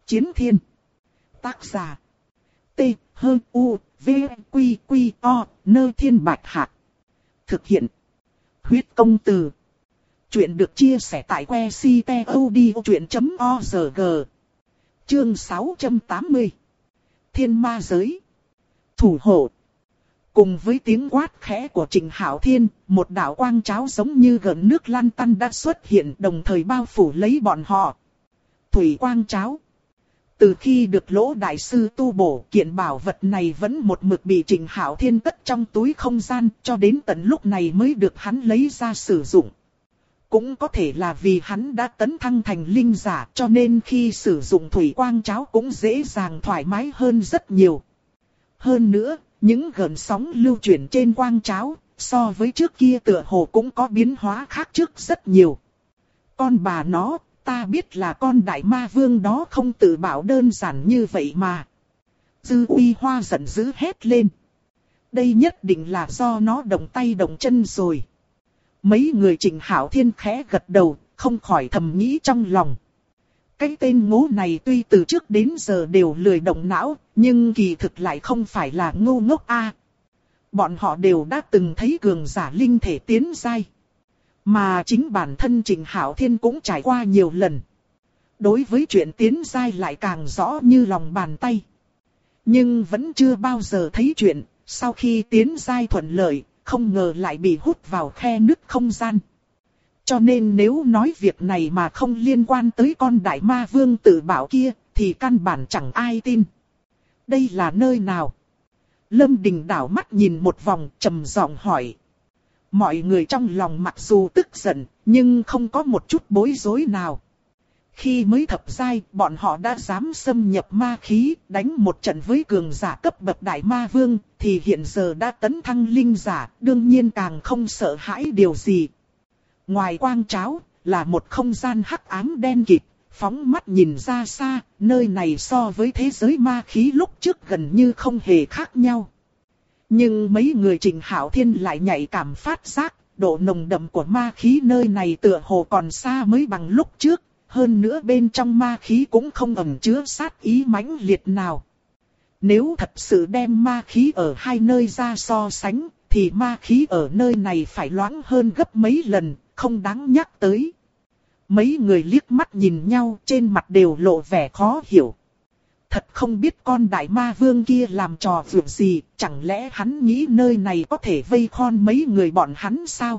Chiến thiên. Tác giả. T-H-U-V-Q-Q-O, Nơ Thiên Bạch Hạc. Thực hiện. Huyết Công Từ. Chuyện được chia sẻ tại que ctod.org. Chương 680. Thiên Ma Giới. Thủ hộ. Cùng với tiếng quát khẽ của Trịnh Hạo Thiên, một đạo quang cháo giống như gợn nước lan tăn đã xuất hiện, đồng thời bao phủ lấy bọn họ. Thủy quang cháo. Từ khi được Lỗ đại sư tu bổ, kiện bảo vật này vẫn một mực bị Trịnh Hạo Thiên cất trong túi không gian, cho đến tận lúc này mới được hắn lấy ra sử dụng. Cũng có thể là vì hắn đã tấn thăng thành linh giả, cho nên khi sử dụng thủy quang cháo cũng dễ dàng thoải mái hơn rất nhiều. Hơn nữa, những gợn sóng lưu chuyển trên quang cháo, so với trước kia tựa hồ cũng có biến hóa khác trước rất nhiều. Con bà nó, ta biết là con đại ma vương đó không tự bảo đơn giản như vậy mà. Dư Uy Hoa giận dữ hét lên. Đây nhất định là do nó động tay động chân rồi. Mấy người Trịnh Hạo Thiên khẽ gật đầu, không khỏi thầm nghĩ trong lòng. Cái tên ngố này tuy từ trước đến giờ đều lười động não, nhưng kỳ thực lại không phải là ngu ngốc a. Bọn họ đều đã từng thấy cường giả linh thể tiến giai. Mà chính bản thân Trịnh Hạo Thiên cũng trải qua nhiều lần. Đối với chuyện tiến giai lại càng rõ như lòng bàn tay. Nhưng vẫn chưa bao giờ thấy chuyện, sau khi tiến giai thuận lợi, không ngờ lại bị hút vào khe nứt không gian. Cho nên nếu nói việc này mà không liên quan tới con đại ma vương tự bảo kia, thì căn bản chẳng ai tin. Đây là nơi nào? Lâm Đình đảo mắt nhìn một vòng, trầm giọng hỏi. Mọi người trong lòng mặc dù tức giận, nhưng không có một chút bối rối nào. Khi mới thập giai, bọn họ đã dám xâm nhập ma khí, đánh một trận với cường giả cấp bậc đại ma vương, thì hiện giờ đã tấn thăng linh giả, đương nhiên càng không sợ hãi điều gì. Ngoài quang cháo, là một không gian hắc ám đen kịt, phóng mắt nhìn ra xa, nơi này so với thế giới ma khí lúc trước gần như không hề khác nhau. Nhưng mấy người Trịnh Hạo Thiên lại nhạy cảm phát giác, độ nồng đậm của ma khí nơi này tựa hồ còn xa mới bằng lúc trước, hơn nữa bên trong ma khí cũng không ẩn chứa sát ý mãnh liệt nào. Nếu thật sự đem ma khí ở hai nơi ra so sánh, thì ma khí ở nơi này phải loãng hơn gấp mấy lần, không đáng nhắc tới. Mấy người liếc mắt nhìn nhau, trên mặt đều lộ vẻ khó hiểu. Thật không biết con đại ma vương kia làm trò việc gì, chẳng lẽ hắn nghĩ nơi này có thể vây khôn mấy người bọn hắn sao?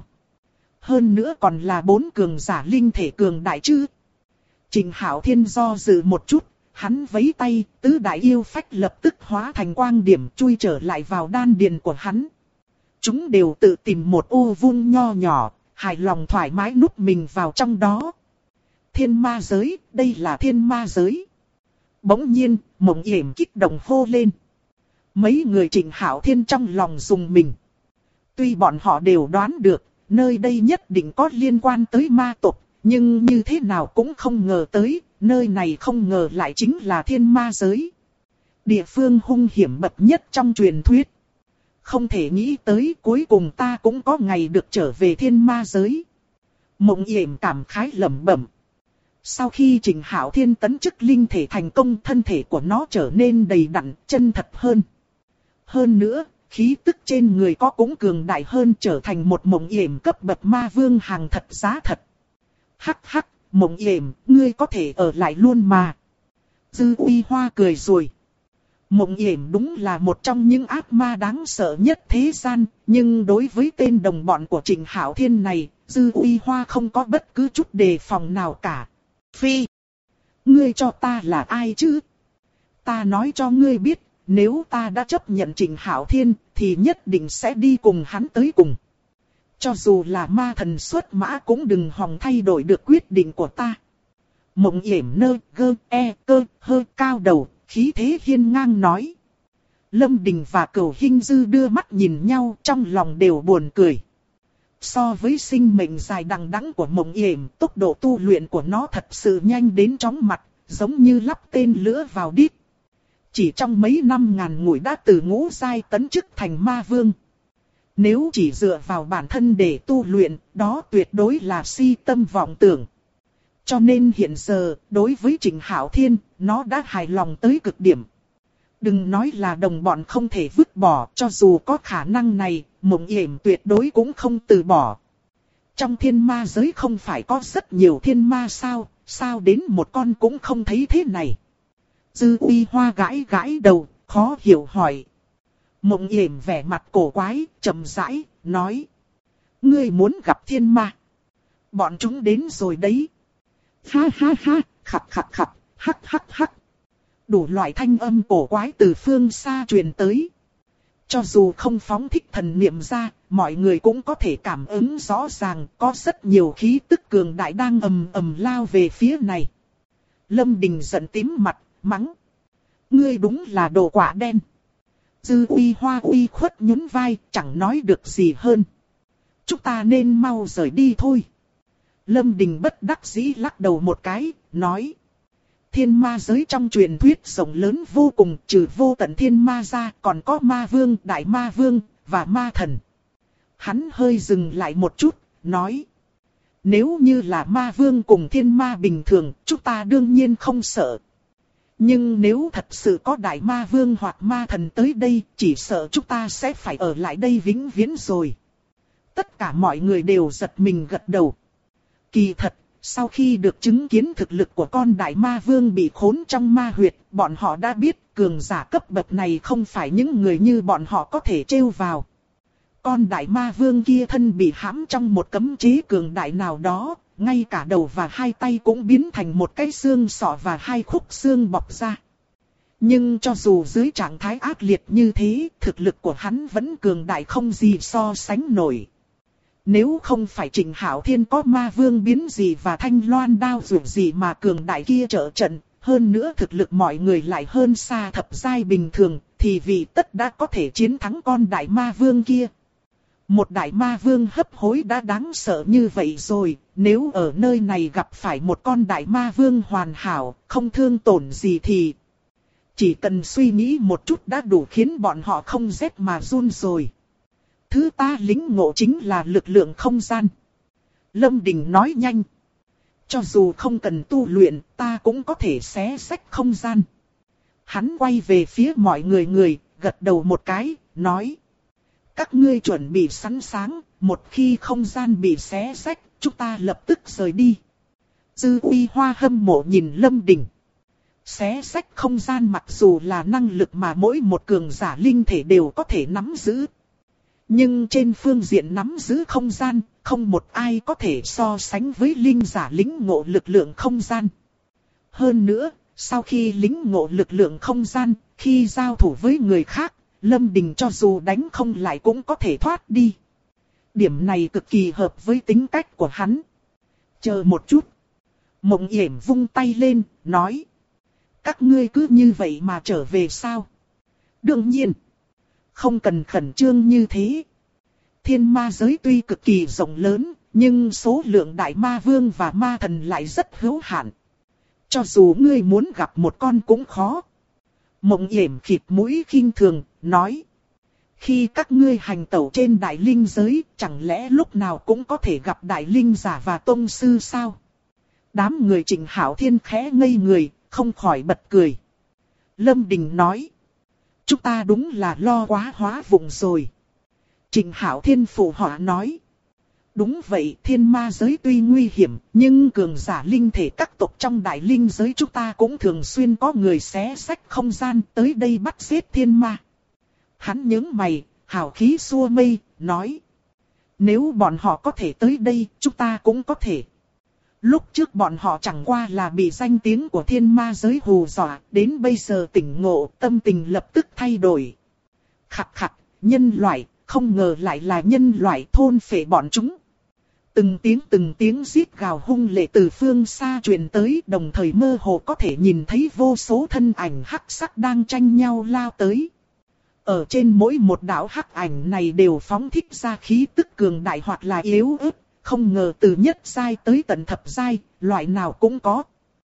Hơn nữa còn là 4 cường giả linh thể cường đại chứ. Trịnh Hạo Thiên do dự một chút, hắn vẫy tay, tứ đại yêu phách lập tức hóa thành quang điểm chui trở lại vào đan điền của hắn. Chúng đều tự tìm một ô vuông nho nhỏ, hài lòng thoải mái núp mình vào trong đó. Thiên ma giới, đây là thiên ma giới. Bỗng nhiên, Mộng Yểm kích động hô lên. Mấy người Trịnh Hạo Thiên trong lòng rùng mình. Tuy bọn họ đều đoán được, nơi đây nhất định có liên quan tới ma tộc, nhưng như thế nào cũng không ngờ tới, nơi này không ngờ lại chính là thiên ma giới. Địa phương hung hiểm bậc nhất trong truyền thuyết. Không thể nghĩ tới cuối cùng ta cũng có ngày được trở về thiên ma giới. Mộng Yểm cảm khái lẩm bẩm. Sau khi Trịnh Hạo Thiên tấn chức linh thể thành công, thân thể của nó trở nên đầy đặn, chân thật hơn. Hơn nữa, khí tức trên người có cũng cường đại hơn, trở thành một Mộng Yểm cấp bậc ma vương hàng thật giá thật. Hắc hắc, Mộng Yểm, ngươi có thể ở lại luôn mà. Dư Uy Hoa cười rồi. Mộng Yểm đúng là một trong những ác ma đáng sợ nhất thế gian, nhưng đối với tên đồng bọn của Trịnh Hạo Thiên này, Dư Uy Hoa không có bất cứ chút đề phòng nào cả. Phi, ngươi cho ta là ai chứ? Ta nói cho ngươi biết, nếu ta đã chấp nhận Trịnh Hạo Thiên, thì nhất định sẽ đi cùng hắn tới cùng. Cho dù là ma thần xuất mã cũng đừng hòng thay đổi được quyết định của ta. Mộng Yểm nơ gơ e cơ hơ cao đầu, khí thế hiên ngang nói. Lâm Đình và Cửu Hinh Dư đưa mắt nhìn nhau, trong lòng đều buồn cười. So với sinh mệnh dài đằng đẵng của Mộng Yểm, tốc độ tu luyện của nó thật sự nhanh đến chóng mặt, giống như lắp tên lửa vào đít. Chỉ trong mấy năm ngàn ngủi đã từ ngũ giai tấn chức thành ma vương. Nếu chỉ dựa vào bản thân để tu luyện, đó tuyệt đối là si tâm vọng tưởng. Cho nên hiện giờ, đối với Trịnh Hạo Thiên, nó đã hài lòng tới cực điểm. Đừng nói là đồng bọn không thể vứt bỏ, cho dù có khả năng này, Mộng Yểm tuyệt đối cũng không từ bỏ. Trong thiên ma giới không phải có rất nhiều thiên ma sao, sao đến một con cũng không thấy thế này. Dư Uy Hoa gãi gãi đầu, khó hiểu hỏi. Mộng Yểm vẻ mặt cổ quái, chậm rãi, nói. Ngươi muốn gặp thiên ma. Bọn chúng đến rồi đấy. Ha ha ha, khặt khặt khặt, hắc hắc hắc. Đủ loại thanh âm cổ quái từ phương xa truyền tới. Cho dù không phóng thích thần niệm ra, mọi người cũng có thể cảm ứng rõ ràng có rất nhiều khí tức cường đại đang ầm ầm lao về phía này. Lâm Đình giận tím mặt, mắng. Ngươi đúng là đồ quả đen. Dư Uy Hoa uy khuất nhún vai, chẳng nói được gì hơn. Chúng ta nên mau rời đi thôi. Lâm Đình bất đắc dĩ lắc đầu một cái, nói. Thiên ma giới trong truyền thuyết rộng lớn vô cùng, trừ vô tận thiên ma ra, còn có ma vương, đại ma vương, và ma thần. Hắn hơi dừng lại một chút, nói. Nếu như là ma vương cùng thiên ma bình thường, chúng ta đương nhiên không sợ. Nhưng nếu thật sự có đại ma vương hoặc ma thần tới đây, chỉ sợ chúng ta sẽ phải ở lại đây vĩnh viễn rồi. Tất cả mọi người đều giật mình gật đầu. Kỳ thật, sau khi được chứng kiến thực lực của con đại ma vương bị khốn trong ma huyệt, bọn họ đã biết cường giả cấp bậc này không phải những người như bọn họ có thể trêu vào. Con đại ma vương kia thân bị hãm trong một cấm chế cường đại nào đó, ngay cả đầu và hai tay cũng biến thành một cái xương sọ và hai khúc xương bọc ra. Nhưng cho dù dưới trạng thái ác liệt như thế, thực lực của hắn vẫn cường đại không gì so sánh nổi. Nếu không phải Trịnh Hạo Thiên có ma vương biến gì và thanh loan đao dù gì mà cường đại kia trợ trận, hơn nữa thực lực mọi người lại hơn xa thập giai bình thường, thì vì tất đã có thể chiến thắng con đại ma vương kia. Một đại ma vương hấp hối đã đáng sợ như vậy rồi, nếu ở nơi này gặp phải một con đại ma vương hoàn hảo, không thương tổn gì thì chỉ cần suy nghĩ một chút đã đủ khiến bọn họ không rét mà run rồi. Thứ ta lĩnh ngộ chính là lực lượng không gian. Lâm Đình nói nhanh. Cho dù không cần tu luyện, ta cũng có thể xé rách không gian. Hắn quay về phía mọi người, gật đầu một cái, nói. Các ngươi chuẩn bị sẵn sàng, một khi không gian bị xé rách, chúng ta lập tức rời đi. Dư Uy Hoa hâm mộ nhìn Lâm Đình. Xé rách không gian mặc dù là năng lực mà mỗi một cường giả linh thể đều có thể nắm giữ. Nhưng trên phương diện nắm giữ không gian, không một ai có thể so sánh với linh giả lĩnh ngộ lực lượng không gian. Hơn nữa, sau khi lĩnh ngộ lực lượng không gian, khi giao thủ với người khác, Lâm Đình cho dù đánh không lại cũng có thể thoát đi. Điểm này cực kỳ hợp với tính cách của hắn. Chờ một chút. Mộng Yểm vung tay lên, nói. Các ngươi cứ như vậy mà trở về sao? Đương nhiên. Không cần khẩn trương như thế. Thiên ma giới tuy cực kỳ rộng lớn, nhưng số lượng đại ma vương và ma thần lại rất hữu hạn. Cho dù ngươi muốn gặp một con cũng khó. Mộng Yểm khịt mũi khinh thường, nói. Khi các ngươi hành tẩu trên đại linh giới, chẳng lẽ lúc nào cũng có thể gặp đại linh giả và tông sư sao? Đám người Trịnh Hạo Thiên khẽ ngây người, không khỏi bật cười. Lâm Đình nói. Chúng ta đúng là lo quá hóa vụng rồi. Trịnh Hạo Thiên phụ họa nói. Đúng vậy, thiên ma giới tuy nguy hiểm, nhưng cường giả linh thể các tộc trong đại linh giới chúng ta cũng thường xuyên có người xé rách không gian tới đây bắt giết thiên ma. Hắn nhướng mày, hào khí xua mây, nói. Nếu bọn họ có thể tới đây, chúng ta cũng có thể. Lúc trước bọn họ chẳng qua là bị danh tiếng của thiên ma giới hù dọa, đến bây giờ tỉnh ngộ, tâm tình lập tức thay đổi. Khặt khặt, nhân loại, không ngờ lại là nhân loại thôn phệ bọn chúng. Từng tiếng rít gào hung lệ từ phương xa truyền tới, đồng thời mơ hồ có thể nhìn thấy vô số thân ảnh hắc sắc đang tranh nhau lao tới. Ở trên mỗi một đạo hắc ảnh này đều phóng thích ra khí tức cường đại hoặc là yếu ớt, không ngờ từ nhất giai tới tận thập giai, loại nào cũng có.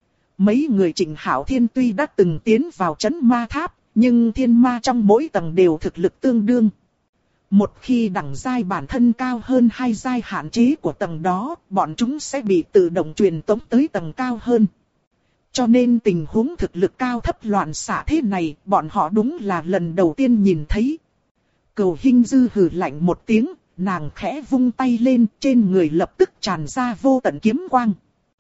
Mấy người Trịnh Hạo Thiên tuy đã từng tiến vào trấn ma tháp, nhưng thiên ma trong mỗi tầng đều thực lực tương đương. Một khi đẳng giai bản thân cao hơn 2 giai hạn chế của tầng đó, bọn chúng sẽ bị tự động truyền tống tới tầng cao hơn. Cho nên tình huống thực lực cao thấp loạn xạ thế này, bọn họ đúng là lần đầu tiên nhìn thấy. Cửu Hinh Dư hừ lạnh một tiếng, nàng khẽ vung tay lên, trên người lập tức tràn ra vô tận kiếm quang.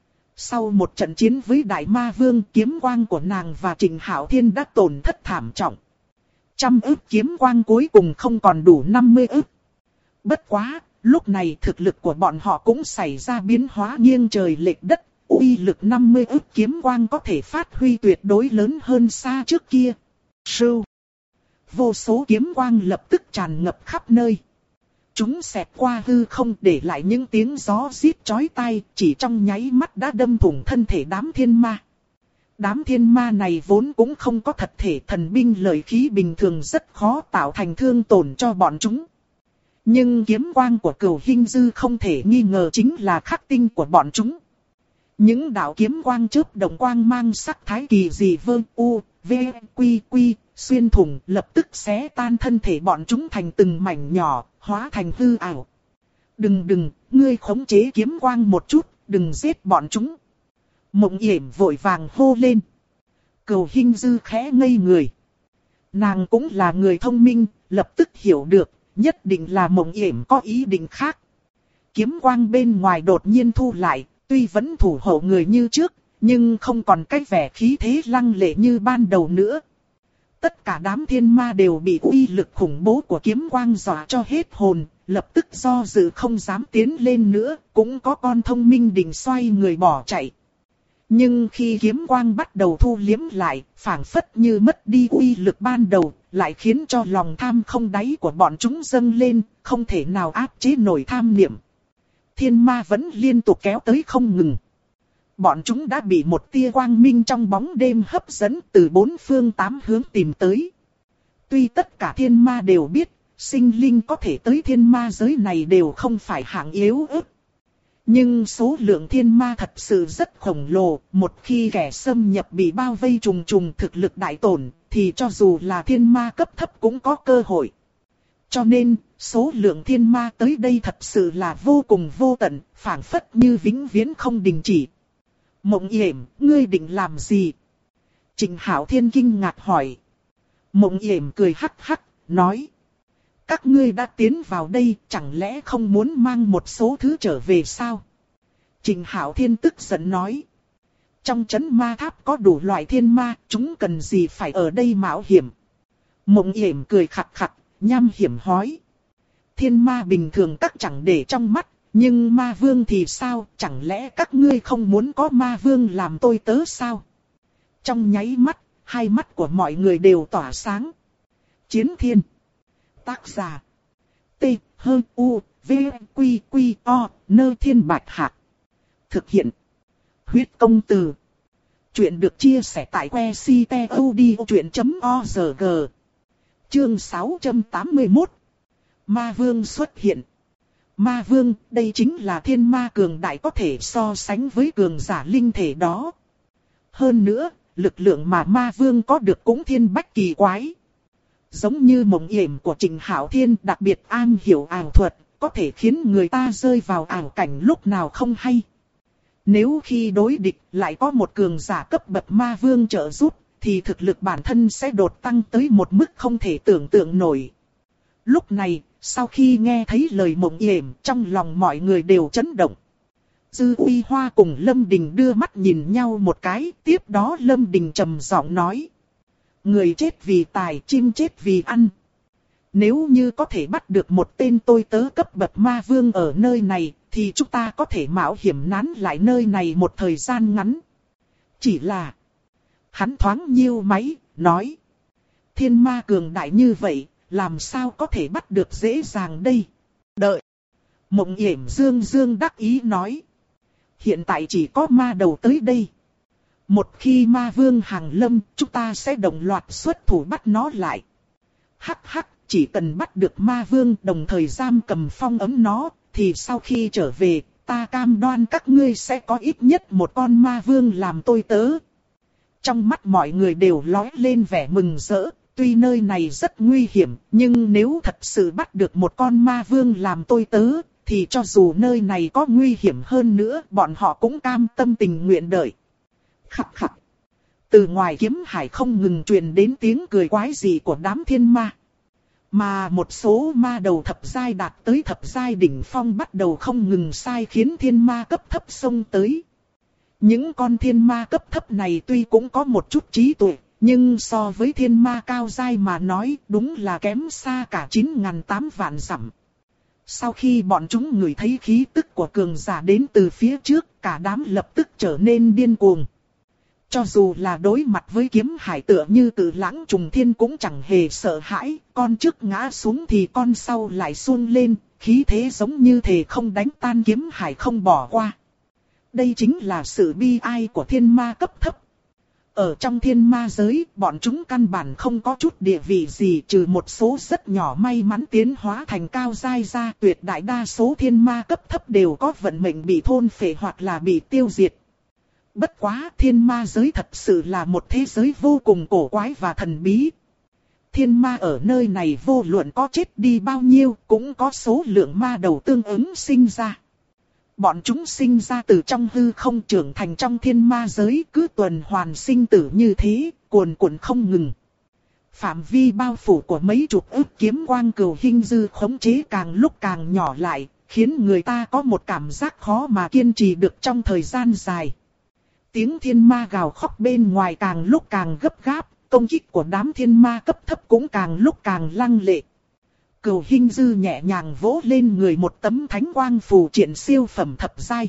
Sau một trận chiến với Đại Ma Vương, kiếm quang của nàng và Trình Hạo Thiên đã tổn thất thảm trọng. 100 ức kiếm quang cuối cùng không còn đủ 50 ức. Bất quá, lúc này thực lực của bọn họ cũng xảy ra biến hóa nghiêng trời lệch đất, uy lực 50 ức kiếm quang có thể phát huy tuyệt đối lớn hơn xa trước kia. Sưu. Vô số kiếm quang lập tức tràn ngập khắp nơi. Chúng xẹt qua hư không để lại những tiếng gió rít chói tai, chỉ trong nháy mắt đã đâm thủng thân thể đám thiên ma. Đám thiên ma này vốn cũng không có thật thể thần binh lợi khí bình thường rất khó tạo thành thương tổn cho bọn chúng. Nhưng kiếm quang của Cửu Hinh Dư không thể nghi ngờ chính là khắc tinh của bọn chúng. Những đạo kiếm quang chớp động quang mang sắc thái kỳ dị vơ u, v, quy quy, xuyên thủng lập tức xé tan thân thể bọn chúng thành từng mảnh nhỏ, hóa thành hư ảo. Đừng, ngươi khống chế kiếm quang một chút, đừng giết bọn chúng. Mộng Yểm vội vàng hô lên. Cửu Hinh Dư khẽ ngây người. Nàng cũng là người thông minh, lập tức hiểu được, nhất định là Mộng Yểm có ý định khác. Kiếm quang bên ngoài đột nhiên thu lại, tuy vẫn thủ hộ người như trước, nhưng không còn cái vẻ khí thế lăng lệ như ban đầu nữa. Tất cả đám thiên ma đều bị uy lực khủng bố của kiếm quang dọa cho hết hồn, lập tức do dự không dám tiến lên nữa, cũng có con thông minh định xoay người bỏ chạy. Nhưng khi kiếm quang bắt đầu thu liếm lại, phảng phất như mất đi uy lực ban đầu, lại khiến cho lòng tham không đáy của bọn chúng dâng lên, không thể nào áp chế nổi tham niệm. Thiên ma vẫn liên tục kéo tới không ngừng. Bọn chúng đã bị một tia quang minh trong bóng đêm hấp dẫn từ bốn phương tám hướng tìm tới. Tuy tất cả thiên ma đều biết, sinh linh có thể tới thiên ma giới này đều không phải hạng yếu ớt. Nhưng số lượng thiên ma thật sự rất khổng lồ, một khi kẻ xâm nhập bị bao vây trùng trùng thực lực đại tổn, thì cho dù là thiên ma cấp thấp cũng có cơ hội. Cho nên, số lượng thiên ma tới đây thật sự là vô cùng vô tận, phảng phất như vĩnh viễn không đình chỉ. Mộng Yểm, ngươi định làm gì? Trình Hạo Thiên kinh ngạc hỏi. Mộng Yểm cười hắc hắc, nói. Các ngươi đã tiến vào đây, chẳng lẽ không muốn mang một số thứ trở về sao? Trình Hạo Thiên tức giận nói. Trong trấn ma tháp có đủ loại thiên ma, chúng cần gì phải ở đây mạo hiểm? Mộng Yểm cười khặc khặc, nham hiểm hỏi. Thiên ma bình thường các chẳng để trong mắt, nhưng ma vương thì sao? Chẳng lẽ các ngươi không muốn có ma vương làm tôi tớ sao? Trong nháy mắt, hai mắt của mọi người đều tỏa sáng. Chiến Thiên. Tác giả. T, H, U, V, Quy, Quy, O, Nơ Thiên Bạch Hạc. Thực hiện. Huyết Công Từ. Chuyện được chia sẻ tại que ctod.org. Chương 681. Ma Vương xuất hiện. Ma Vương, đây chính là thiên ma cường đại có thể so sánh với cường giả linh thể đó. Hơn nữa, lực lượng mà Ma Vương có được cũng thiên bách kỳ quái. Giống như Mộng Yểm của Trình Hạo Thiên đặc biệt am hiểu ảo thuật, có thể khiến người ta rơi vào ảo cảnh lúc nào không hay. Nếu khi đối địch lại có một cường giả cấp bậc Ma Vương trợ giúp, thì thực lực bản thân sẽ đột tăng tới một mức không thể tưởng tượng nổi. Lúc này, sau khi nghe thấy lời Mộng Yểm, trong lòng mọi người đều chấn động. Dư Uy Hoa cùng Lâm Đình đưa mắt nhìn nhau một cái, tiếp đó Lâm Đình trầm giọng nói. Người chết vì tài, chim chết vì ăn. Nếu như có thể bắt được một tên tôi tớ cấp bậc ma vương ở nơi này, thì chúng ta có thể mạo hiểm nán lại nơi này một thời gian ngắn. Chỉ là... Hắn thoáng nhiêu máy, nói. Thiên ma cường đại như vậy, làm sao có thể bắt được dễ dàng đây? Đợi. Mộng Yểm dương dương đắc ý nói. Hiện tại chỉ có ma đầu tới đây. Một khi ma vương hàng lâm, chúng ta sẽ đồng loạt xuất thủ bắt nó lại. Hắc hắc, chỉ cần bắt được ma vương đồng thời giam cầm phong ấm nó, thì sau khi trở về, ta cam đoan các ngươi sẽ có ít nhất một con ma vương làm tôi tớ. Trong mắt mọi người đều lóe lên vẻ mừng rỡ, tuy nơi này rất nguy hiểm, nhưng nếu thật sự bắt được một con ma vương làm tôi tớ, thì cho dù nơi này có nguy hiểm hơn nữa, bọn họ cũng cam tâm tình nguyện đợi. Khắc khắc. Từ ngoài kiếm hải không ngừng truyền đến tiếng cười quái dị của đám thiên ma. Mà một số ma đầu thập giai đạt tới thập giai đỉnh phong bắt đầu không ngừng sai khiến thiên ma cấp thấp xông tới. Những con thiên ma cấp thấp này tuy cũng có một chút trí tuệ, nhưng so với thiên ma cao giai mà nói đúng là kém xa cả 9.800 vạn dặm. Sau khi bọn chúng ngửi thấy khí tức của cường giả đến từ phía trước, cả đám lập tức trở nên điên cuồng. Cho dù là đối mặt với kiếm hải tựa như Cự Lãng Trùng Thiên cũng chẳng hề sợ hãi, con trước ngã xuống thì con sau lại xung lên, khí thế giống như thể không đánh tan kiếm hải không bỏ qua. Đây chính là sự bi ai của thiên ma cấp thấp. Ở trong thiên ma giới, bọn chúng căn bản không có chút địa vị gì trừ một số rất nhỏ may mắn tiến hóa thành cao giai ra. Tuyệt đại đa số thiên ma cấp thấp đều có vận mệnh bị thôn phệ hoặc là bị tiêu diệt. Bất quá thiên ma giới thật sự là một thế giới vô cùng cổ quái và thần bí. Thiên ma ở nơi này vô luận có chết đi bao nhiêu cũng có số lượng ma đầu tương ứng sinh ra. Bọn chúng sinh ra từ trong hư không trưởng thành trong thiên ma giới cứ tuần hoàn sinh tử như thế, cuồn cuộn không ngừng. Phạm vi bao phủ của mấy chục ức kiếm quang cửu hình dư khống chế càng lúc càng nhỏ lại, khiến người ta có một cảm giác khó mà kiên trì được trong thời gian dài. Tiếng thiên ma gào khóc bên ngoài càng lúc càng gấp gáp, công kích của đám thiên ma cấp thấp cũng càng lúc càng lăng lệ. Cửu Hinh Dư nhẹ nhàng vỗ lên người một tấm thánh quang phù triện siêu phẩm thập giai.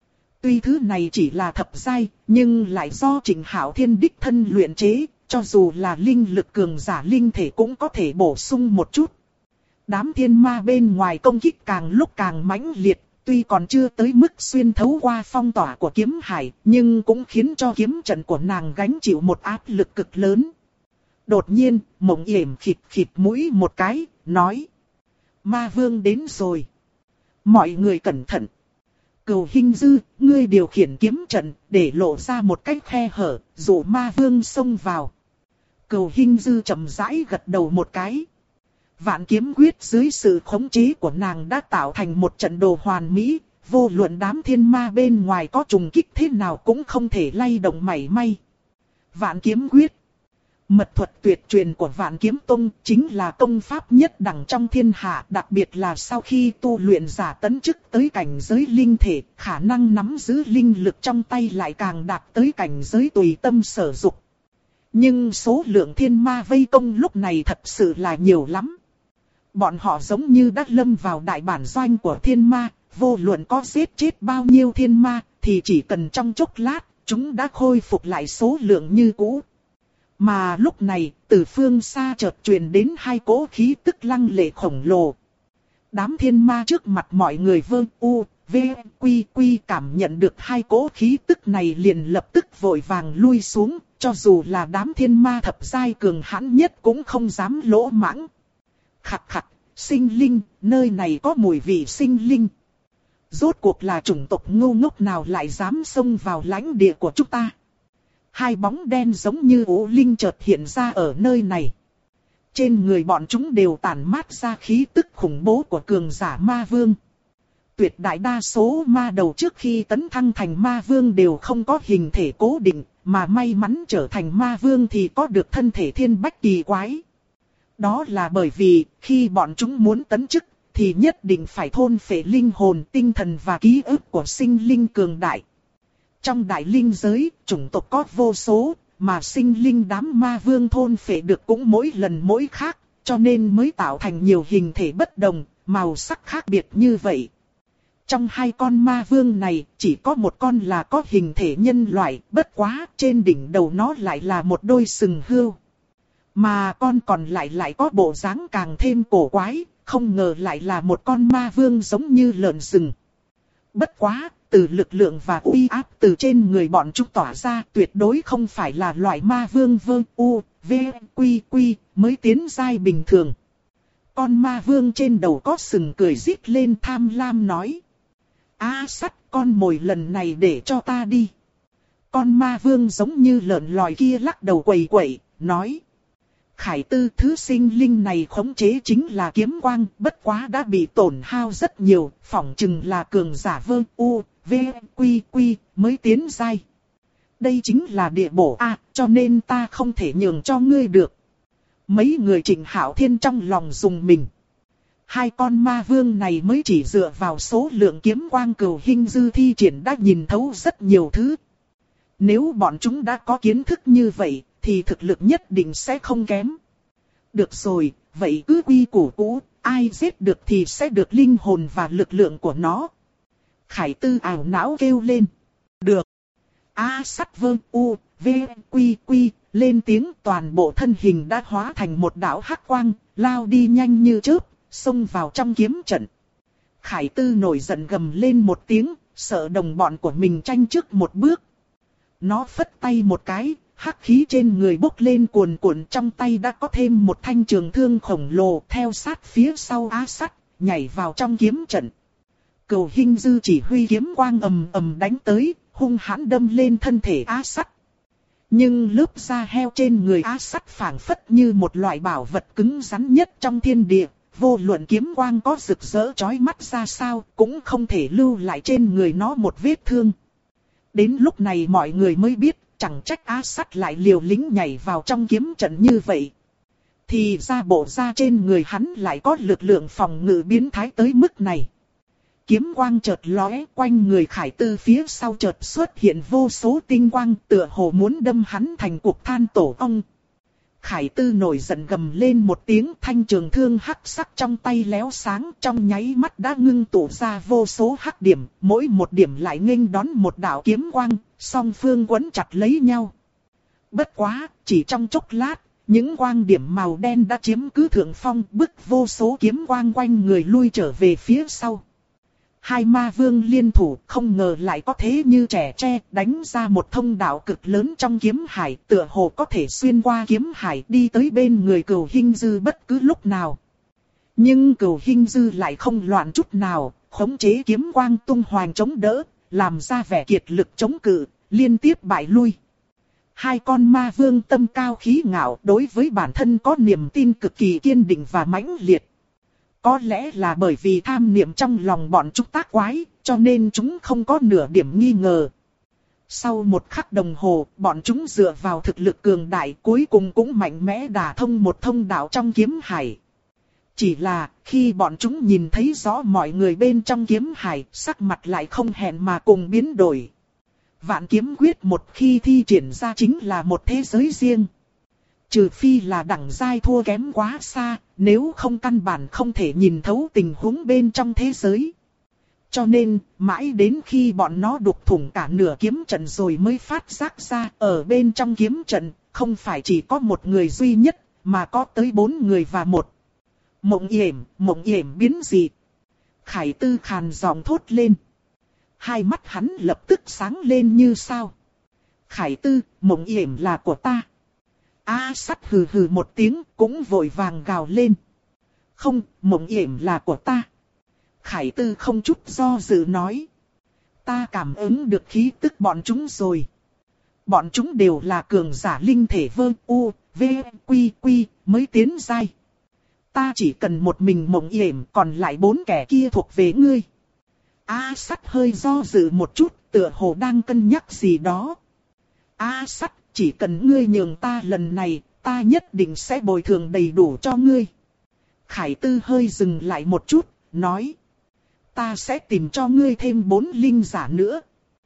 Tuy thứ này chỉ là thập giai, nhưng lại do Trịnh Hạo Thiên đích thân luyện chế, cho dù là linh lực cường giả linh thể cũng có thể bổ sung một chút. Đám thiên ma bên ngoài công kích càng lúc càng mãnh liệt, tuy còn chưa tới mức xuyên thấu qua phong tỏa của kiếm hải, nhưng cũng khiến cho kiếm trận của nàng gánh chịu một áp lực cực lớn. Đột nhiên, Mộng Yểm khịt khịt mũi một cái, nói: Ma vương đến rồi. Mọi người cẩn thận. Cửu Hinh Dư, ngươi điều khiển kiếm trận, để lộ ra một cái khe hở, dụ ma vương xông vào. Cửu Hinh Dư chậm rãi gật đầu một cái. Vạn kiếm quyết dưới sự khống chế của nàng đã tạo thành một trận đồ hoàn mỹ, vô luận đám thiên ma bên ngoài có trùng kích thế nào cũng không thể lay động mảy may. Vạn kiếm quyết, mật thuật tuyệt truyền của Vạn Kiếm Tông, chính là công pháp nhất đẳng trong thiên hạ, đặc biệt là sau khi tu luyện giả tấn chức tới cảnh giới linh thể, khả năng nắm giữ linh lực trong tay lại càng đạt tới cảnh giới tùy tâm sở dục. Nhưng số lượng thiên ma vây công lúc này thật sự là nhiều lắm. Bọn họ giống như đã lâm vào đại bản doanh của thiên ma, vô luận có giết chết bao nhiêu thiên ma, thì chỉ cần trong chốc lát, chúng đã khôi phục lại số lượng như cũ. Mà lúc này, từ phương xa chợt truyền đến hai cỗ khí tức lăng lệ khổng lồ. Đám thiên ma trước mặt mọi người Vương U, V, Quy Quy cảm nhận được hai cỗ khí tức này liền lập tức vội vàng lui xuống, cho dù là đám thiên ma thập giai cường hãn nhất cũng không dám lỗ mãng. Khặt khặt, sinh linh, nơi này có mùi vị sinh linh. Rốt cuộc là chủng tộc ngu ngốc nào lại dám xông vào lãnh địa của chúng ta? Hai bóng đen giống như ố linh chợt hiện ra ở nơi này. Trên người bọn chúng đều tản mát ra khí tức khủng bố của cường giả ma vương. Tuyệt đại đa số ma đầu trước khi tấn thăng thành ma vương đều không có hình thể cố định, mà may mắn trở thành ma vương thì có được thân thể thiên bách kỳ quái. Đó là bởi vì khi bọn chúng muốn tấn chức thì nhất định phải thôn phệ linh hồn, tinh thần và ký ức của sinh linh cường đại. Trong đại linh giới, chủng tộc có vô số, mà sinh linh đám ma vương thôn phệ được cũng mỗi lần mỗi khác, cho nên mới tạo thành nhiều hình thể bất đồng, màu sắc khác biệt như vậy. Trong hai con ma vương này, chỉ có một con là có hình thể nhân loại, bất quá trên đỉnh đầu nó lại là một đôi sừng hươu. Mà con còn lại có bộ dáng càng thêm cổ quái, không ngờ lại là một con ma vương giống như lợn rừng. Bất quá, từ lực lượng và uy áp từ trên người bọn chúng tỏa ra tuyệt đối không phải là loại ma vương Vương U, V, Quy Quy mới tiến giai bình thường. Con ma vương trên đầu có sừng cười rít lên tham lam nói: "A sắt, con mồi lần này để cho ta đi." Con ma vương giống như lợn lòi kia lắc đầu quẩy quẩy, nói: "Khải Tư, thứ sinh linh này khống chế chính là kiếm quang, bất quá đã bị tổn hao rất nhiều, phỏng chừng là cường giả Vương U, V, Quy Quy mới tiến giai." Đây chính là địa bổ a, cho nên ta không thể nhường cho ngươi được. Mấy người Trịnh Hạo Thiên trong lòng dùng mình. Hai con ma vương này mới chỉ dựa vào số lượng kiếm quang cửu hình dư thi triển đã nhìn thấu rất nhiều thứ. Nếu bọn chúng đã có kiến thức như vậy, thì thực lực nhất định sẽ không kém. Được rồi, vậy cứ quy củ cũ, ai giết được thì sẽ được linh hồn và lực lượng của nó. Khải Tư ảo não kêu lên. Được. A Sắt Vương U, V, Quy Quy, lên tiếng, toàn bộ thân hình đã hóa thành một đạo hắc quang, lao đi nhanh như chớp, xông vào trong kiếm trận. Khải Tư nổi giận gầm lên một tiếng, sợ đồng bọn của mình tranh trước một bước. Nó phất tay một cái, hắc khí trên người bốc lên cuồn cuộn, trong tay đã có thêm một thanh trường thương khổng lồ theo sát phía sau Á Sắt, nhảy vào trong kiếm trận. Cửu Hinh Dư chỉ huy kiếm quang ầm ầm đánh tới, hung hãn đâm lên thân thể Á Sắt. Nhưng lớp da heo trên người Á Sắt phảng phất như một loại bảo vật cứng rắn nhất trong thiên địa, vô luận kiếm quang có rực rỡ chói mắt ra sao, cũng không thể lưu lại trên người nó một vết thương. Đến lúc này mọi người mới biết, chẳng trách Á Sắt lại liều lĩnh nhảy vào trong kiếm trận như vậy. Thì ra bộ da trên người hắn lại có lực lượng phòng ngự biến thái tới mức này. Kiếm quang chợt lóe, quanh người Khải Tư phía sau chợt xuất hiện vô số tinh quang, tựa hồ muốn đâm hắn thành cục than tổ ong. Khải Tư nổi giận gầm lên một tiếng, thanh trường thương hắc sắc trong tay léo sáng, trong nháy mắt đã ngưng tụ ra vô số hắc điểm, mỗi một điểm lại nghênh đón một đạo kiếm quang, song phương quấn chặt lấy nhau. Bất quá, chỉ trong chốc lát, những quang điểm màu đen đã chiếm cứ thượng phong, bức vô số kiếm quang quanh người lui trở về phía sau. Hai ma vương liên thủ, không ngờ lại có thế như trẻ tre, đánh ra một thông đạo cực lớn trong kiếm hải, tựa hồ có thể xuyên qua kiếm hải đi tới bên người Cửu Hinh Dư bất cứ lúc nào. Nhưng Cửu Hinh Dư lại không loạn chút nào, khống chế kiếm quang tung hoành chống đỡ, làm ra vẻ kiệt lực chống cự, liên tiếp bại lui. Hai con ma vương tâm cao khí ngạo, đối với bản thân có niềm tin cực kỳ kiên định và mãnh liệt. Có lẽ là bởi vì tham niệm trong lòng bọn chúng tác quái, cho nên chúng không có nửa điểm nghi ngờ. Sau một khắc đồng hồ, bọn chúng dựa vào thực lực cường đại cuối cùng cũng mạnh mẽ đả thông một thông đạo trong kiếm hải. Chỉ là, khi bọn chúng nhìn thấy rõ mọi người bên trong kiếm hải, sắc mặt lại không hẹn mà cùng biến đổi. Vạn kiếm quyết một khi thi triển ra chính là một thế giới riêng. Trừ phi là đẳng giai thua kém quá xa, nếu không căn bản không thể nhìn thấu tình huống bên trong thế giới. Cho nên, mãi đến khi bọn nó đục thủng cả nửa kiếm trận rồi mới phát giác ra, ở bên trong kiếm trận, không phải chỉ có một người duy nhất, mà có tới 4 người và một. Mộng yểm biến dị. Khải Tư khàn giọng thốt lên. Hai mắt hắn lập tức sáng lên như sao. Khải Tư, mộng yểm là của ta. A Sắt hừ hừ một tiếng, cũng vội vàng gào lên. Không, mộng yểm là của ta. Khải Tư không chút do dự nói. Ta cảm ứng được khí tức bọn chúng rồi. Bọn chúng đều là cường giả linh thể Vương U, V, Quy Quy mới tiến giai. Ta chỉ cần một mình mộng yểm, còn lại 4 kẻ kia thuộc về ngươi. A Sắt hơi do dự một chút, tựa hồ đang cân nhắc gì đó. A Sắt, chỉ cần ngươi nhường ta lần này, ta nhất định sẽ bồi thường đầy đủ cho ngươi. Khải Tư hơi dừng lại một chút, nói. Ta sẽ tìm cho ngươi thêm 4 linh giả nữa.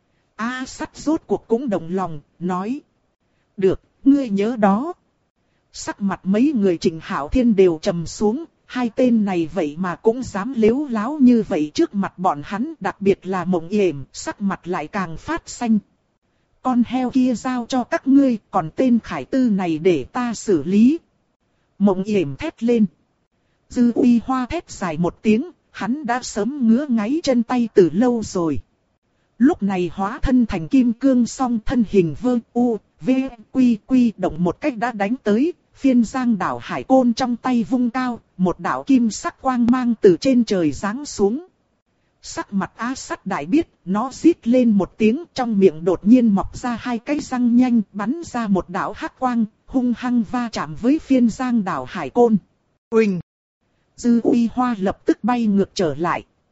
A Sắt rốt cuộc cũng đồng lòng, nói. Được, ngươi nhớ đó. Sắc mặt mấy người Trịnh Hạo Thiên đều trầm xuống, hai tên này vậy mà cũng dám lếu láo như vậy trước mặt bọn hắn, đặc biệt là Mộng Yểm, sắc mặt lại càng phát xanh. Con heo kia giao cho các ngươi, còn tên Khải Tư này để ta xử lý. Mộng Yểm thét lên. Dư Uy Hoa thét dài một tiếng, hắn đã sớm ngứa ngáy chân tay từ lâu rồi. Lúc này hóa thân thành kim cương song thân hình Vương U, V, Quy Quy động một cách đã đánh tới, phiên giang đảo hải côn trong tay vung cao, một đạo kim sắc quang mang từ trên trời giáng xuống. Sắc mặt Á Sắt đại biết, nó rít lên một tiếng, trong miệng đột nhiên mọc ra 2 cái răng nhanh, bắn ra một đạo hắc quang, hung hăng va chạm với phiên giang đảo hải côn. Uỳnh! Dư Uy Hoa lập tức bay ngược trở lại.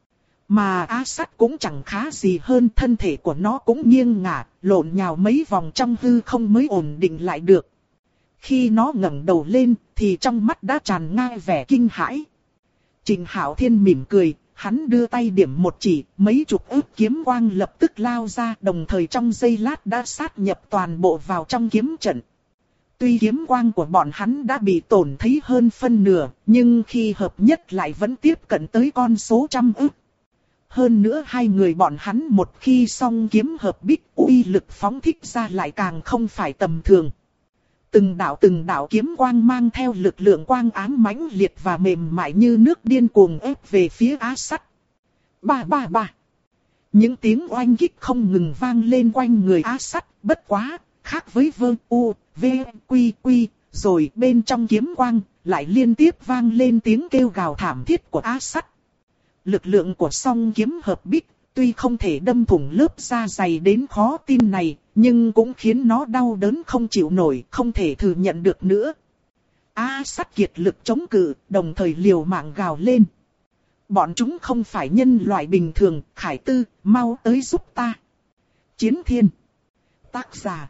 Mà á sắt cũng chẳng khá gì hơn, thân thể của nó cũng nghiêng ngả, lộn nhào mấy vòng trong hư không mới ổn định lại được. Khi nó ngẩng đầu lên, thì trong mắt đã tràn ngập vẻ kinh hãi. Trình Hạo Thiên mỉm cười, hắn đưa tay điểm một chỉ, mấy chục ức kiếm quang lập tức lao ra, đồng thời trong giây lát đã sát nhập toàn bộ vào trong kiếm trận. Tuy kiếm quang của bọn hắn đã bị tổn thấy hơn phân nửa, nhưng khi hợp nhất lại vẫn tiếp cận tới con số trăm ức. Hơn nữa hai người bọn hắn một khi song kiếm hợp bích, uy lực phóng thích ra lại càng không phải tầm thường. Từng đạo kiếm quang mang theo lực lượng quang ám mãnh liệt và mềm mại như nước điên cuồng ép về phía á sắt. Ba. Những tiếng oanh kích không ngừng vang lên quanh người á sắt, bất quá, khác với Vương U, V, Quy, rồi bên trong kiếm quang, lại liên tiếp vang lên tiếng kêu gào thảm thiết của á sắt. Lực lượng của song kiếm hợp bích, tuy không thể đâm thủng lớp da dày đến khó tin này, nhưng cũng khiến nó đau đớn không chịu nổi, không thể thừa nhận được nữa. Á sắt kiệt lực chống cự, đồng thời liều mạng gào lên. Bọn chúng không phải nhân loại bình thường, Khải Tư, mau tới giúp ta. Chiến Thiên. Tác giả.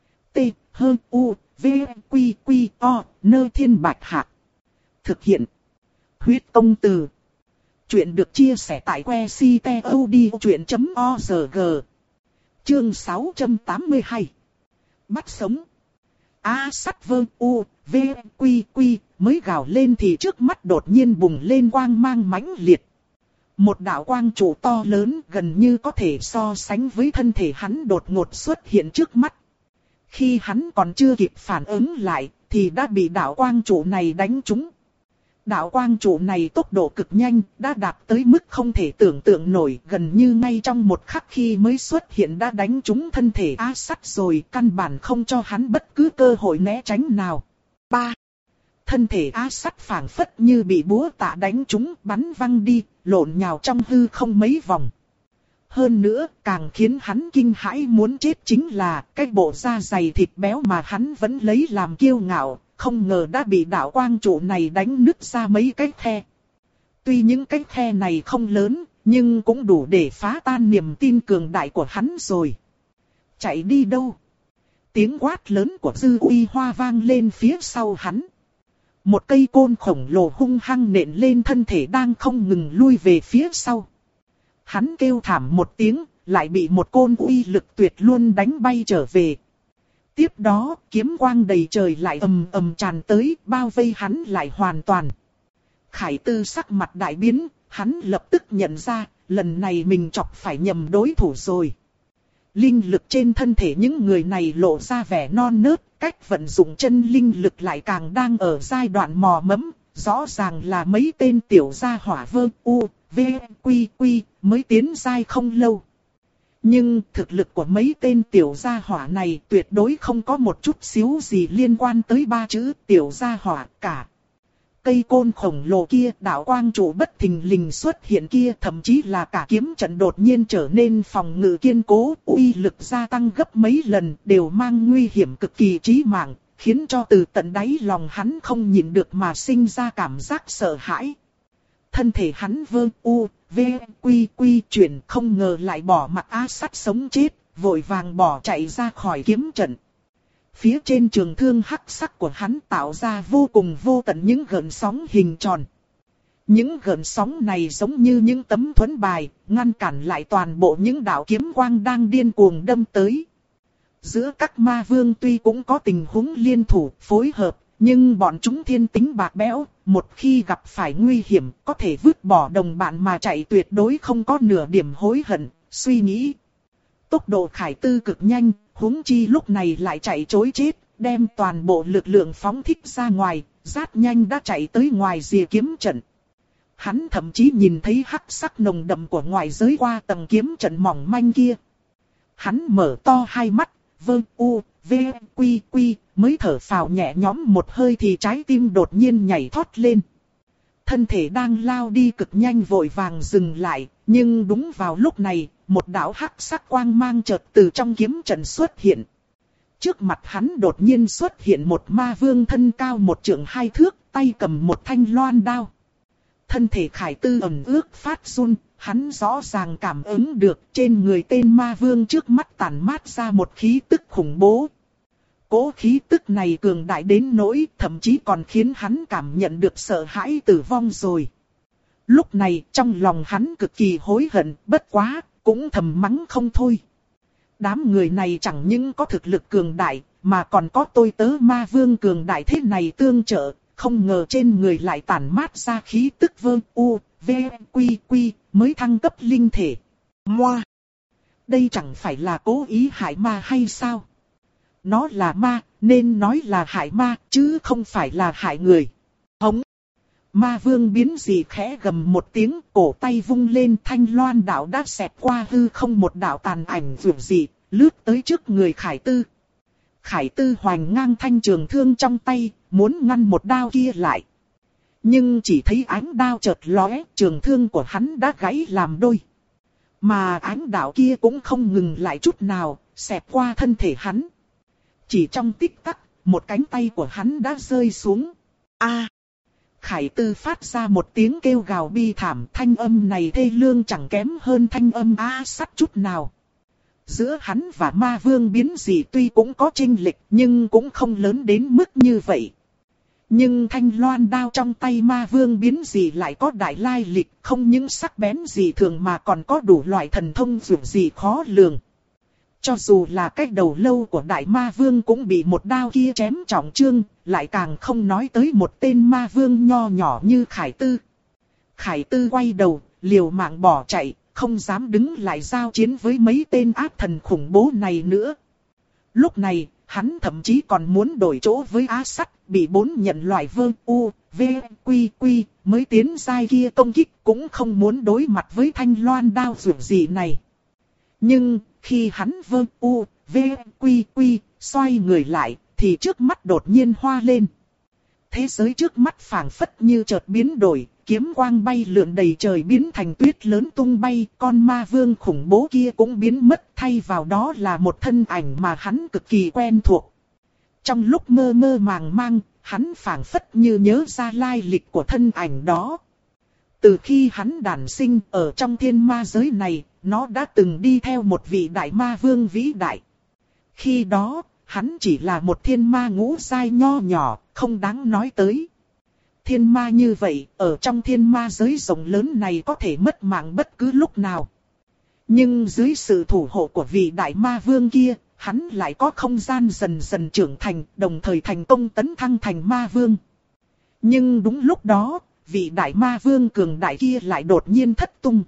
T-H-U-V-Q-Q-O, Nơi Thiên Bạch Hạc. Thực hiện. Huyết Công Từ. Chuyện được chia sẻ tại website.odchuyện.org. Chương 682. Bắt sống. Á sắt Vương U, V, Quy mới gào lên thì trước mắt đột nhiên bùng lên quang mang mãnh liệt. Một đạo quang trụ to lớn gần như có thể so sánh với thân thể hắn đột ngột xuất hiện trước mắt. Khi hắn còn chưa kịp phản ứng lại thì đã bị đạo quang trụ này đánh trúng. Đạo quang trụ này tốc độ cực nhanh, đã đạt tới mức không thể tưởng tượng nổi, gần như ngay trong một khắc khi mới xuất hiện đã đánh trúng thân thể á sắt rồi, căn bản không cho hắn bất cứ cơ hội né tránh nào. 3. Thân thể á sắt phảng phất như bị búa tạ đánh trúng, bắn văng đi, lộn nhào trong hư không mấy vòng. Hơn nữa, càng khiến hắn kinh hãi muốn chết chính là cái bộ da dày thịt béo mà hắn vẫn lấy làm kiêu ngạo. Không ngờ đã bị đạo quang trụ này đánh nứt ra mấy cái khe. Tuy những cái khe này không lớn, nhưng cũng đủ để phá tan niềm tin cường đại của hắn rồi. Chạy đi đâu? Tiếng quát lớn của Dư Uy Hoa vang lên phía sau hắn. Một cây côn khổng lồ hung hăng nện lên thân thể đang không ngừng lui về phía sau. Hắn kêu thảm một tiếng, lại bị một côn uy lực tuyệt luôn đánh bay trở về. Tiếp đó, kiếm quang đầy trời lại ầm ầm tràn tới, bao vây hắn lại hoàn toàn. Khải Tư sắc mặt đại biến, hắn lập tức nhận ra, lần này mình chọc phải nhầm đối thủ rồi. Linh lực trên thân thể những người này lộ ra vẻ non nớt, cách vận dụng chân linh lực lại càng đang ở giai đoạn mò mẫm, rõ ràng là mấy tên tiểu gia hỏa Vương U, V, Quy mới tiến giai không lâu. Nhưng thực lực của mấy tên tiểu gia hỏa này tuyệt đối không có một chút xíu gì liên quan tới ba chữ tiểu gia hỏa cả. Cây côn khổng lồ kia, đạo quang trụ bất thình lình xuất hiện kia, thậm chí là cả kiếm trận đột nhiên trở nên phòng ngự kiên cố, uy lực gia tăng gấp mấy lần, đều mang nguy hiểm cực kỳ chí mạng, khiến cho từ tận đáy lòng hắn không nhịn được mà sinh ra cảm giác sợ hãi. Thân thể hắn Vương U, V, Quy chuyển, không ngờ lại bỏ mặc á sắt sống chết, vội vàng bỏ chạy ra khỏi kiếm trận. Phía trên trường thương hắc sắc của hắn tạo ra vô cùng vô tận những gợn sóng hình tròn. Những gợn sóng này giống như những tấm thuẫn bài, ngăn cản lại toàn bộ những đạo kiếm quang đang điên cuồng đâm tới. Giữa các ma vương tuy cũng có tình huống liên thủ, phối hợp, nhưng bọn chúng thiên tính bạc bẽo, một khi gặp phải nguy hiểm, có thể vứt bỏ đồng bạn mà chạy, tuyệt đối không có nửa điểm hối hận, suy nghĩ. Tốc độ Khải Tư cực nhanh, huống chi lúc này lại chạy trối chết, đem toàn bộ lực lượng phóng thích ra ngoài, rất nhanh đã chạy tới ngoài rìa kiếm trận. Hắn thậm chí nhìn thấy hắc sắc nồng đậm của ngoại giới qua tầng kiếm trận mỏng manh kia. Hắn mở to hai mắt, Vương U, V, Quy mới thở phào nhẹ nhõm một hơi thì trái tim đột nhiên nhảy thót lên. Thân thể đang lao đi cực nhanh vội vàng dừng lại, nhưng đúng vào lúc này, một đạo hắc sắc quang mang chợt từ trong kiếm trận xuất hiện. Trước mặt hắn đột nhiên xuất hiện một ma vương thân cao 1 trượng 2 thước, tay cầm một thanh loan đao. Thân thể Khải Tư ẩm ướt phát run, hắn rõ ràng cảm ứng được trên người tên ma vương trước mắt tản mát ra một khí tức khủng bố. Cỗ khí tức này cường đại đến nỗi thậm chí còn khiến hắn cảm nhận được sợ hãi tử vong rồi. Lúc này trong lòng hắn cực kỳ hối hận, bất quá, cũng thầm mắng không thôi. Đám người này chẳng những có thực lực cường đại, mà còn có tôi tớ ma vương cường đại thế này tương trợ, không ngờ trên người lại tản mát ra khí tức vơ u, v, quy quy, mới thăng cấp linh thể. Moa! Đây chẳng phải là cố ý hại ma hay sao? Nó là ma, nên nói là hại ma, chứ không phải là hại người. Hống! Ma vương biến dị khẽ gầm một tiếng, cổ tay vung lên, thanh loan đạo đã xẹt qua hư không một đạo tàn ảnh vượt dị, lướt tới trước người Khải Tư. Khải Tư hoành ngang thanh trường thương trong tay, muốn ngăn một đao kia lại. Nhưng chỉ thấy ánh đao chợt lóe, trường thương của hắn đã gãy làm đôi. Mà ánh đạo kia cũng không ngừng lại chút nào, xẹt qua thân thể hắn. Chỉ trong tích tắc, một cánh tay của hắn đã rơi xuống. A! Khải Tư phát ra một tiếng kêu gào bi thảm, thanh âm này thê lương chẳng kém hơn thanh âm A Sắt chút nào. Giữa hắn và ma vương biến dị tuy cũng có chênh lệch nhưng cũng không lớn đến mức như vậy. Nhưng thanh loan đao trong tay ma vương biến dị lại có đại lai lịch, không những sắc bén dị thường mà còn có đủ loại thần thông dường dị khó lường. Cho dù là cái đầu lâu của đại ma vương cũng bị một đao kia chém trọng thương, lại càng không nói tới một tên ma vương nho nhỏ như Khải Tư. Khải Tư quay đầu, liều mạng bỏ chạy, không dám đứng lại giao chiến với mấy tên ác thần khủng bố này nữa. Lúc này, hắn thậm chí còn muốn đổi chỗ với Á Sắt, bị 4 nhận loại vơ u, v, quy quy, mới tiến giai kia công kích, cũng không muốn đối mặt với thanh loan đao dường dị này. Nhưng, khi hắn vơ u, v, quy quy, xoay người lại, thì trước mắt đột nhiên hoa lên. Thế giới trước mắt phảng phất như chợt biến đổi, kiếm quang bay lượn đầy trời biến thành tuyết lớn tung bay, con ma vương khủng bố kia cũng biến mất, thay vào đó là một thân ảnh mà hắn cực kỳ quen thuộc. Trong lúc mơ mơ màng mang, hắn phảng phất như nhớ ra lai lịch của thân ảnh đó. Từ khi hắn đản sinh ở trong thiên ma giới này, nó đã từng đi theo một vị đại ma vương vĩ đại. Khi đó, hắn chỉ là một thiên ma ngũ giai nho nhỏ, không đáng nói tới. Thiên ma như vậy, ở trong thiên ma giới rộng lớn này có thể mất mạng bất cứ lúc nào. Nhưng dưới sự thủ hộ của vị đại ma vương kia, hắn lại có không gian dần dần trưởng thành, đồng thời thành công tấn thăng thành ma vương. Nhưng đúng lúc đó, vị đại ma vương cường đại kia lại đột nhiên thất tung.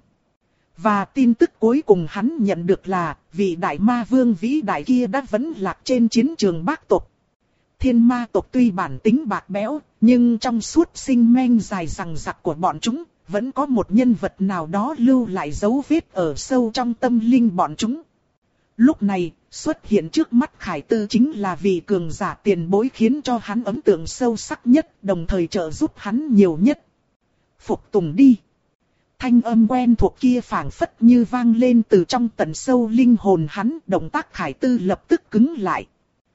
Và tin tức cuối cùng hắn nhận được là, vị đại ma vương vĩ đại kia đã vẫn lạc trên chiến trường Bác tộc. Thiên ma tộc tuy bản tính bạc bẽo, nhưng trong suốt sinh men dài dằng dặc của bọn chúng, vẫn có một nhân vật nào đó lưu lại dấu vết ở sâu trong tâm linh bọn chúng. Lúc này, xuất hiện trước mắt Khải Tư chính là vị cường giả tiền bối khiến cho hắn ấn tượng sâu sắc nhất, đồng thời trợ giúp hắn nhiều nhất. Phục tùng đi. Thanh âm quen thuộc kia phảng phất như vang lên từ trong tận sâu linh hồn hắn, động tác Khải Tư lập tức cứng lại.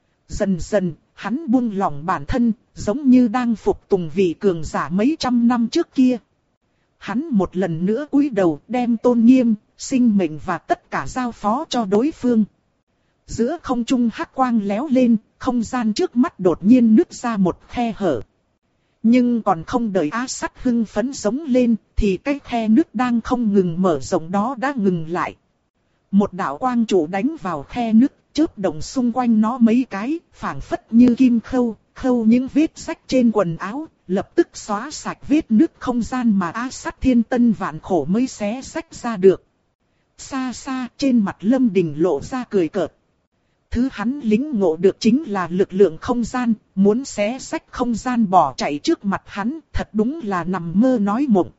Dần dần, hắn buông lỏng bản thân, giống như đang phục tùng vị cường giả mấy trăm năm trước kia. Hắn một lần nữa cúi đầu đem tôn nghiêm, sinh mệnh và tất cả giao phó cho đối phương. Giữa không trung hắc quang léo lên, không gian trước mắt đột nhiên nứt ra một khe hở. Nhưng còn không đợi Á Sắt hưng phấn sống lên, thì cái khe nứt đang không ngừng mở rộng đó đã ngừng lại. Một đạo quang trụ đánh vào khe nứt, chớp động xung quanh nó mấy cái, phảng phất như kim khâu, khâu những vết rách trên quần áo, lập tức xóa sạch vết nứt không gian mà Á Sắt thiên tân vạn khổ mới xé rách ra được. Xa xa trên mặt Lâm Đình lộ ra cười cợt. Thứ hắn lính ngộ được chính là lực lượng không gian, muốn xé rách không gian bỏ chạy trước mặt hắn, thật đúng là nằm mơ nói mộng.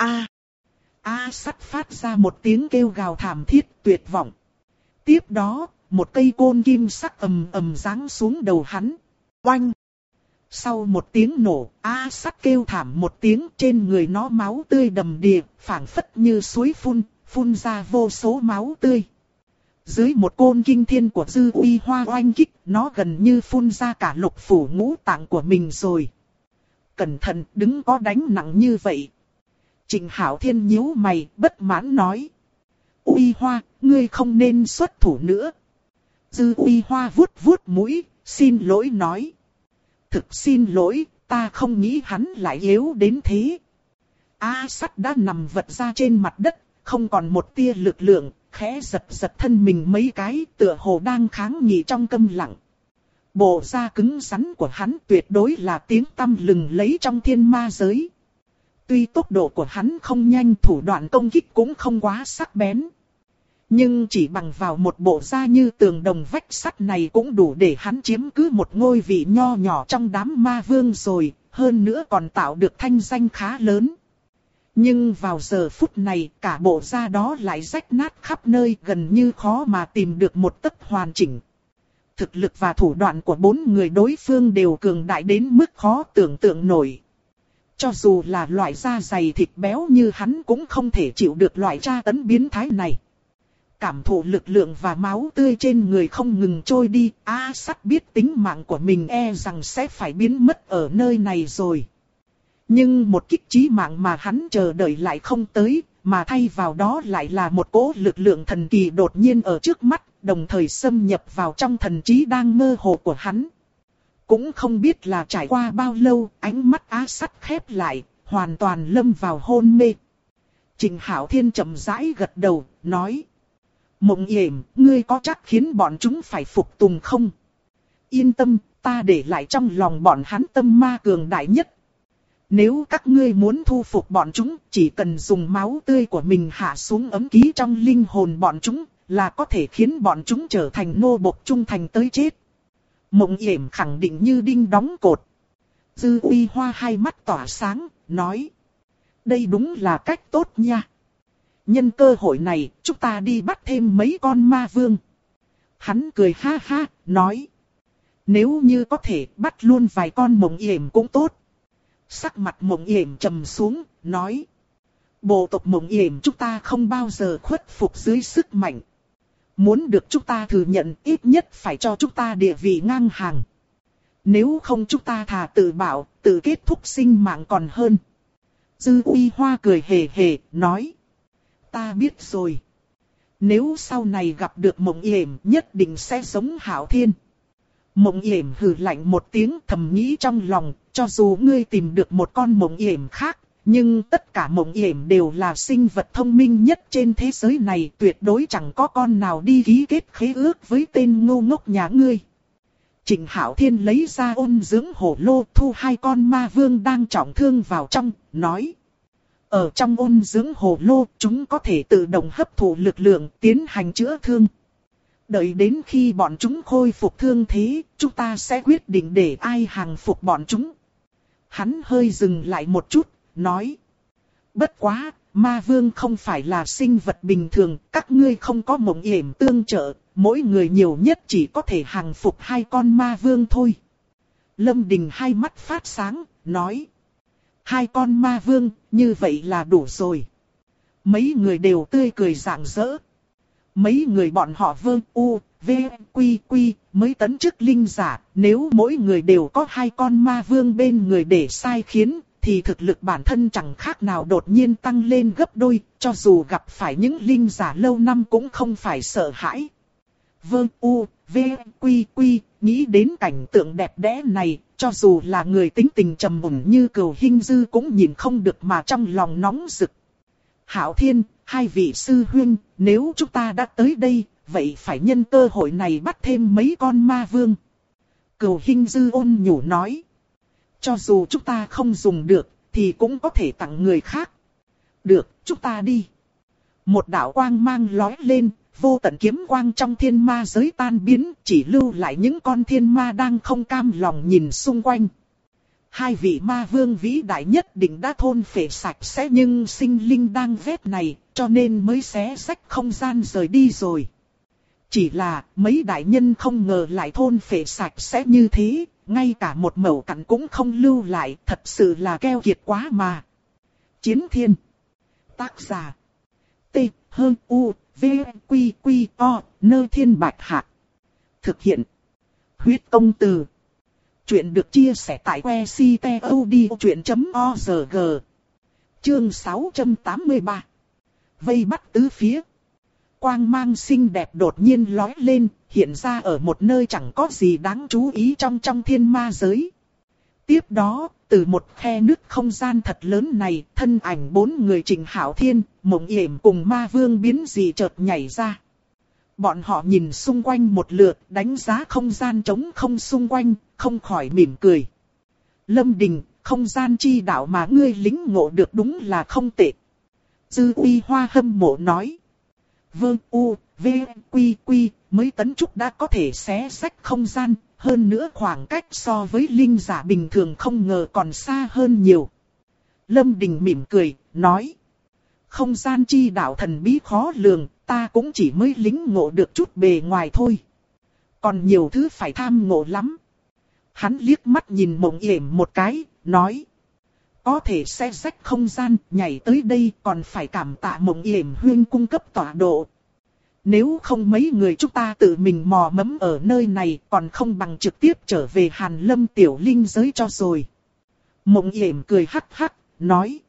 Á Sắt phát ra một tiếng kêu gào thảm thiết tuyệt vọng. Tiếp đó, một cây côn kim sắc ầm ầm giáng xuống đầu hắn. Oanh! Sau một tiếng nổ, Á Sắt kêu thảm một tiếng, trên người nó máu tươi đầm đìa, phảng phất như suối phun ra vô số máu tươi. Dưới một côn kinh thiên của dư uy hoa oanh kích, nó gần như phun ra cả lục phủ ngũ tạng của mình rồi. Cẩn thận, đừng có đánh nặng như vậy. Trịnh Hạo Thiên nhíu mày, bất mãn nói. Uy Hoa, ngươi không nên xuất thủ nữa. Dư Uy Hoa vuốt vuốt mũi, xin lỗi nói. Thực xin lỗi, ta không nghĩ hắn lại yếu đến thế. A Sắt đã nằm vật ra trên mặt đất, không còn một tia lực lượng, khẽ giật giật thân mình mấy cái, tựa hồ đang kháng nghị trong câm lặng. Bộ da cứng rắn của hắn tuyệt đối là tiếng tăm lừng lấy trong thiên ma giới. Tuy tốc độ của hắn không nhanh, thủ đoạn công kích cũng không quá sắc bén. Nhưng chỉ bằng vào một bộ da như tường đồng vách sắt này cũng đủ để hắn chiếm cứ một ngôi vị nho nhỏ trong đám ma vương rồi, hơn nữa còn tạo được thanh danh khá lớn. Nhưng vào giờ phút này, cả bộ da đó lại rách nát khắp nơi, gần như khó mà tìm được một tấc hoàn chỉnh. Thực lực và thủ đoạn của 4 người đối phương đều cường đại đến mức khó tưởng tượng nổi. Cho dù là loại da dày thịt béo như hắn cũng không thể chịu được loại tra tấn biến thái này. Cảm thụ lực lượng và máu tươi trên người không ngừng trôi đi, A Sắt biết tính mạng của mình e rằng sẽ phải biến mất ở nơi này rồi. Nhưng một kích chí mạng mà hắn chờ đợi lại không tới, mà thay vào đó lại là một cỗ lực lượng thần kỳ đột nhiên ở trước mắt, đồng thời xâm nhập vào trong thần trí đang mơ hồ của hắn. Cũng không biết là trải qua bao lâu, ánh mắt A Sắt khép lại, hoàn toàn lâm vào hôn mê. Trịnh Hạo Thiên chậm rãi gật đầu, nói. Mộng Yểm, ngươi có chắc khiến bọn chúng phải phục tùng không? Yên tâm, ta để lại trong lòng bọn hắn tâm ma cường đại nhất. Nếu các ngươi muốn thu phục bọn chúng, chỉ cần dùng máu tươi của mình hạ xuống ấm ký trong linh hồn bọn chúng, là có thể khiến bọn chúng trở thành nô bộc trung thành tới chết. Mộng Yểm khẳng định như đinh đóng cột. Dư Uy Hoa hai mắt tỏa sáng, nói. Đây đúng là cách tốt nha. Nhân cơ hội này, chúng ta đi bắt thêm mấy con ma vương. Hắn cười ha ha, nói. Nếu như có thể bắt luôn vài con Mộng Yểm cũng tốt. Sắc mặt Mộng Yểm trầm xuống, nói. Bộ tộc Mộng Yểm chúng ta không bao giờ khuất phục dưới sức mạnh. Muốn được chúng ta thừa nhận ít nhất phải cho chúng ta địa vị ngang hàng. Nếu không chúng ta thà tự bảo, tự kết thúc sinh mạng còn hơn. Dư Uy Hoa cười hề hề, nói. Ta biết rồi. Nếu sau này gặp được Mộng Yểm nhất định sẽ giống Hạo Thiên. Mộng Yểm hừ lạnh một tiếng thầm nghĩ trong lòng, cho dù ngươi tìm được một con Mộng Yểm khác, nhưng tất cả Mộng Yểm đều là sinh vật thông minh nhất trên thế giới này, tuyệt đối chẳng có con nào đi ký kết khế ước với tên ngu ngốc nhà ngươi. Trịnh Hạo Thiên lấy ra ôn dưỡng hổ lô, thu 2 con ma vương đang trọng thương vào trong, nói. Ở trong ôn dưỡng hổ lô, chúng có thể tự động hấp thụ lực lượng, tiến hành chữa thương. Đợi đến khi bọn chúng khôi phục thương thế, chúng ta sẽ quyết định để ai hàng phục bọn chúng. Hắn hơi dừng lại một chút, nói. Bất quá, ma vương không phải là sinh vật bình thường, các ngươi không có Mộng Yểm tương trợ, mỗi người nhiều nhất chỉ có thể hàng phục 2 con ma vương thôi. Lâm Đình hai mắt phát sáng, nói. 2 con ma vương, như vậy là đủ rồi. Mấy người đều tươi cười rạng rỡ. Mấy người bọn họ Vương U, V, Quy Quy mới tấn chức linh giả, nếu mỗi người đều có 2 con ma vương bên người để sai khiến, thì thực lực bản thân chẳng khác nào đột nhiên tăng lên gấp đôi, cho dù gặp phải những linh giả lâu năm cũng không phải sợ hãi. Vương U, V, Quy Quy, nghĩ đến cảnh tượng đẹp đẽ này, cho dù là người tính tình trầm mùn như Cửu Hinh Dư cũng nhìn không được mà trong lòng nóng rực. Hạo Thiên, 2 vị sư huynh, nếu chúng ta đã tới đây, vậy phải nhân cơ hội này bắt thêm mấy con ma vương. Cửu Hinh Dư ôn nhủ nói. Cho dù chúng ta không dùng được, thì cũng có thể tặng người khác. Được, chúng ta đi. Một đạo quang mang lói lên, vô tận kiếm quang trong thiên ma giới tan biến, chỉ lưu lại những con thiên ma đang không cam lòng nhìn xung quanh. 2 vị ma vương vĩ đại nhất định đã thôn phệ sạch sẽ, nhưng sinh linh đang vết này, cho nên mới xé rách không gian rời đi rồi. Chỉ là mấy đại nhân không ngờ lại thôn phệ sạch sẽ như thế, ngay cả một mẩu cặn cũng không lưu lại, thật sự là keo kiệt quá mà. Chiến Thiên. Tác giả. T, H, U, V, Quy, Quy, O, Nơ Thiên Bạch Hạc. Thực hiện. Huyết Công Từ. Chuyện được chia sẻ tại website odchuyện.org. Chương 683. Vây bắt tứ phía. Quang mang xinh đẹp đột nhiên lói lên, hiện ra ở một nơi chẳng có gì đáng chú ý trong thiên ma giới. Tiếp đó, từ một khe nứt không gian thật lớn này, thân ảnh 4 người Trịnh Hạo Thiên, Mộng Yểm cùng Ma Vương biến dị chợt nhảy ra. Bọn họ nhìn xung quanh một lượt, đánh giá không gian trống không xung quanh, không khỏi mỉm cười. Lâm Đình, không gian chi đạo mà ngươi lĩnh ngộ được đúng là không tệ. Dư Uy Hoa hâm mộ nói. Vương U, V, Quy Quy, mới tấn trúc đã có thể xé rách không gian, hơn nữa khoảng cách so với linh giả bình thường không ngờ còn xa hơn nhiều. Lâm Đình mỉm cười, nói. Không gian chi đạo thần bí khó lường, ta cũng chỉ mới lĩnh ngộ được chút bề ngoài thôi. Còn nhiều thứ phải tham ngộ lắm. Hắn liếc mắt nhìn Mộng Yểm một cái, nói. Có thể xé rách không gian, nhảy tới đây còn phải cảm tạ Mộng Yểm huyên cung cấp tọa độ. Nếu không mấy người chúng ta tự mình mò mẫm ở nơi này còn không bằng trực tiếp trở về Hàn Lâm tiểu linh giới cho rồi. Mộng Yểm cười hắc hắc, nói.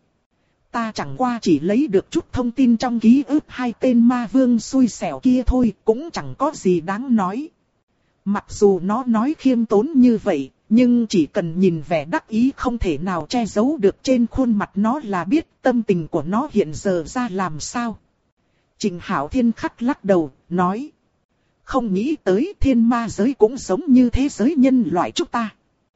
Ta chẳng qua chỉ lấy được chút thông tin trong ký ức 2 tên ma vương xui xẻo kia thôi, cũng chẳng có gì đáng nói. Mặc dù nó nói khiêm tốn như vậy, nhưng chỉ cần nhìn vẻ đắc ý không thể nào che giấu được trên khuôn mặt nó là biết tâm tình của nó hiện giờ ra làm sao. Trịnh Hạo Thiên khắc lắc đầu, nói. Không nghĩ tới thiên ma giới cũng giống như thế giới nhân loại chúng ta.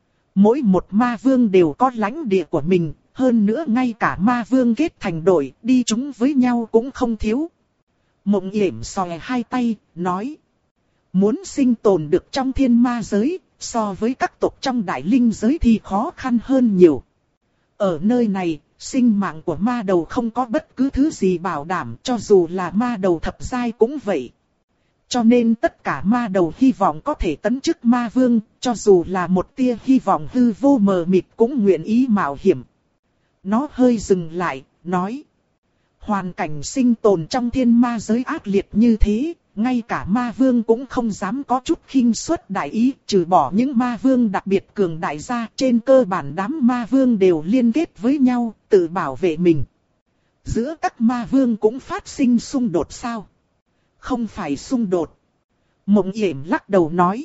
Mỗi một ma vương đều có lãnh địa của mình, hơn nữa ngay cả ma vương kết thành đội, đi chúng với nhau cũng không thiếu. Mộng Yểm xòe 2 tay, nói. Muốn sinh tồn được trong thiên ma giới, so với các tộc trong đại linh giới thì khó khăn hơn nhiều. Ở nơi này, sinh mạng của ma đầu không có bất cứ thứ gì bảo đảm, cho dù là ma đầu thập giai cũng vậy. Cho nên tất cả ma đầu hy vọng có thể tấn chức ma vương, cho dù là một tia hy vọng hư vô mờ mịt cũng nguyện ý mạo hiểm. Nó hơi dừng lại, nói. Hoàn cảnh sinh tồn trong thiên ma giới ác liệt như thế, ngay cả ma vương cũng không dám có chút khinh suất đại ý, trừ bỏ những ma vương đặc biệt cường đại ra, trên cơ bản đám ma vương đều liên kết với nhau, tự bảo vệ mình. Giữa các ma vương cũng phát sinh xung đột sao? Không phải xung đột. Mộng Yểm lắc đầu nói.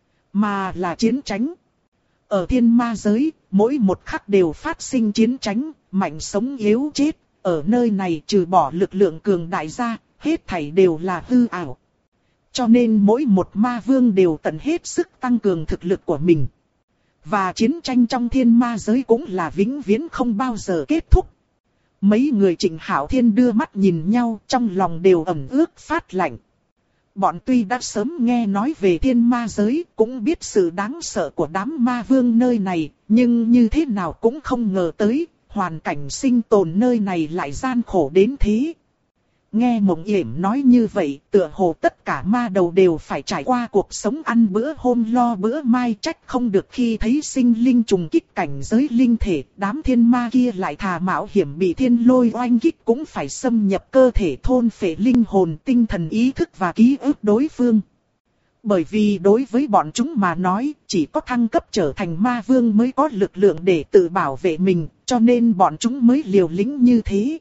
Mà là chiến tranh. Ở thiên ma giới, mỗi một khắc đều phát sinh chiến tranh, mạnh sống yếu chết. Ở nơi này trừ bỏ lực lượng cường đại ra, hết thảy đều là hư ảo. Cho nên mỗi một ma vương đều tận hết sức tăng cường thực lực của mình. Và chiến tranh trong thiên ma giới cũng là vĩnh viễn không bao giờ kết thúc. Mấy người Trịnh Hạo Thiên đưa mắt nhìn nhau, trong lòng đều ẩm ướt phát lạnh. Bọn tuy đã sớm nghe nói về thiên ma giới, cũng biết sự đáng sợ của đám ma vương nơi này, nhưng như thế nào cũng không ngờ tới, hoàn cảnh sinh tồn nơi này lại gian khổ đến thế. Nghe Mộng Yểm nói như vậy, tựa hồ tất cả ma đầu đều phải trải qua cuộc sống ăn bữa hôm lo bữa mai, trách không được khi thấy sinh linh trùng kích cảnh giới linh thể, đám thiên ma kia lại thà mạo hiểm bị thiên lôi oanh kích cũng phải xâm nhập cơ thể thôn phệ linh hồn, tinh thần, ý thức và ký ức đối phương. Bởi vì đối với bọn chúng mà nói, chỉ có thăng cấp trở thành ma vương mới có lực lượng để tự bảo vệ mình, cho nên bọn chúng mới liều lĩnh như thế.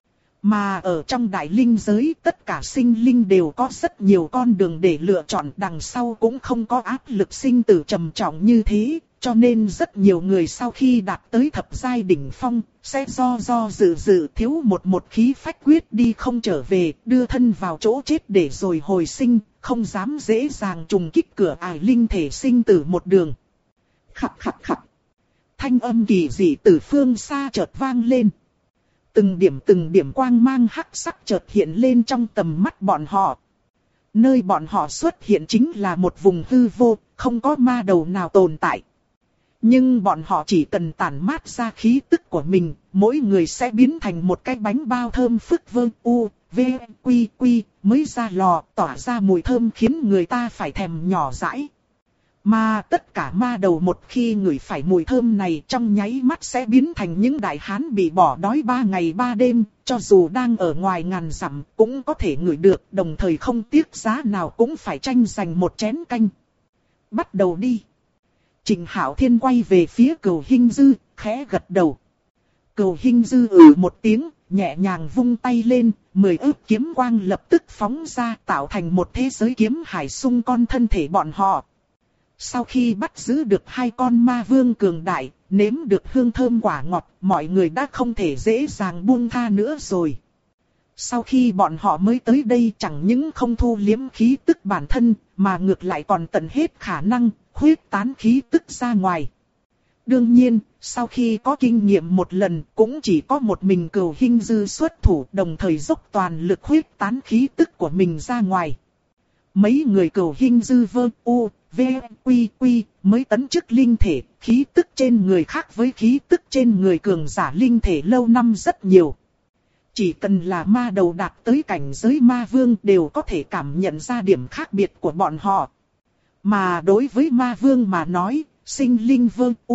Mà ở trong đại linh giới, tất cả sinh linh đều có rất nhiều con đường để lựa chọn, đằng sau cũng không có áp lực sinh tử trầm trọng như thế, cho nên rất nhiều người sau khi đạt tới thập giai đỉnh phong, sẽ do dự thiếu một khí phách quyết đi không trở về, đưa thân vào chỗ chết để rồi hồi sinh, không dám dễ dàng trùng kích cửa ải linh thể sinh tử một đường. Khập khập khập. Thanh âm kỳ dị từ phương xa chợt vang lên. Từng điểm quang mang hắc sắc chợt hiện lên trong tầm mắt bọn họ. Nơi bọn họ xuất hiện chính là một vùng hư vô, không có ma đầu nào tồn tại. Nhưng bọn họ chỉ cần tản mát ra khí tức của mình, mỗi người sẽ biến thành một cái bánh bao thơm phức vơ u, v, quy quy, mới ra lò, tỏa ra mùi thơm khiến người ta phải thèm nhỏ dãi. Mà tất cả ma đầu một khi ngửi phải mùi thơm này trong nháy mắt sẽ biến thành những đại hán bị bỏ đói 3 ngày 3 đêm, cho dù đang ở ngoài ngàn dặm cũng có thể ngửi được, đồng thời không tiếc giá nào cũng phải tranh giành một chén canh. Bắt đầu đi. Trịnh Hạo Thiên quay về phía Cửu Hinh Dư, khẽ gật đầu. Cửu Hinh Dư một tiếng, nhẹ nhàng vung tay lên, 10 ức kiếm quang lập tức phóng ra tạo thành một thế giới kiếm hải xung con thân thể bọn họ. Sau khi bắt giữ được hai con ma vương cường đại, nếm được hương thơm quả ngọt, mọi người đã không thể dễ dàng buông tha nữa rồi. Sau khi bọn họ mới tới đây chẳng những không thu liếm khí tức bản thân, mà ngược lại còn tận hết khả năng, huyết tán khí tức ra ngoài. Đương nhiên, sau khi có kinh nghiệm một lần, cũng chỉ có một mình Cửu Hinh Dư xuất thủ, đồng thời dốc toàn lực huyết tán khí tức của mình ra ngoài. Mấy người Cửu Hinh Dư quy mới tấn chức linh thể, khí tức trên người khác với khí tức trên người cường giả linh thể lâu năm rất nhiều. Chỉ cần là ma đầu đạt tới cảnh giới ma vương đều có thể cảm nhận ra điểm khác biệt của bọn họ. Mà đối với ma vương mà nói, sinh linh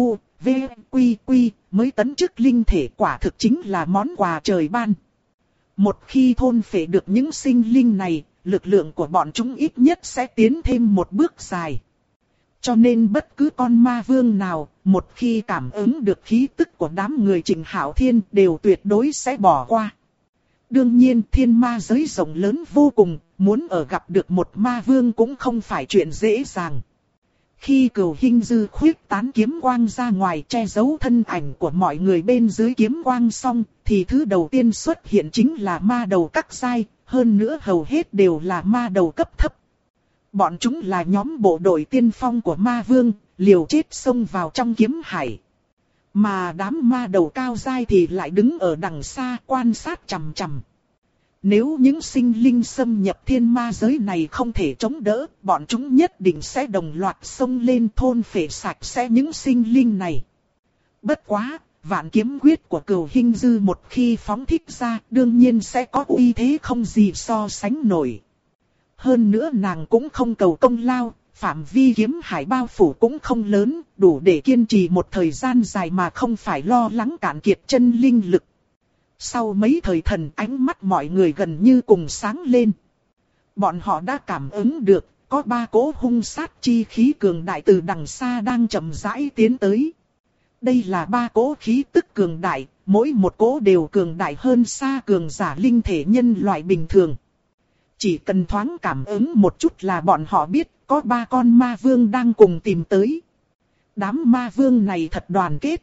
quy mới tấn chức linh thể quả thực chính là món quà trời ban. Một khi thôn phệ được những sinh linh này, lực lượng của bọn chúng ít nhất sẽ tiến thêm một bước dài. Cho nên bất cứ con ma vương nào, một khi cảm ứng được khí tức của đám người Trịnh Hạo Thiên đều tuyệt đối sẽ bỏ qua. Đương nhiên thiên ma giới rộng lớn vô cùng, muốn ở gặp được một ma vương cũng không phải chuyện dễ dàng. Khi Cửu Hinh Dư khuyết tán kiếm quang ra ngoài che giấu thân ảnh của mọi người bên dưới kiếm quang xong, thì thứ đầu tiên xuất hiện chính là ma đầu các giai, hơn nữa hầu hết đều là ma đầu cấp thấp. Bọn chúng là nhóm bộ đội tiên phong của ma vương, liều chết xông vào trong kiếm hải. Mà đám ma đầu cao giai thì lại đứng ở đằng xa quan sát chằm chằm. Nếu những sinh linh xâm nhập thiên ma giới này không thể chống đỡ, bọn chúng nhất định sẽ đồng loạt xông lên thôn phệ sạch sẽ những sinh linh này. Bất quá, vạn kiếm quyết của Cửu Hinh Dư một khi phóng thích ra, đương nhiên sẽ có uy thế không gì so sánh nổi. Hơn nữa nàng cũng không cầu công lao, phạm vi kiếm hải bao phủ cũng không lớn, đủ để kiên trì một thời gian dài mà không phải lo lắng cạn kiệt chân linh lực. Sau mấy thời thần, ánh mắt mọi người gần như cùng sáng lên. Bọn họ đã cảm ứng được, có 3 cỗ hung sát chi khí cường đại từ đằng xa đang chậm rãi tiến tới. Đây là 3 cỗ khí tức cường đại, mỗi một cỗ đều cường đại hơn xa cường giả linh thể nhân loại bình thường. Chỉ cần thoáng cảm ứng một chút là bọn họ biết có 3 con ma vương đang cùng tìm tới. Đám ma vương này thật đoàn kết.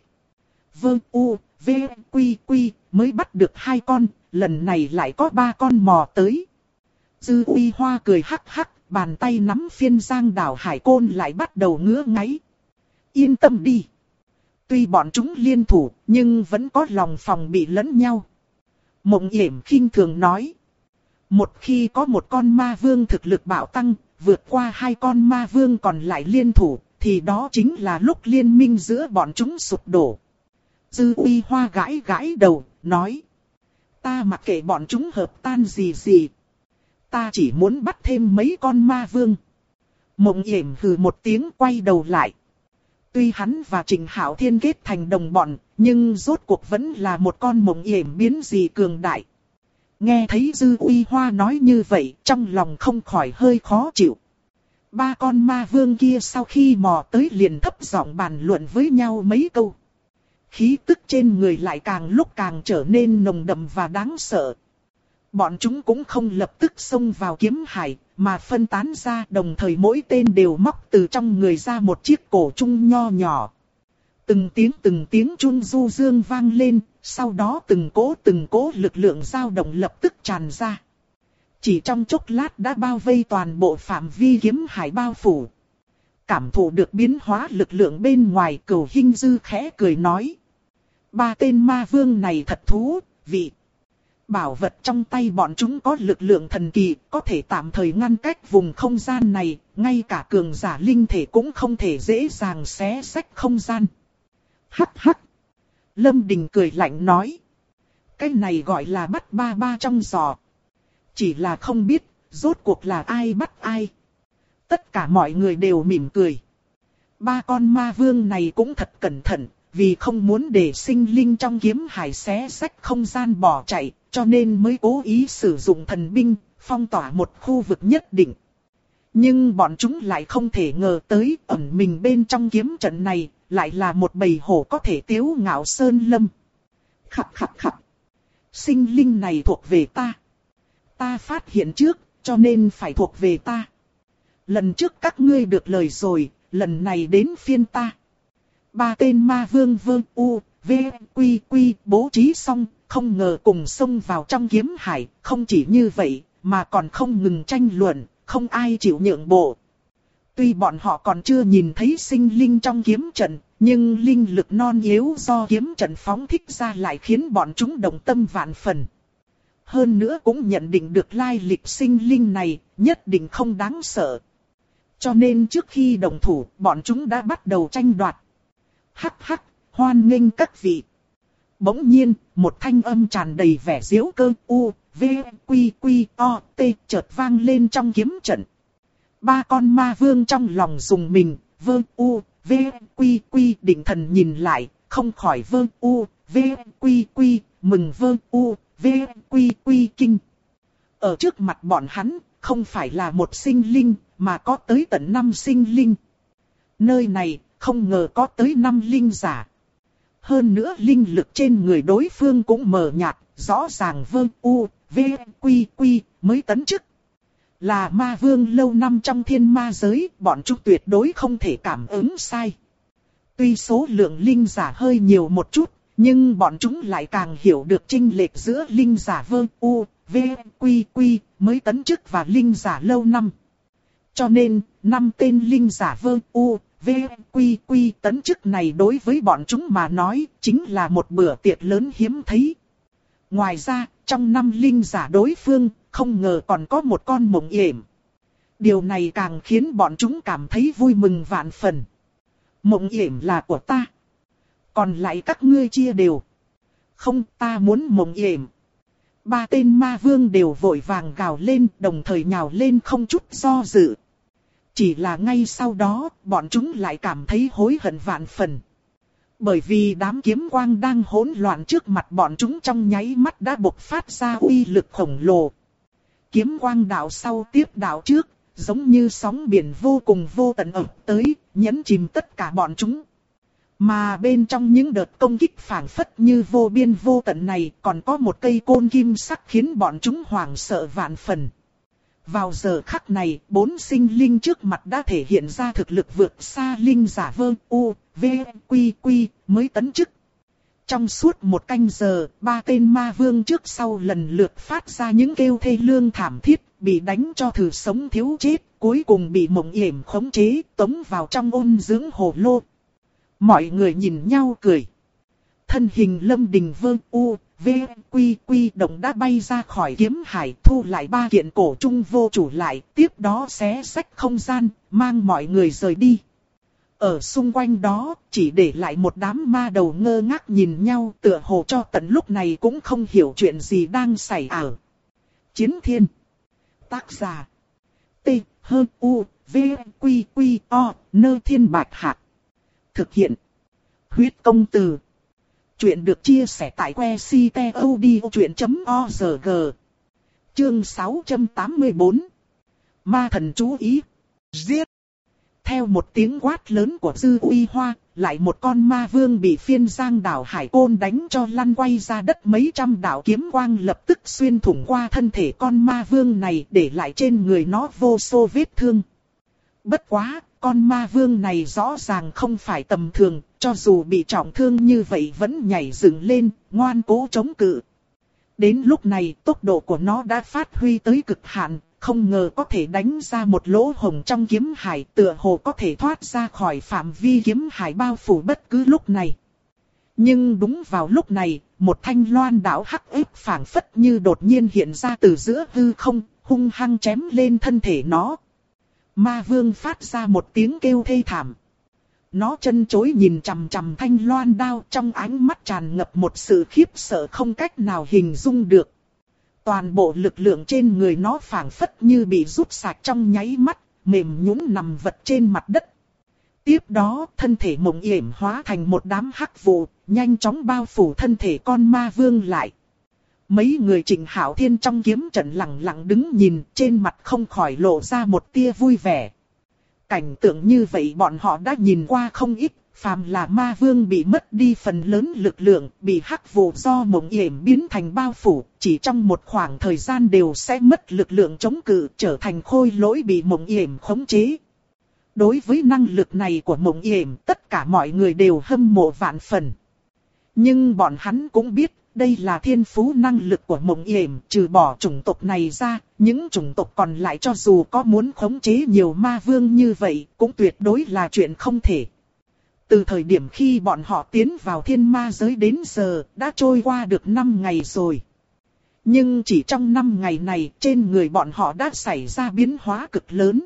Quy mới bắt được 2 con, lần này lại có 3 con mò tới. Dư Uy Hoa cười hắc hắc, bàn tay nắm phiên giang đảo hải côn lại bắt đầu ngứa ngáy. Yên tâm đi. Tuy bọn chúng liên thủ, nhưng vẫn có lòng phòng bị lẫn nhau. Mộng Yểm khinh thường nói. Một khi có một con ma vương thực lực bạo tăng, vượt qua 2 con ma vương còn lại liên thủ, thì đó chính là lúc liên minh giữa bọn chúng sụp đổ. Dư Uy Hoa gãi gãi đầu, nói. Ta mặc kệ bọn chúng hợp tan gì. Ta chỉ muốn bắt thêm mấy con ma vương. Mộng Yểm hừ một tiếng quay đầu lại. Tuy hắn và Trịnh Hạo Thiên kết thành đồng bọn, nhưng rốt cuộc vẫn là một con Mộng Yểm biến dị cường đại. Nghe thấy Dư Uy Hoa nói như vậy, trong lòng không khỏi hơi khó chịu. 3 con ma vương kia sau khi mò tới liền thấp giọng bàn luận với nhau mấy câu. Khí tức trên người lại càng lúc càng trở nên nồng đậm và đáng sợ. Bọn chúng cũng không lập tức xông vào kiếm hải, mà phân tán ra, đồng thời mỗi tên đều móc từ trong người ra một chiếc cổ trung nho nhỏ. Từng tiếng chun du dương vang lên, sau đó từng cỗ lực lượng dao động lập tức tràn ra. Chỉ trong chốc lát đã bao vây toàn bộ phạm vi kiếm hải bao phủ. Cảm thụ được biến hóa lực lượng bên ngoài, Cửu Hinh Dư khẽ cười nói. 3 tên ma vương này thật thú vị. Bảo vật trong tay bọn chúng có lực lượng thần kỳ, có thể tạm thời ngăn cách vùng không gian này, ngay cả cường giả linh thể cũng không thể dễ dàng xé rách không gian. Hắc hắc. Lâm Đình cười lạnh nói. Cái này gọi là bắt ba trong giò. Chỉ là không biết, rốt cuộc là ai bắt ai. Tất cả mọi người đều mỉm cười. 3 con ma vương này cũng thật cẩn thận, vì không muốn để sinh linh trong kiếm hải xé rách không gian bỏ chạy, cho nên mới cố ý sử dụng thần binh, phong tỏa một khu vực nhất định. Nhưng bọn chúng lại không thể ngờ tới ẩn mình bên trong kiếm trận này, lại là một bầy hổ có thể tiếu ngạo sơn lâm. Khập khập khập. Sinh linh này thuộc về ta. Ta phát hiện trước, cho nên phải thuộc về ta. Lần trước các ngươi được lời rồi, lần này đến phiên ta. Ba tên ma vương vương u, v, quy quy bố trí xong, không ngờ cùng xông vào trong kiếm hải. Không chỉ như vậy, mà còn không ngừng tranh luận, không ai chịu nhượng bộ. Tuy bọn họ còn chưa nhìn thấy sinh linh trong kiếm trận, nhưng linh lực non yếu do kiếm trận phóng thích ra lại khiến bọn chúng động tâm vạn phần. Hơn nữa cũng nhận định được lai lịch sinh linh này, nhất định không đáng sợ. Cho nên trước khi đồng thủ, bọn chúng đã bắt đầu tranh đoạt. Hắc hắc, hoan nghênh các vị. Bỗng nhiên, một thanh âm tràn đầy vẻ giễu cơ u, v, quy quy, o, t chợt vang lên trong kiếm trận. Ba con ma vương trong lòng dùng mình, vơ u, v, quy quy định thần nhìn lại, không khỏi vơ u, v, quy quy, mừng vơ u, v, quy quy kinh. Ở trước mặt bọn hắn, không phải là một sinh linh, mà có tới tận 5 sinh linh. Nơi này, không ngờ có tới 5 linh giả. Hơn nữa linh lực trên người đối phương cũng mờ nhạt, rõ ràng vơ u, v, quy quy, mới tấn chức. Là ma vương lâu năm trong thiên ma giới, bọn chúng tuyệt đối không thể cảm ứng sai. Tuy số lượng linh giả hơi nhiều một chút, nhưng bọn chúng lại càng hiểu được chênh lệch giữa linh giả vơ u, v, quy quy, mới tấn chức và linh giả lâu năm. Cho nên, 5 tên linh giả vơ u, v, quy quy tấn chức này đối với bọn chúng mà nói, chính là một bữa tiệc lớn hiếm thấy. Ngoài ra, trong 5 linh giả đối phương, không ngờ còn có một con mộng yểm. Điều này càng khiến bọn chúng cảm thấy vui mừng vạn phần. Mộng yểm là của ta. Còn lại các ngươi chia đều. Không, ta muốn mộng yểm. Ba tên ma vương đều vội vàng gào lên, đồng thời nhào lên không chút do dự. Chỉ là ngay sau đó, bọn chúng lại cảm thấy hối hận vạn phần. Bởi vì đám kiếm quang đang hỗn loạn trước mặt bọn chúng trong nháy mắt đã bộc phát ra uy lực khổng lồ. Kiếm quang đạo sau tiếp đạo trước, giống như sóng biển vô cùng vô tận ập tới, nhấn chìm tất cả bọn chúng. Mà bên trong những đợt công kích phảng phất như vô biên vô tận này, còn có một cây côn kim sắc khiến bọn chúng hoảng sợ vạn phần. Vào giờ khắc này, 4 sinh linh trước mặt đã thể hiện ra thực lực vượt xa linh giả vơ u, v, quy quy, mới tấn chức. Trong suốt một canh giờ, 3 tên ma vương trước sau lần lượt phát ra những kêu thê lương thảm thiết, bị đánh cho thử sống thiếu chết, cuối cùng bị mộng yểm khống chế, tống vào trong ôn dưỡng hồ lô. Mọi người nhìn nhau cười. Thân hình Lâm Đình vơ u, v, quy quy động đã bay ra khỏi kiếm hải, thu lại 3 kiện cổ trung vô chủ lại, tiếp đó xé xách không gian, mang mọi người rời đi. Ở xung quanh đó, chỉ để lại một đám ma đầu ngơ ngác nhìn nhau, tựa hồ cho tận lúc này cũng không hiểu chuyện gì đang xảy ra. Chiến Thiên. Tác giả. T, H, U, V, Quy, Quy, O, Nơ Thiên Bạch Hạc. Thực hiện. Huyết Công Từ. Chuyện được chia sẻ tại website.odchuyện.org. Chương 684. Ma thần chú ý. Giết. Theo một tiếng quát lớn của Dư Uy Hoa, lại một con ma vương bị phiên giang đảo hải côn đánh cho lăn quay ra đất, mấy trăm đạo kiếm quang lập tức xuyên thủng qua thân thể con ma vương này, để lại trên người nó vô số vết thương. Bất quá, con ma vương này rõ ràng không phải tầm thường, cho dù bị trọng thương như vậy vẫn nhảy dựng lên, ngoan cố chống cự. Đến lúc này tốc độ của nó đã phát huy tới cực hạn, không ngờ có thể đánh ra một lỗ hổng trong kiếm hải, tựa hồ có thể thoát ra khỏi phạm vi kiếm hải bao phủ bất cứ lúc này. Nhưng đúng vào lúc này, một thanh loan đảo hắc ếp phảng phất như đột nhiên hiện ra từ giữa hư không, hung hăng chém lên thân thể nó. Ma vương phát ra một tiếng kêu thê thảm. Nó chân chối nhìn chằm chằm thanh loan đao, trong ánh mắt tràn ngập một sự khiếp sợ không cách nào hình dung được. Toàn bộ lực lượng trên người nó phảng phất như bị rút sạch trong nháy mắt, mềm nhũn nằm vật trên mặt đất. Tiếp đó, thân thể mộng yểm hóa thành một đám hắc vụ, nhanh chóng bao phủ thân thể con ma vương lại. Mấy người Trịnh Hạo Thiên trong kiếm trận lặng lặng đứng nhìn, trên mặt không khỏi lộ ra một tia vui vẻ. Cảnh tượng như vậy bọn họ đã nhìn qua không ít, phàm là ma vương bị mất đi phần lớn lực lượng, bị hắc vụ do mộng yểm biến thành bao phủ, chỉ trong một khoảng thời gian đều sẽ mất lực lượng chống cự, trở thành khôi lỗi bị mộng yểm khống chế. Đối với năng lực này của mộng yểm, tất cả mọi người đều hâm mộ vạn phần. Nhưng bọn hắn cũng biết, đây là thiên phú năng lực của mộng yểm, trừ bỏ chủng tộc này ra, những chủng tộc còn lại cho dù có muốn khống chế nhiều ma vương như vậy, cũng tuyệt đối là chuyện không thể. Từ thời điểm khi bọn họ tiến vào thiên ma giới đến giờ, đã trôi qua được 5 ngày rồi. Nhưng chỉ trong 5 ngày này, trên người bọn họ đã xảy ra biến hóa cực lớn.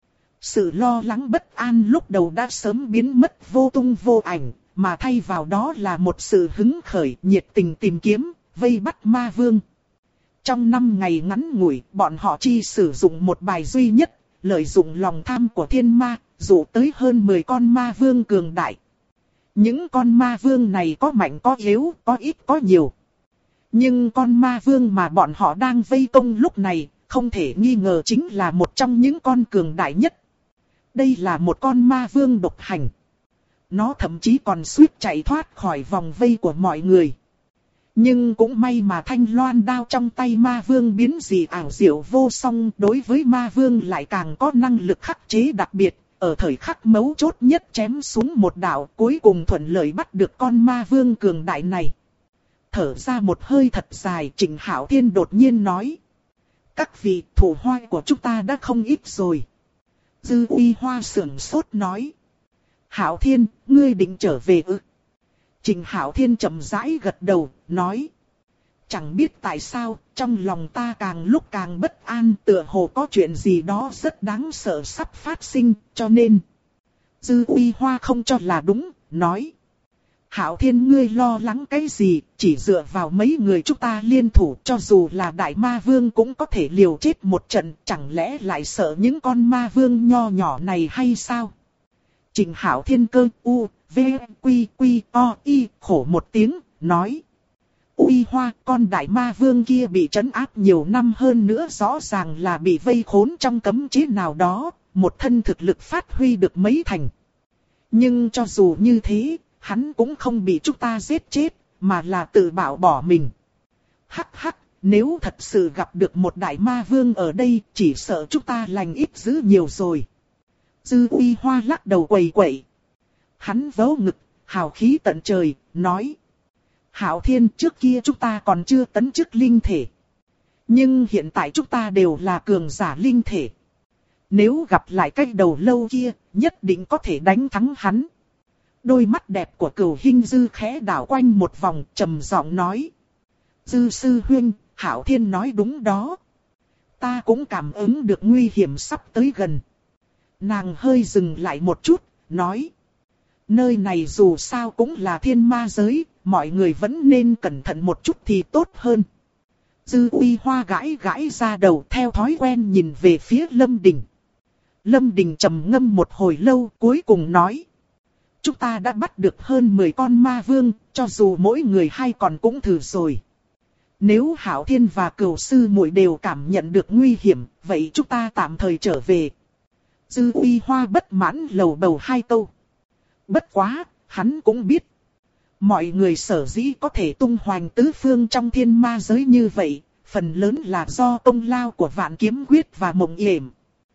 Sự lo lắng bất an lúc đầu đã sớm biến mất vô tung vô ảnh, mà thay vào đó là một sự hứng khởi, nhiệt tình tìm kiếm, vây bắt ma vương. Trong 5 ngày ngắn ngủi, bọn họ chỉ sử dụng một bài duy nhất, lợi dụng lòng tham của thiên ma, dụ tới hơn 10 con ma vương cường đại. Những con ma vương này có mạnh có yếu, có ít có nhiều. Nhưng con ma vương mà bọn họ đang vây công lúc này, không thể nghi ngờ chính là một trong những con cường đại nhất. Đây là một con ma vương độc hành. Nó thậm chí còn suýt chạy thoát khỏi vòng vây của mọi người. Nhưng cũng may mà thanh loan đao trong tay ma vương biến dị ảo diệu vô song, đối với ma vương lại càng có năng lực khắc chế đặc biệt, ở thời khắc mấu chốt nhất chém xuống một đạo, cuối cùng thuận lợi bắt được con ma vương cường đại này. Thở ra một hơi thật dài, Trịnh Hạo Thiên đột nhiên nói: các vị, thủ hoa của chúng ta đã không ít rồi. Dư Uy Hoa sửng sốt nói: Hạo Thiên, ngươi định trở về ư? Trịnh Hạo Thiên chậm rãi gật đầu, nói: chẳng biết tại sao, trong lòng ta càng lúc càng bất an, tựa hồ có chuyện gì đó rất đáng sợ sắp phát sinh, cho nên. Dư Uy Hoa không cho là đúng, nói: Hạo Thiên, ngươi lo lắng cái gì, chỉ dựa vào mấy người chúng ta liên thủ, cho dù là đại ma vương cũng có thể liều chết một trận, chẳng lẽ lại sợ những con ma vương nho nhỏ này hay sao? Trịnh Hạo Thiên cơ u, v, quy, quy, o, y, khổ một tiếng, nói: Uy Hoa, con đại ma vương kia bị trấn áp nhiều năm hơn nữa, rõ ràng là bị vây khốn trong cấm chế nào đó, một thân thực lực phát huy được mấy thành. Nhưng cho dù như thế, hắn cũng không bị chúng ta giết chết, mà là tự bảo bỏ mình. Hắc hắc, nếu thật sự gặp được một đại ma vương ở đây, chỉ sợ chúng ta lành ít dữ nhiều rồi. Dư Uy Hoa lắc đầu quẩy quẩy. Hắn vớ ngực, hào khí tận trời, nói: Hạo Thiên, trước kia chúng ta còn chưa tấn chức linh thể. Nhưng hiện tại chúng ta đều là cường giả linh thể. Nếu gặp lại cái đầu lâu kia, nhất định có thể đánh thắng hắn. Đôi mắt đẹp của Cửu Hinh Dư khẽ đảo quanh một vòng, trầm giọng nói: Dư sư huynh, Hạo Thiên nói đúng đó. Ta cũng cảm ứng được nguy hiểm sắp tới gần. Nàng hơi dừng lại một chút, nói: nơi này dù sao cũng là thiên ma giới, mọi người vẫn nên cẩn thận một chút thì tốt hơn. Dư Uy Hoa gãi gãi ra đầu, theo thói quen nhìn về phía Lâm Đình. Lâm Đình trầm ngâm một hồi lâu, cuối cùng nói: chúng ta đã bắt được hơn 10 con ma vương, cho dù mỗi người 2 con cũng thử rồi. Nếu Hạo Thiên và Cửu sư muội đều cảm nhận được nguy hiểm, vậy chúng ta tạm thời trở về. Dư Uy Hoa bất mãn lầu bầu 2 câu. Bất quá, hắn cũng biết. Mọi người sở dĩ có thể tung hoành tứ phương trong thiên ma giới như vậy, phần lớn là do công lao của Vạn Kiếm Quyết và Mộng Yểm.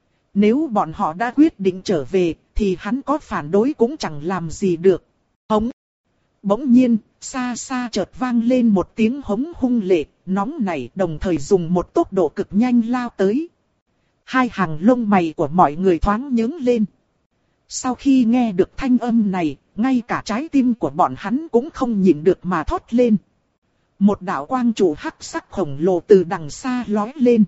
Nếu bọn họ đã quyết định trở về, thì hắn có phản đối cũng chẳng làm gì được. Hống! Bỗng nhiên, xa xa chợt vang lên một tiếng hống hung lệ, nóng nảy, đồng thời dùng một tốc độ cực nhanh lao tới. Hai hàng lông mày của mọi người thoáng nhướng lên. Sau khi nghe được thanh âm này, ngay cả trái tim của bọn hắn cũng không nhịn được mà thốt lên. Một đạo quang trụ hắc sắc khổng lồ từ đằng xa lói lên.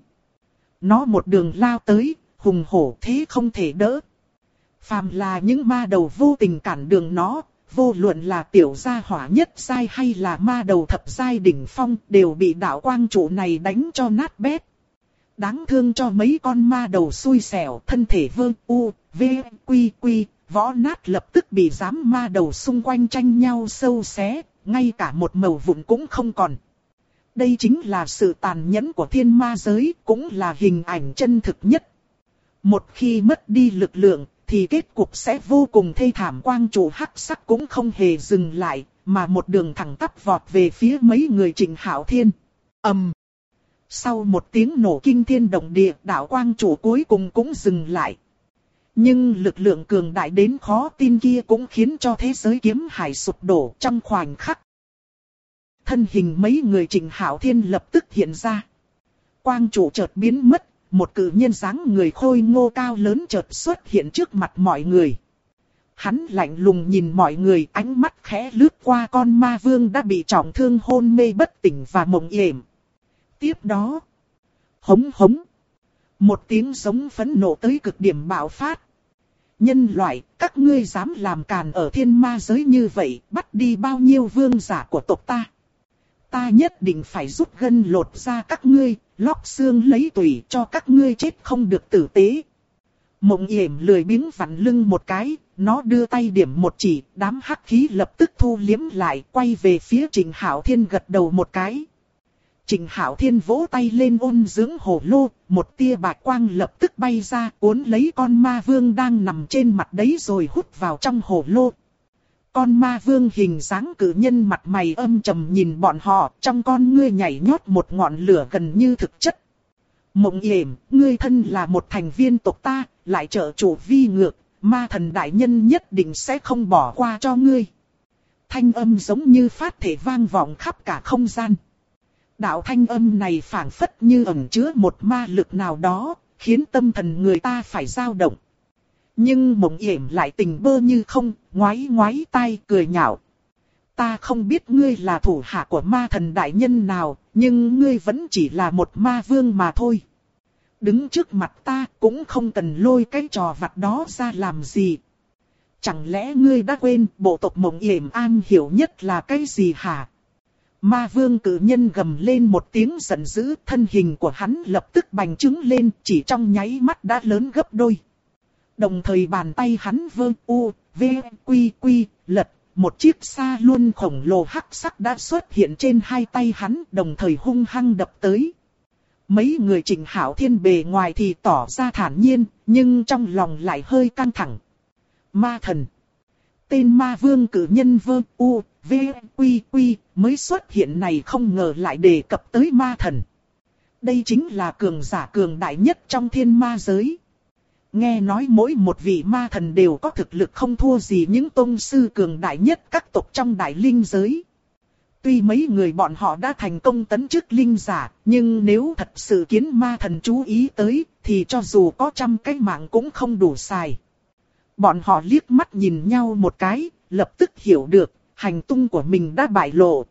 Nó một đường lao tới, hùng hổ thế không thể đỡ. Phàm là những ma đầu vô tình cản đường nó, vô luận là tiểu gia hỏa nhất giai hay là ma đầu thập giai đỉnh phong, đều bị đạo quang trụ này đánh cho nát bét. Đáng thương cho mấy con ma đầu xui xẻo, thân thể vơ u, v, quy quy, võ nát lập tức bị giám ma đầu xung quanh tranh nhau sâu xé, ngay cả một mẩu vụn cũng không còn. Đây chính là sự tàn nhẫn của thiên ma giới, cũng là hình ảnh chân thực nhất. Một khi mất đi lực lượng, thì kết cục sẽ vô cùng thê thảm. Quang trụ hắc sắc cũng không hề dừng lại, mà một đường thẳng tắp vọt về phía mấy người Trịnh Hạo Thiên. ầm. Sau một tiếng nổ kinh thiên động địa, đạo quang trụ cuối cùng cũng dừng lại. Nhưng lực lượng cường đại đến khó tin kia cũng khiến cho thế giới kiếm hải sụp đổ trong khoảnh khắc. Thân hình mấy người Trịnh Hạo Thiên lập tức hiện ra. Quang trụ chợt biến mất, một cự nhân dáng người khôi ngô cao lớn chợt xuất hiện trước mặt mọi người. Hắn lạnh lùng nhìn mọi người, ánh mắt khẽ lướt qua con ma vương đã bị trọng thương hôn mê bất tỉnh và mộng yểm. Tiếp đó, hống hống, một tiếng giống phẫn nộ tới cực điểm bạo phát. Nhân loại, các ngươi dám làm càn ở thiên ma giới như vậy, bắt đi bao nhiêu vương giả của tộc ta. Ta nhất định phải rút gân lột ra các ngươi, lóc xương lấy tủy cho các ngươi chết không được tử tế. Mộng yểm lười biếng vặn lưng một cái, nó đưa tay điểm một chỉ, đám hắc khí lập tức thu liếm lại, quay về phía Trịnh Hạo Thiên gật đầu một cái. Trịnh Hạo Thiên vỗ tay lên ôn dưỡng hồ lô, một tia bạch quang lập tức bay ra, cuốn lấy con ma vương đang nằm trên mặt đấy rồi hút vào trong hồ lô. Con ma vương hình dáng cử nhân mặt mày âm trầm nhìn bọn họ, trong con ngươi nhảy nhót một ngọn lửa gần như thực chất. Mộng yểm, ngươi thân là một thành viên tộc ta, lại trợ chủ vi ngược, ma thần đại nhân nhất định sẽ không bỏ qua cho ngươi. Thanh âm giống như phát thể vang vọng khắp cả không gian. Đạo thanh âm này phảng phất như ẩn chứa một ma lực nào đó, khiến tâm thần người ta phải dao động. Nhưng Mộng yểm lại tình bơ như không, ngoái ngoái tai cười nhạo. Ta không biết ngươi là thủ hạ của ma thần đại nhân nào, nhưng ngươi vẫn chỉ là một ma vương mà thôi. Đứng trước mặt ta cũng không cần lôi cái trò vặt đó ra làm gì. Chẳng lẽ ngươi đã quên bộ tộc Mộng yểm an hiểu nhất là cái gì hả? Ma vương cử nhân gầm lên một tiếng giận dữ, thân hình của hắn lập tức bành trướng lên, chỉ trong nháy mắt đã lớn gấp đôi. Đồng thời bàn tay hắn vơ u, v, quy quy, lật, một chiếc sa luân khổng lồ hắc sắc đã xuất hiện trên hai tay hắn, đồng thời hung hăng đập tới. Mấy người Trịnh Hạo Thiên bề ngoài thì tỏ ra thản nhiên, nhưng trong lòng lại hơi căng thẳng. Ma thần. Tên ma vương cử nhân vơ u, v, quy quy, mới xuất hiện này không ngờ lại đề cập tới ma thần. Đây chính là cường giả cường đại nhất trong thiên ma giới. Nghe nói mỗi một vị ma thần đều có thực lực không thua gì những tôn sư cường đại nhất các tộc trong đại linh giới. Tuy mấy người bọn họ đã thành công tấn chức linh giả, nhưng nếu thật sự khiến ma thần chú ý tới, thì cho dù có 100 cái mạng cũng không đủ xài. Bọn họ liếc mắt nhìn nhau một cái, lập tức hiểu được, hành tung của mình đã bại lộ.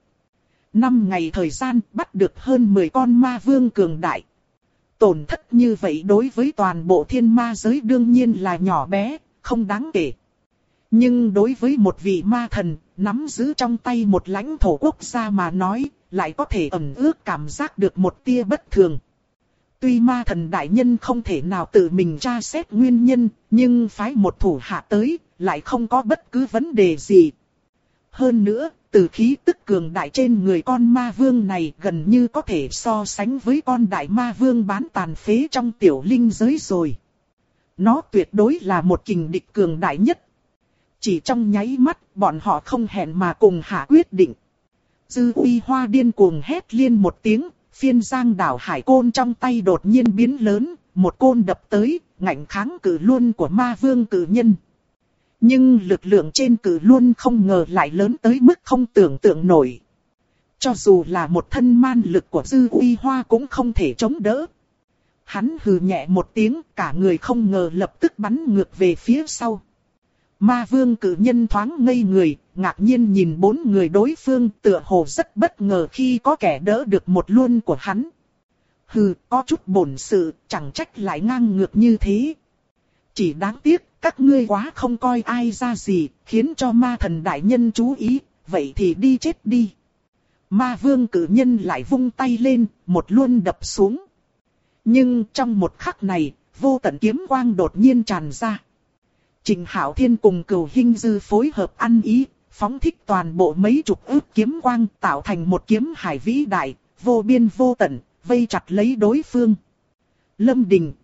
5 ngày thời gian bắt được hơn 10 con ma vương cường đại. Tổn thất như vậy đối với toàn bộ thiên ma giới đương nhiên là nhỏ bé, không đáng kể. Nhưng đối với một vị ma thần, nắm giữ trong tay một lãnh thổ quốc gia mà nói, lại có thể ẩn ước cảm giác được một tia bất thường. Tuy ma thần đại nhân không thể nào tự mình tra xét nguyên nhân, nhưng phái một thủ hạ tới, lại không có bất cứ vấn đề gì. Hơn nữa, từ khí tức cường đại trên người con ma vương này gần như có thể so sánh với con đại ma vương bán tàn phế trong tiểu linh giới rồi. Nó tuyệt đối là một kình địch cường đại nhất. Chỉ trong nháy mắt, bọn họ không hẹn mà cùng hạ quyết định. Dư Uy Hoa điên cuồng hét liên một tiếng, phiên giang đảo hải côn trong tay đột nhiên biến lớn, một côn đập tới, ngạnh kháng cử luân của ma vương cử nhân. Nhưng lực lượng trên cử luân không ngờ lại lớn tới mức không tưởng tượng nổi. Cho dù là một thân man lực của Dư Uy Hoa cũng không thể chống đỡ. Hắn hừ nhẹ một tiếng, cả người không ngờ lập tức bắn ngược về phía sau. Ma vương cử nhân thoáng ngây người, ngạc nhiên nhìn 4 người đối phương, tựa hồ rất bất ngờ khi có kẻ đỡ được một luân của hắn. Hừ, có chút bổn sự, chẳng trách lại ngang ngược như thế. Chỉ đáng tiếc, các ngươi quá không coi ai ra gì, khiến cho ma thần đại nhân chú ý, vậy thì đi chết đi. Ma vương cử nhân lại vung tay lên, một luân đập xuống. Nhưng trong một khắc này, vô tận kiếm quang đột nhiên tràn ra. Trịnh Hạo Thiên cùng Cửu Hinh Dư phối hợp ăn ý, phóng thích toàn bộ mấy chục ức kiếm quang tạo thành một kiếm hải vĩ đại, vô biên vô tận, vây chặt lấy đối phương. Lâm Đình,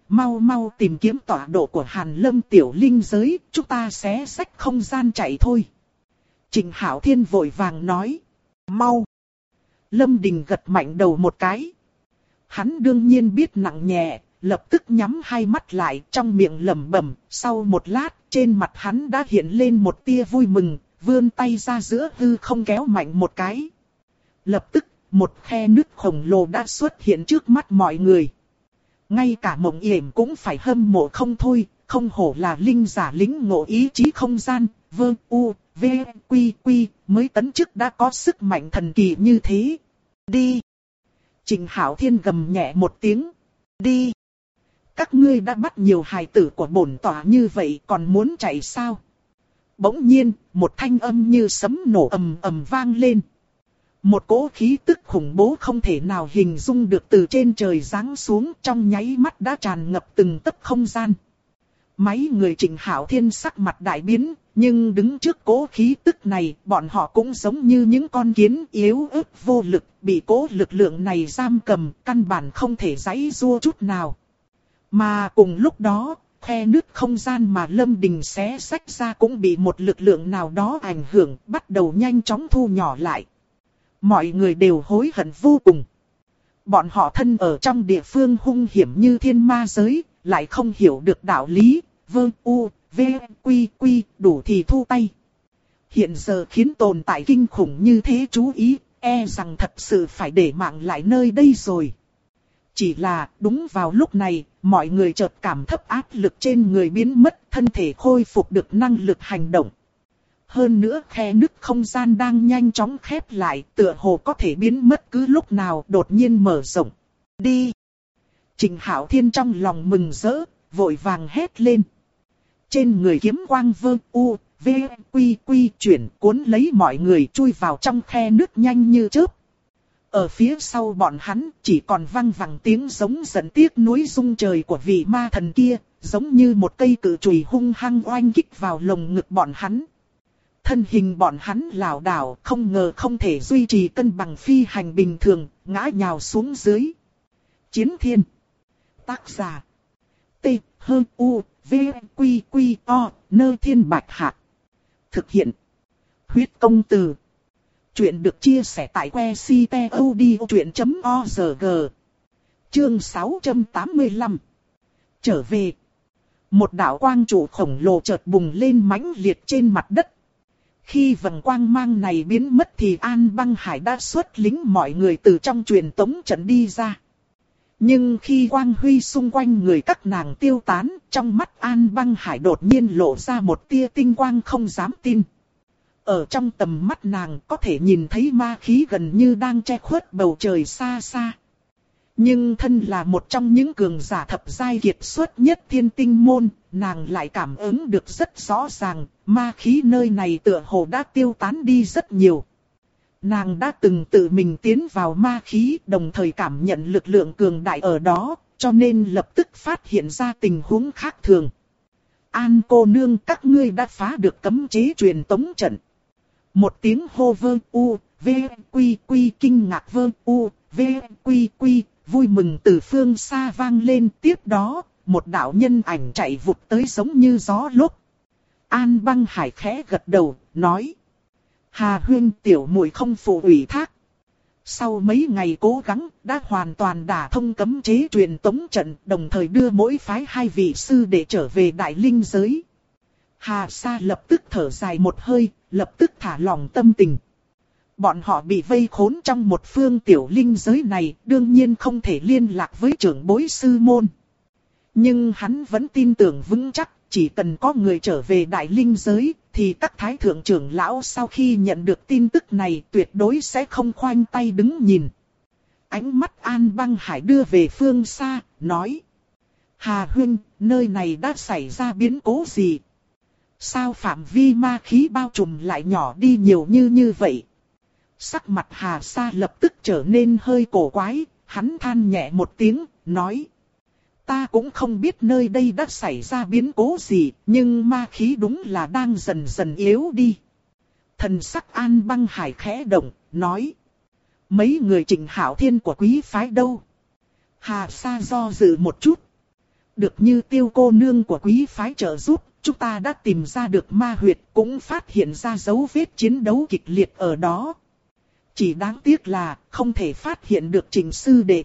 mau mau tìm kiếm tọa độ của Hàn Lâm tiểu linh giới, chúng ta xé xách không gian chạy thôi. Trịnh Hạo Thiên vội vàng nói. Mau. Lâm Đình gật mạnh đầu một cái. Hắn đương nhiên biết nặng nhẹ, lập tức nhắm hai mắt lại trong miệng lẩm bẩm. Sau một lát, trên mặt hắn đã hiện lên một tia vui mừng, vươn tay ra giữa hư không kéo mạnh một cái. Lập tức, một khe nứt khổng lồ đã xuất hiện trước mắt mọi người. Ngay cả Mộng Yểm cũng phải hâm mộ không thôi, không hổ là linh giả lĩnh ngộ ý chí không gian, v, quy, mới tấn chức đã có sức mạnh thần kỳ như thế. Đi! Trịnh Hạo Thiên gầm nhẹ một tiếng. Đi! Các ngươi đã bắt nhiều hài tử của bổn tỏa như vậy còn muốn chạy sao? Bỗng nhiên, một thanh âm như sấm nổ ầm ầm vang lên. Một cỗ khí tức khủng bố không thể nào hình dung được từ trên trời giáng xuống, trong nháy mắt đã tràn ngập từng tấc không gian. Mấy người Trịnh Hạo Thiên sắc mặt đại biến, nhưng đứng trước cỗ khí tức này, bọn họ cũng giống như những con kiến yếu ớt vô lực, bị cỗ lực lượng này giam cầm, căn bản không thể giãy giụa chút nào. Mà cùng lúc đó, khe nứt không gian mà Lâm Đình xé xách ra cũng bị một lực lượng nào đó ảnh hưởng, bắt đầu nhanh chóng thu nhỏ lại. Mọi người đều hối hận vô cùng. Bọn họ thân ở trong địa phương hung hiểm như thiên ma giới, lại không hiểu được đạo lý, quy, đủ thì thu tay. Hiện giờ khiến tồn tại kinh khủng như thế chú ý, e rằng thật sự phải để mạng lại nơi đây rồi. Chỉ là đúng vào lúc này, mọi người chợt cảm thấp áp lực trên người biến mất, thân thể khôi phục được năng lực hành động. Hơn nữa khe nứt không gian đang nhanh chóng khép lại, tựa hồ có thể biến mất cứ lúc nào, đột nhiên mở rộng. Đi! Trịnh Hạo Thiên trong lòng mừng rỡ, vội vàng hét lên. Trên người kiếm quang quy chuyển cuốn lấy mọi người chui vào trong khe nứt nhanh như chớp. Ở phía sau bọn hắn chỉ còn vang vẳng tiếng giống giận tiếc nuối rung trời của vị ma thần kia, giống như một cây cự chùy hung hăng oanh kích vào lồng ngực bọn hắn. Thân hình bọn hắn lảo đảo, không ngờ không thể duy trì cân bằng phi hành bình thường, ngã nhào xuống dưới. Chiến Thiên. Tác giả. T-H-U-V-Q-Q-O, Nơ Thiên Bạch Hạc. Thực hiện. Huyết Công Từ. Chuyện được chia sẻ tại website.odchuyện.org. Chương 685. Trở về. Một đạo quang trụ khổng lồ chợt bùng lên mãnh liệt trên mặt đất. Khi vầng quang mang này biến mất thì An Băng Hải đã xuất lính mọi người từ trong truyền tống trận đi ra. Nhưng khi quang huy xung quanh người các nàng tiêu tán, trong mắt An Băng Hải đột nhiên lộ ra một tia tinh quang không dám tin. Ở trong tầm mắt nàng có thể nhìn thấy ma khí gần như đang che khuất bầu trời xa xa. Nhưng thân là một trong những cường giả thập giai kiệt xuất nhất Thiên Tinh môn, nàng lại cảm ứng được rất rõ ràng, ma khí nơi này tựa hồ đã tiêu tán đi rất nhiều. Nàng đã từng tự mình tiến vào ma khí, đồng thời cảm nhận lực lượng cường đại ở đó, cho nên lập tức phát hiện ra tình huống khác thường. An cô nương, các ngươi đã phá được cấm chế truyền tống trận. Một tiếng hô quy kinh ngạc quy, vui mừng từ phương xa vang lên, tiếp đó, một đạo nhân ảnh chạy vụt tới giống như gió lốc. An Băng Hải khẽ gật đầu, nói. Hà huynh, tiểu muội không phụ ủy thác. Sau mấy ngày cố gắng, đã hoàn toàn đả thông cấm chế truyền tống trận, đồng thời đưa mỗi phái 2 vị sư để trở về Đại Linh giới. Hà Sa lập tức thở dài một hơi, lập tức thả lỏng tâm tình. Bọn họ bị vây khốn trong một phương tiểu linh giới này, đương nhiên không thể liên lạc với trưởng bối sư môn. Nhưng hắn vẫn tin tưởng vững chắc, chỉ cần có người trở về Đại Linh giới, thì các thái thượng trưởng lão sau khi nhận được tin tức này tuyệt đối sẽ không khoanh tay đứng nhìn. Ánh mắt An Băng Hải đưa về phương xa, nói. Hà huynh, nơi này đã xảy ra biến cố gì? Sao phạm vi ma khí bao trùm lại nhỏ đi nhiều như vậy? Sắc mặt Hà Sa lập tức trở nên hơi cổ quái, hắn than nhẹ một tiếng, nói. Ta cũng không biết nơi đây đã xảy ra biến cố gì, nhưng ma khí đúng là đang dần dần yếu đi. Thần sắc An Băng Hải khẽ động, nói. Mấy người Trịnh Hạo Thiên của quý phái đâu? Hà Sa do dự một chút. Được như Tiêu cô nương của quý phái trợ giúp, chúng ta đã tìm ra được ma huyệt, cũng phát hiện ra dấu vết chiến đấu kịch liệt ở đó. Chỉ đáng tiếc là không thể phát hiện được Trình sư đệ.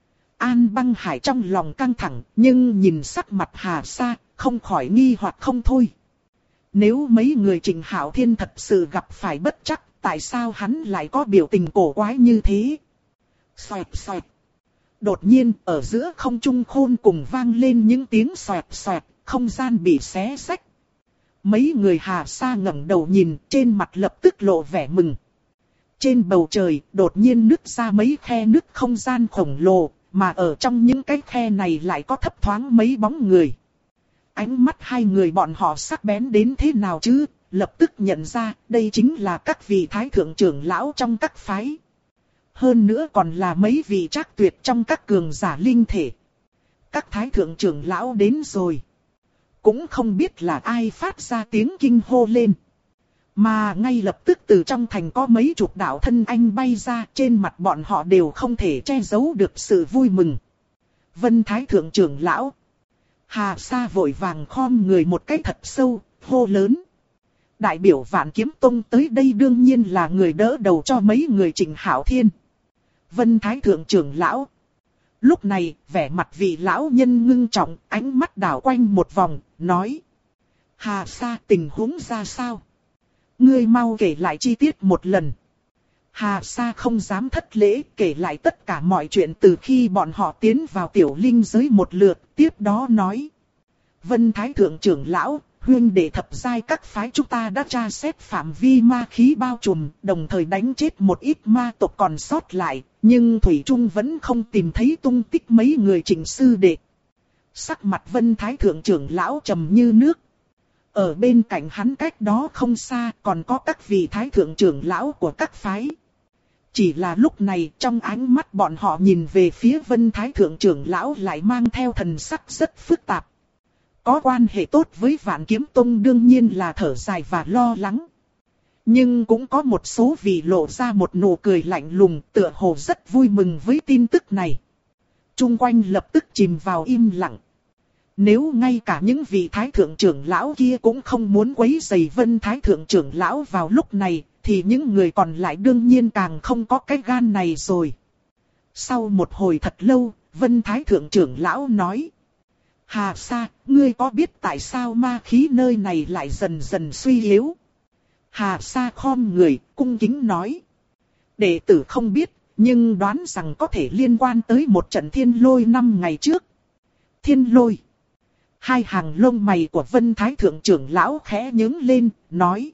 An Băng Hải trong lòng căng thẳng, nhưng nhìn sắc mặt Hà Sa, không khỏi nghi hoặc không thôi. Nếu mấy người Trình Hạo Thiên thật sự gặp phải bất trắc, tại sao hắn lại có biểu tình cổ quái như thế? Xoẹt xoẹt. Đột nhiên, ở giữa không trung khôn cùng vang lên những tiếng xoẹt xoẹt, không gian bị xé xách. Mấy người Hà Sa ngẩng đầu nhìn, trên mặt lập tức lộ vẻ mừng. Trên bầu trời, đột nhiên nứt ra mấy khe nứt không gian khổng lồ, mà ở trong những cái khe này lại có thấp thoáng mấy bóng người. Ánh mắt hai người bọn họ sắc bén đến thế nào chứ, lập tức nhận ra đây chính là các vị thái thượng trưởng lão trong các phái. Hơn nữa còn là mấy vị trác tuyệt trong các cường giả linh thể. Các thái thượng trưởng lão đến rồi. Cũng không biết là ai phát ra tiếng kinh hô lên. Mà ngay lập tức từ trong thành có mấy chục đạo thân anh bay ra, trên mặt bọn họ đều không thể che giấu được sự vui mừng. Vân thái thượng trưởng lão. Hà Sa vội vàng khom người một cái thật sâu, hô lớn. Đại biểu Vạn Kiếm Tông tới đây đương nhiên là người đỡ đầu cho mấy người Trình Hạo Thiên. Vân thái thượng trưởng lão. Lúc này, vẻ mặt vị lão nhân ngưng trọng, ánh mắt đảo quanh một vòng, nói. Hà Sa, tình huống ra sao? Ngươi mau kể lại chi tiết một lần. Hà Sa không dám thất lễ, kể lại tất cả mọi chuyện từ khi bọn họ tiến vào tiểu linh giới một lượt, tiếp đó nói. Vân thái thượng trưởng lão, huynh đệ thập giai các phái chúng ta đã tra xét phạm vi ma khí bao trùm, đồng thời đánh chết một ít ma tộc còn sót lại, nhưng thủy chung vẫn không tìm thấy tung tích mấy người Trình sư đệ. Sắc mặt Vân thái thượng trưởng lão trầm như nước. Ở bên cạnh hắn cách đó không xa còn có các vị thái thượng trưởng lão của các phái. Chỉ là lúc này trong ánh mắt bọn họ nhìn về phía Vân thái thượng trưởng lão lại mang theo thần sắc rất phức tạp. Có quan hệ tốt với Vạn Kiếm Tông đương nhiên là thở dài và lo lắng. Nhưng cũng có một số vị lộ ra một nụ cười lạnh lùng, tựa hồ rất vui mừng với tin tức này. Trung quanh lập tức chìm vào im lặng. Nếu ngay cả những vị thái thượng trưởng lão kia cũng không muốn quấy rầy Vân thái thượng trưởng lão vào lúc này, thì những người còn lại đương nhiên càng không có cái gan này rồi. Sau một hồi thật lâu, Vân thái thượng trưởng lão nói. Hà Sa, ngươi có biết tại sao ma khí nơi này lại dần dần suy yếu? Hà Sa khom người, cung kính nói. Đệ tử không biết, nhưng đoán rằng có thể liên quan tới một trận thiên lôi 5 ngày trước. Thiên lôi. Hai hàng lông mày của Vân thái thượng trưởng lão khẽ nhướng lên, nói.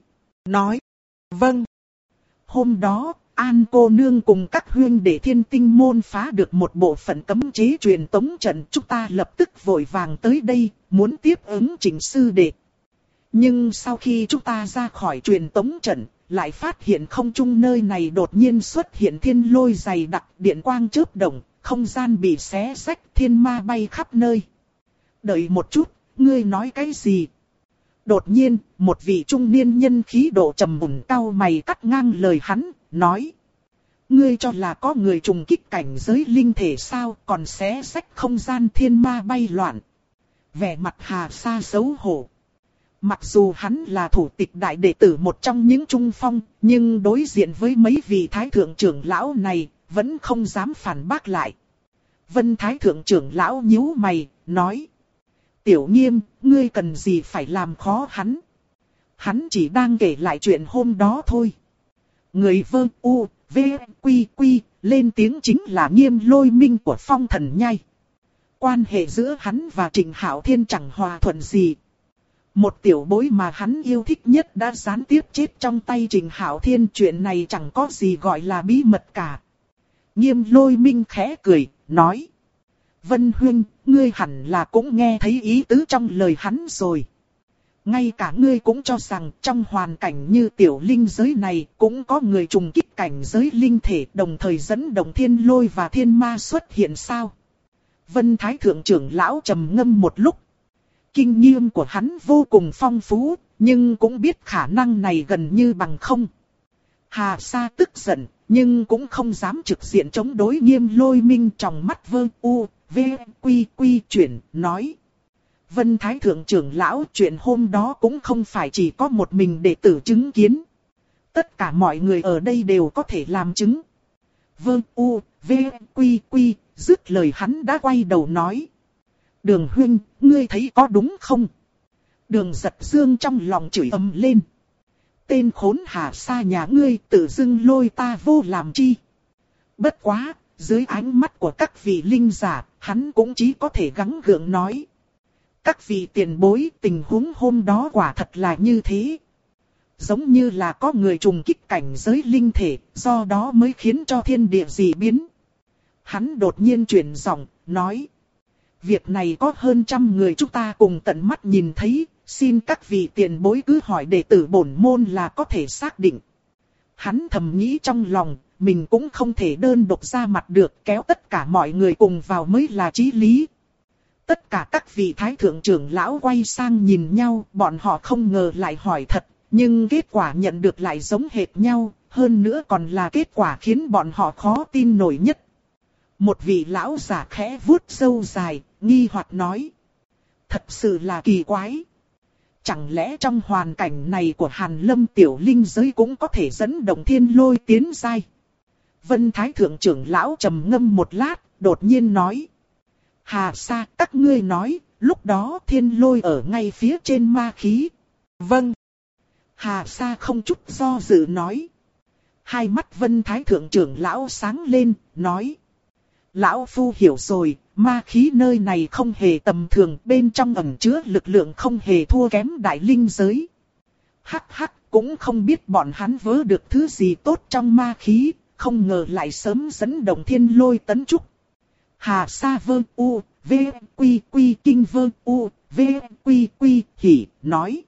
Vâng. Hôm đó, An cô nương cùng các huynh đệ Thiên Tinh môn phá được một bộ phận cấm chế truyền tống trận, chúng ta lập tức vội vàng tới đây, muốn tiếp ứng Trình sư đệ. Nhưng sau khi chúng ta ra khỏi truyền tống trận, lại phát hiện không trung nơi này đột nhiên xuất hiện thiên lôi dày đặc, điện quang chớp động, không gian bị xé rách, thiên ma bay khắp nơi. Đợi một chút, ngươi nói cái gì? Đột nhiên, một vị trung niên nhân khí độ trầm mùn cau mày cắt ngang lời hắn, nói. Ngươi cho là có người trùng kích cảnh giới linh thể sao, còn xé rách không gian thiên ma bay loạn. Vẻ mặt Hà Sa xấu hổ. Mặc dù hắn là thủ tịch đại đệ tử một trong những trung phong, nhưng đối diện với mấy vị thái thượng trưởng lão này, vẫn không dám phản bác lại. Vân thái thượng trưởng lão nhíu mày, nói. Tiểu Nghiêm, ngươi cần gì phải làm khó hắn? Hắn chỉ đang kể lại chuyện hôm đó thôi. Người Vơ U, V, Quy, Quy, lên tiếng chính là Nghiêm Lôi Minh của Phong Thần Nhai. Quan hệ giữa hắn và Trình Hạo Thiên chẳng hòa thuận gì. Một tiểu bối mà hắn yêu thích nhất đã gián tiếp chết trong tay Trình Hạo Thiên, chuyện này chẳng có gì gọi là bí mật cả. Nghiêm Lôi Minh khẽ cười, nói. Vân huynh, ngươi hẳn là cũng nghe thấy ý tứ trong lời hắn rồi. Ngay cả ngươi cũng cho rằng trong hoàn cảnh như tiểu linh giới này cũng có người trùng kích cảnh giới linh thể đồng thời dẫn động thiên lôi và thiên ma xuất hiện sao? Vân thái thượng trưởng lão trầm ngâm một lúc. Kinh nghiệm của hắn vô cùng phong phú, nhưng cũng biết khả năng này gần như bằng không. Hà Sa tức giận, nhưng cũng không dám trực diện chống đối Nghiêm Lôi Minh, trong mắt Vơ U, V, Quy, Quy chuyển, nói. Vân Thái Thượng trưởng lão, chuyện hôm đó cũng không phải chỉ có một mình đệ tử chứng kiến. Tất cả mọi người ở đây đều có thể làm chứng. Vương U, V, Quy, Quy, dứt lời hắn đã quay đầu nói. Đường huynh, ngươi thấy có đúng không? Đường Giật Dương trong lòng chửi ầm lên. Tên khốn Hà Sa nhà ngươi tự dưng lôi ta vô làm chi. Bất quá, dưới ánh mắt của các vị linh giả, hắn cũng chỉ có thể gắng gượng nói. Các vị tiền bối, tình huống hôm đó quả thật là như thế. Giống như là có người trùng kích cảnh giới linh thể, do đó mới khiến cho thiên địa dị biến. Hắn đột nhiên chuyển giọng, nói. Việc này có hơn 100 người chúng ta cùng tận mắt nhìn thấy, xin các vị tiền bối cứ hỏi đệ tử bổn môn là có thể xác định. Hắn thầm nghĩ trong lòng, mình cũng không thể đơn độc ra mặt được, kéo tất cả mọi người cùng vào mới là chí lý. Tất cả các vị thái thượng trưởng lão quay sang nhìn nhau, bọn họ không ngờ lại hỏi thật, nhưng kết quả nhận được lại giống hệt nhau, hơn nữa còn là kết quả khiến bọn họ khó tin nổi nhất. Một vị lão giả khẽ vuốt râu dài, nghi hoặc nói. Thật sự là kỳ quái. Chẳng lẽ trong hoàn cảnh này của Hàn Lâm tiểu linh giới cũng có thể dẫn động thiên lôi tiến giai? Vân Thái Thượng trưởng lão trầm ngâm một lát, đột nhiên nói. Hà Sa, các ngươi nói, lúc đó thiên lôi ở ngay phía trên ma khí. Vâng. Hà Sa không chút do dự nói. Hai mắt Vân Thái Thượng trưởng lão sáng lên, nói. Lão Phu hiểu rồi, ma khí nơi này không hề tầm thường, bên trong ẩn chứa lực lượng không hề thua kém đại linh giới. Hắc hắc, cũng không biết bọn hắn vớ được thứ gì tốt trong ma khí, không ngờ lại sớm dẫn động thiên lôi tấn trúc. Hà Sa Vơ U, V, Quy Quy Kinh Vơ U, V, Quy Quy Hỉ, nói.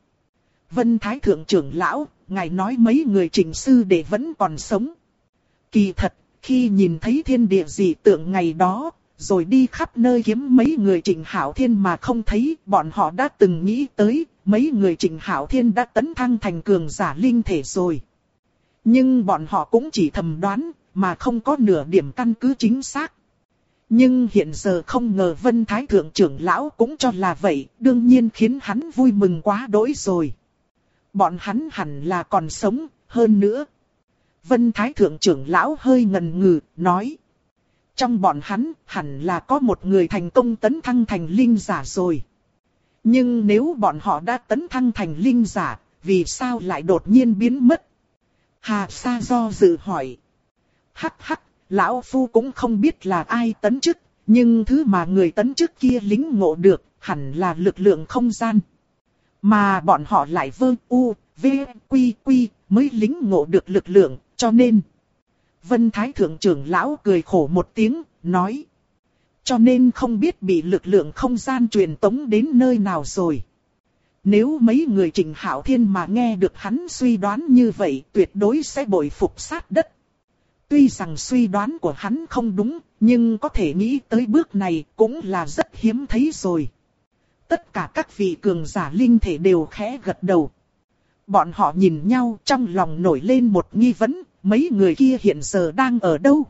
Vân Thái Thượng trưởng lão, ngài nói mấy người Trình sư đệ vẫn còn sống. Kỳ thật, khi nhìn thấy thiên địa dị tượng ngày đó, rồi đi khắp nơi kiếm mấy người Trịnh Hạo Thiên mà không thấy, bọn họ đã từng nghĩ tới, mấy người Trịnh Hạo Thiên đã tấn thăng thành cường giả linh thể rồi. Nhưng bọn họ cũng chỉ thầm đoán, mà không có nửa điểm căn cứ chính xác. Nhưng hiện giờ không ngờ Vân Thái Thượng trưởng lão cũng cho là vậy, đương nhiên khiến hắn vui mừng quá đỗi rồi. Bọn hắn hẳn là còn sống, hơn nữa. Vân Thái Thượng trưởng lão hơi ngần ngừ, nói. Trong bọn hắn, hẳn là có một người thành công tấn thăng thành linh giả rồi. Nhưng nếu bọn họ đã tấn thăng thành linh giả, vì sao lại đột nhiên biến mất? Hà Sa do dự hỏi. Hắc hắc, lão Phu cũng không biết là ai tấn chức, nhưng thứ mà người tấn chức kia lính ngộ được, hẳn là lực lượng không gian. Mà bọn họ lại vơ u, v, quy quy, mới lính ngộ được lực lượng, cho nên. Vân Thái Thượng trưởng lão cười khổ một tiếng, nói. Cho nên không biết bị lực lượng không gian truyền tống đến nơi nào rồi. Nếu mấy người Trịnh Hạo Thiên mà nghe được hắn suy đoán như vậy, tuyệt đối sẽ bội phục sát đất. Tuy rằng suy đoán của hắn không đúng, nhưng có thể nghĩ tới bước này cũng là rất hiếm thấy rồi. Tất cả các vị cường giả linh thể đều khẽ gật đầu. Bọn họ nhìn nhau trong lòng nổi lên một nghi vấn, mấy người kia hiện giờ đang ở đâu?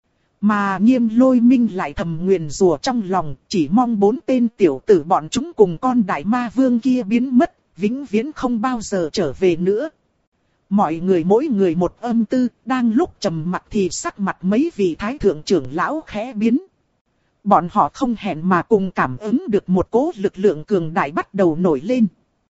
Mà Nghiêm Lôi Minh lại thầm nguyền rủa trong lòng, chỉ mong 4 tên tiểu tử bọn chúng cùng con đại ma vương kia biến mất, vĩnh viễn không bao giờ trở về nữa. Mọi người mỗi người một âm tư, đang lúc trầm mặc thì sắc mặt mấy vị thái thượng trưởng lão khẽ biến. Bọn họ không hẹn mà cùng cảm ứng được một cỗ lực lượng cường đại bắt đầu nổi lên.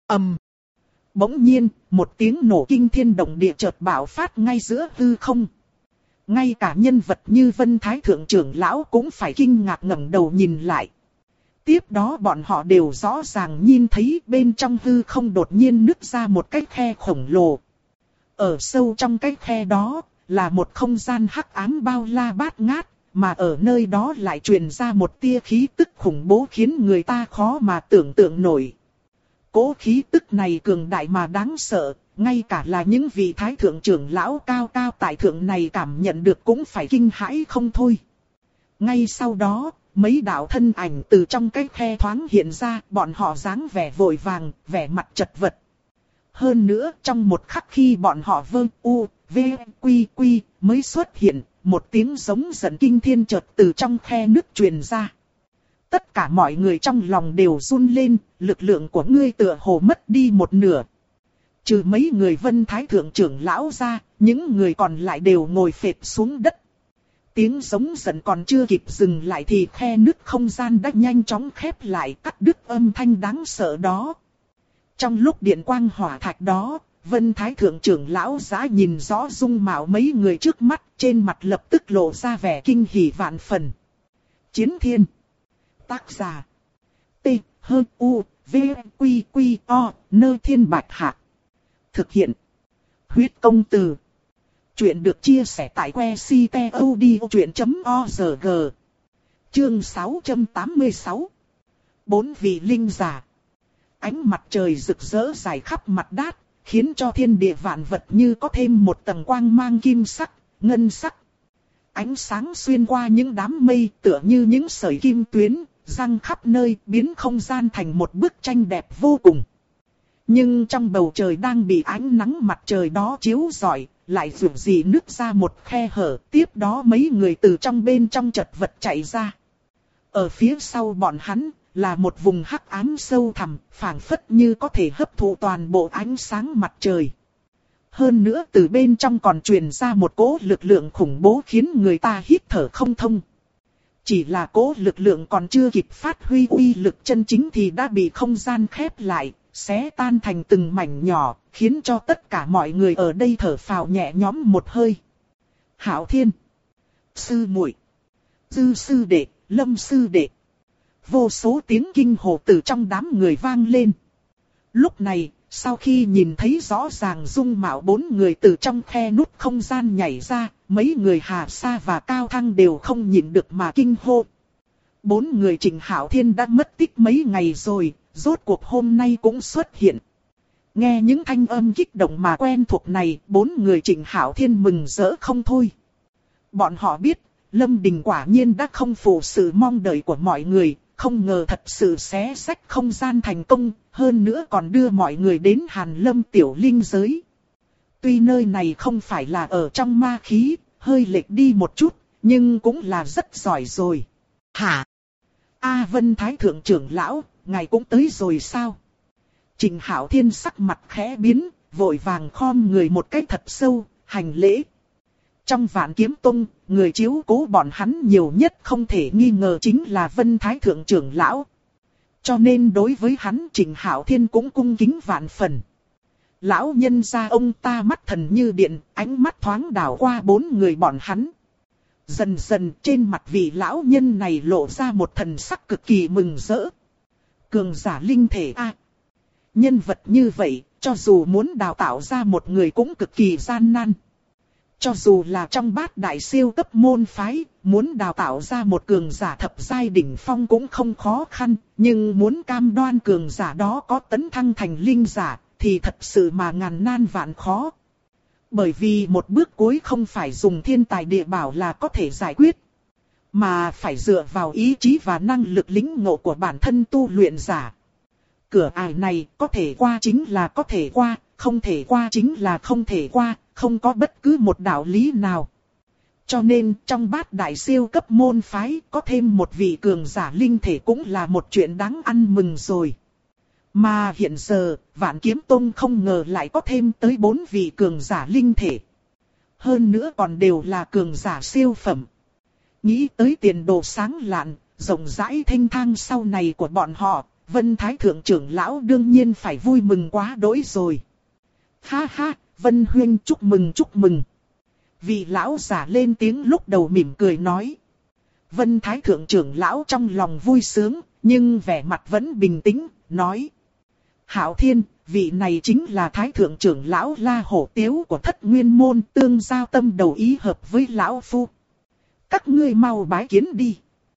Bỗng nhiên, một tiếng nổ kinh thiên động địa chợt bạo phát ngay giữa hư không. Ngay cả nhân vật như Vân Thái Thượng trưởng lão cũng phải kinh ngạc ngẩng đầu nhìn lại. Tiếp đó bọn họ đều rõ ràng nhìn thấy bên trong hư không đột nhiên nứt ra một cái khe khổng lồ. Ở sâu trong cái khe đó, là một không gian hắc ám bao la bát ngát, mà ở nơi đó lại truyền ra một tia khí tức khủng bố khiến người ta khó mà tưởng tượng nổi. Cỗ khí tức này cường đại mà đáng sợ, ngay cả là những vị thái thượng trưởng lão cao cao tại thượng này cảm nhận được cũng phải kinh hãi không thôi. Ngay sau đó, mấy đạo thân ảnh từ trong cái khe thoáng hiện ra, bọn họ dáng vẻ vội vàng, vẻ mặt chật vật. Hơn nữa, trong một khắc khi bọn họ vơ u, v, quy quy mới xuất hiện, một tiếng giống giận kinh thiên chợt từ trong khe nước truyền ra. Tất cả mọi người trong lòng đều run lên, lực lượng của ngươi tựa hồ mất đi một nửa. Trừ mấy người Vân Thái Thượng trưởng lão ra, những người còn lại đều ngồi phệt xuống đất. Tiếng giống giận còn chưa kịp dừng lại thì khe nứt không gian đã nhanh chóng khép lại, cắt đứt âm thanh đáng sợ đó. Trong lúc điện quang hỏa thạch đó, Vân Thái Thượng trưởng lão giã nhìn rõ dung mạo mấy người trước mắt, trên mặt lập tức lộ ra vẻ kinh hỉ vạn phần. Chiến Thiên. Tác giả. T. H. U. V. Q. Q. O. Nơ Thiên Bạch Hạc. Thực hiện. Huyết công từ. Chuyện được chia sẻ tại que ctod.org. Chương 686. 4 vị linh giả. Ánh mặt trời rực rỡ rải khắp mặt đát, khiến cho thiên địa vạn vật như có thêm một tầng quang mang kim sắc, ngân sắc. Ánh sáng xuyên qua những đám mây tựa như những sợi kim tuyến, răng khắp nơi biến không gian thành một bức tranh đẹp vô cùng. Nhưng trong bầu trời đang bị ánh nắng mặt trời đó chiếu rọi, lại dường gì nứt ra một khe hở, tiếp đó mấy người từ trong bên trong chật vật chạy ra. Ở phía sau bọn hắn là một vùng hắc ám sâu thẳm, phảng phất như có thể hấp thụ toàn bộ ánh sáng mặt trời. Hơn nữa từ bên trong còn truyền ra một cỗ lực lượng khủng bố khiến người ta hít thở không thông. Chỉ là cỗ lực lượng còn chưa kịp phát huy uy lực chân chính thì đã bị không gian khép lại, xé tan thành từng mảnh nhỏ, khiến cho tất cả mọi người ở đây thở phào nhẹ nhõm một hơi. Hạo Thiên, sư muội, Dư sư đệ, Lâm sư đệ. Vô số tiếng kinh hồ từ trong đám người vang lên. Lúc này, sau khi nhìn thấy rõ ràng dung mạo 4 người từ trong khe nút không gian nhảy ra, mấy người Hà Sa và Cao Thăng đều không nhịn được mà kinh hô. 4 người Trịnh Hạo Thiên đã mất tích mấy ngày rồi, rốt cuộc hôm nay cũng xuất hiện. Nghe những thanh âm kích động mà quen thuộc này, 4 người Trịnh Hạo Thiên mừng rỡ không thôi. Bọn họ biết, Lâm Đình quả nhiên đã không phụ sự mong đợi của mọi người, không ngờ thật sự xé xách không gian thành công, hơn nữa còn đưa mọi người đến Hàn Lâm tiểu linh giới. Tuy nơi này không phải là ở trong ma khí, hơi lệch đi một chút, nhưng cũng là rất giỏi rồi. Hả? A Vân Thái Thượng trưởng lão, ngài cũng tới rồi sao? Trịnh Hạo Thiên sắc mặt khẽ biến, vội vàng khom người một cái thật sâu, hành lễ. Trong Vạn Kiếm Tông, người chiếu cố bọn hắn nhiều nhất không thể nghi ngờ chính là Vân Thái Thượng trưởng lão. Cho nên đối với hắn Trịnh Hạo Thiên cũng cung kính vạn phần. Lão nhân gia ông ta mắt thần như điện, ánh mắt thoáng đảo qua 4 người bọn hắn. Dần dần trên mặt vị lão nhân này lộ ra một thần sắc cực kỳ mừng rỡ. Cường giả linh thể a, nhân vật như vậy, cho dù muốn đào tạo ra một người cũng cực kỳ gian nan. Cho dù là trong bát đại siêu cấp môn phái, muốn đào tạo ra một cường giả thập giai đỉnh phong cũng không khó khăn, nhưng muốn cam đoan cường giả đó có tấn thăng thành linh giả, thì thật sự mà ngàn nan vạn khó. Bởi vì một bước cuối không phải dùng thiên tài địa bảo là có thể giải quyết, mà phải dựa vào ý chí và năng lực lĩnh ngộ của bản thân tu luyện giả. Cửa ải này có thể qua chính là có thể qua, không thể qua chính là không thể qua, không có bất cứ một đạo lý nào. Cho nên trong bát đại siêu cấp môn phái có thêm một vị cường giả linh thể cũng là một chuyện đáng ăn mừng rồi. Mà hiện giờ, Vạn Kiếm Tông không ngờ lại có thêm tới 4 vị cường giả linh thể. Hơn nữa còn đều là cường giả siêu phẩm. Nghĩ tới tiền đồ sáng lạn, rộng rãi thênh thang sau này của bọn họ, Vân Thái Thượng trưởng lão đương nhiên phải vui mừng quá đỗi rồi. Ha ha, Vân Huynh chúc mừng chúc mừng. Vị lão giả lên tiếng lúc đầu mỉm cười nói. Vân Thái Thượng trưởng lão trong lòng vui sướng, nhưng vẻ mặt vẫn bình tĩnh, nói. Hạo Thiên, vị này chính là Thái Thượng trưởng lão La Hổ Tiếu của Thất Nguyên Môn, tương giao tâm đầu ý hợp với lão phu. Các ngươi mau bái kiến đi.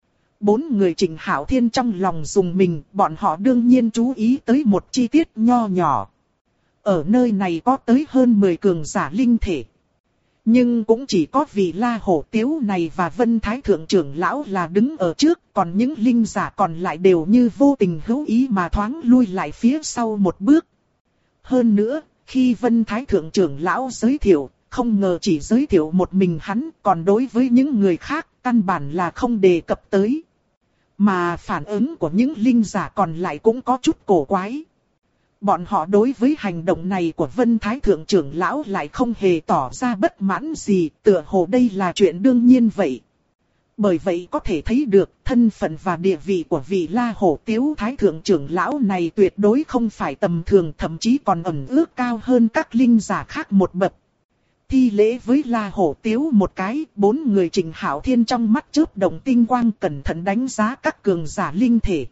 4 người Trịnh Hạo Thiên trong lòng dùng mình, bọn họ đương nhiên chú ý tới một chi tiết nho nhỏ. Ở nơi này có tới hơn 10 cường giả linh thể. Nhưng cũng chỉ có vị La Hổ Tiếu này và Vân Thái Thượng trưởng lão là đứng ở trước, còn những linh giả còn lại đều như vô tình hữu ý mà thoáng lui lại phía sau một bước. Hơn nữa, khi Vân Thái Thượng trưởng lão giới thiệu, không ngờ chỉ giới thiệu một mình hắn, còn đối với những người khác, căn bản là không đề cập tới. Mà phản ứng của những linh giả còn lại cũng có chút cổ quái. Bọn họ đối với hành động này của Vân Thái Thượng trưởng lão lại không hề tỏ ra bất mãn gì, tựa hồ đây là chuyện đương nhiên vậy. Bởi vậy có thể thấy được thân phận và địa vị của vị La Hổ Tiếu Thái Thượng trưởng lão này tuyệt đối không phải tầm thường, thậm chí còn ẩn ước cao hơn các linh giả khác một bậc. Thi lễ với La Hổ Tiếu một cái, 4 người Trình Hạo Thiên trong mắt chớp động tinh quang cẩn thận đánh giá các cường giả linh thể.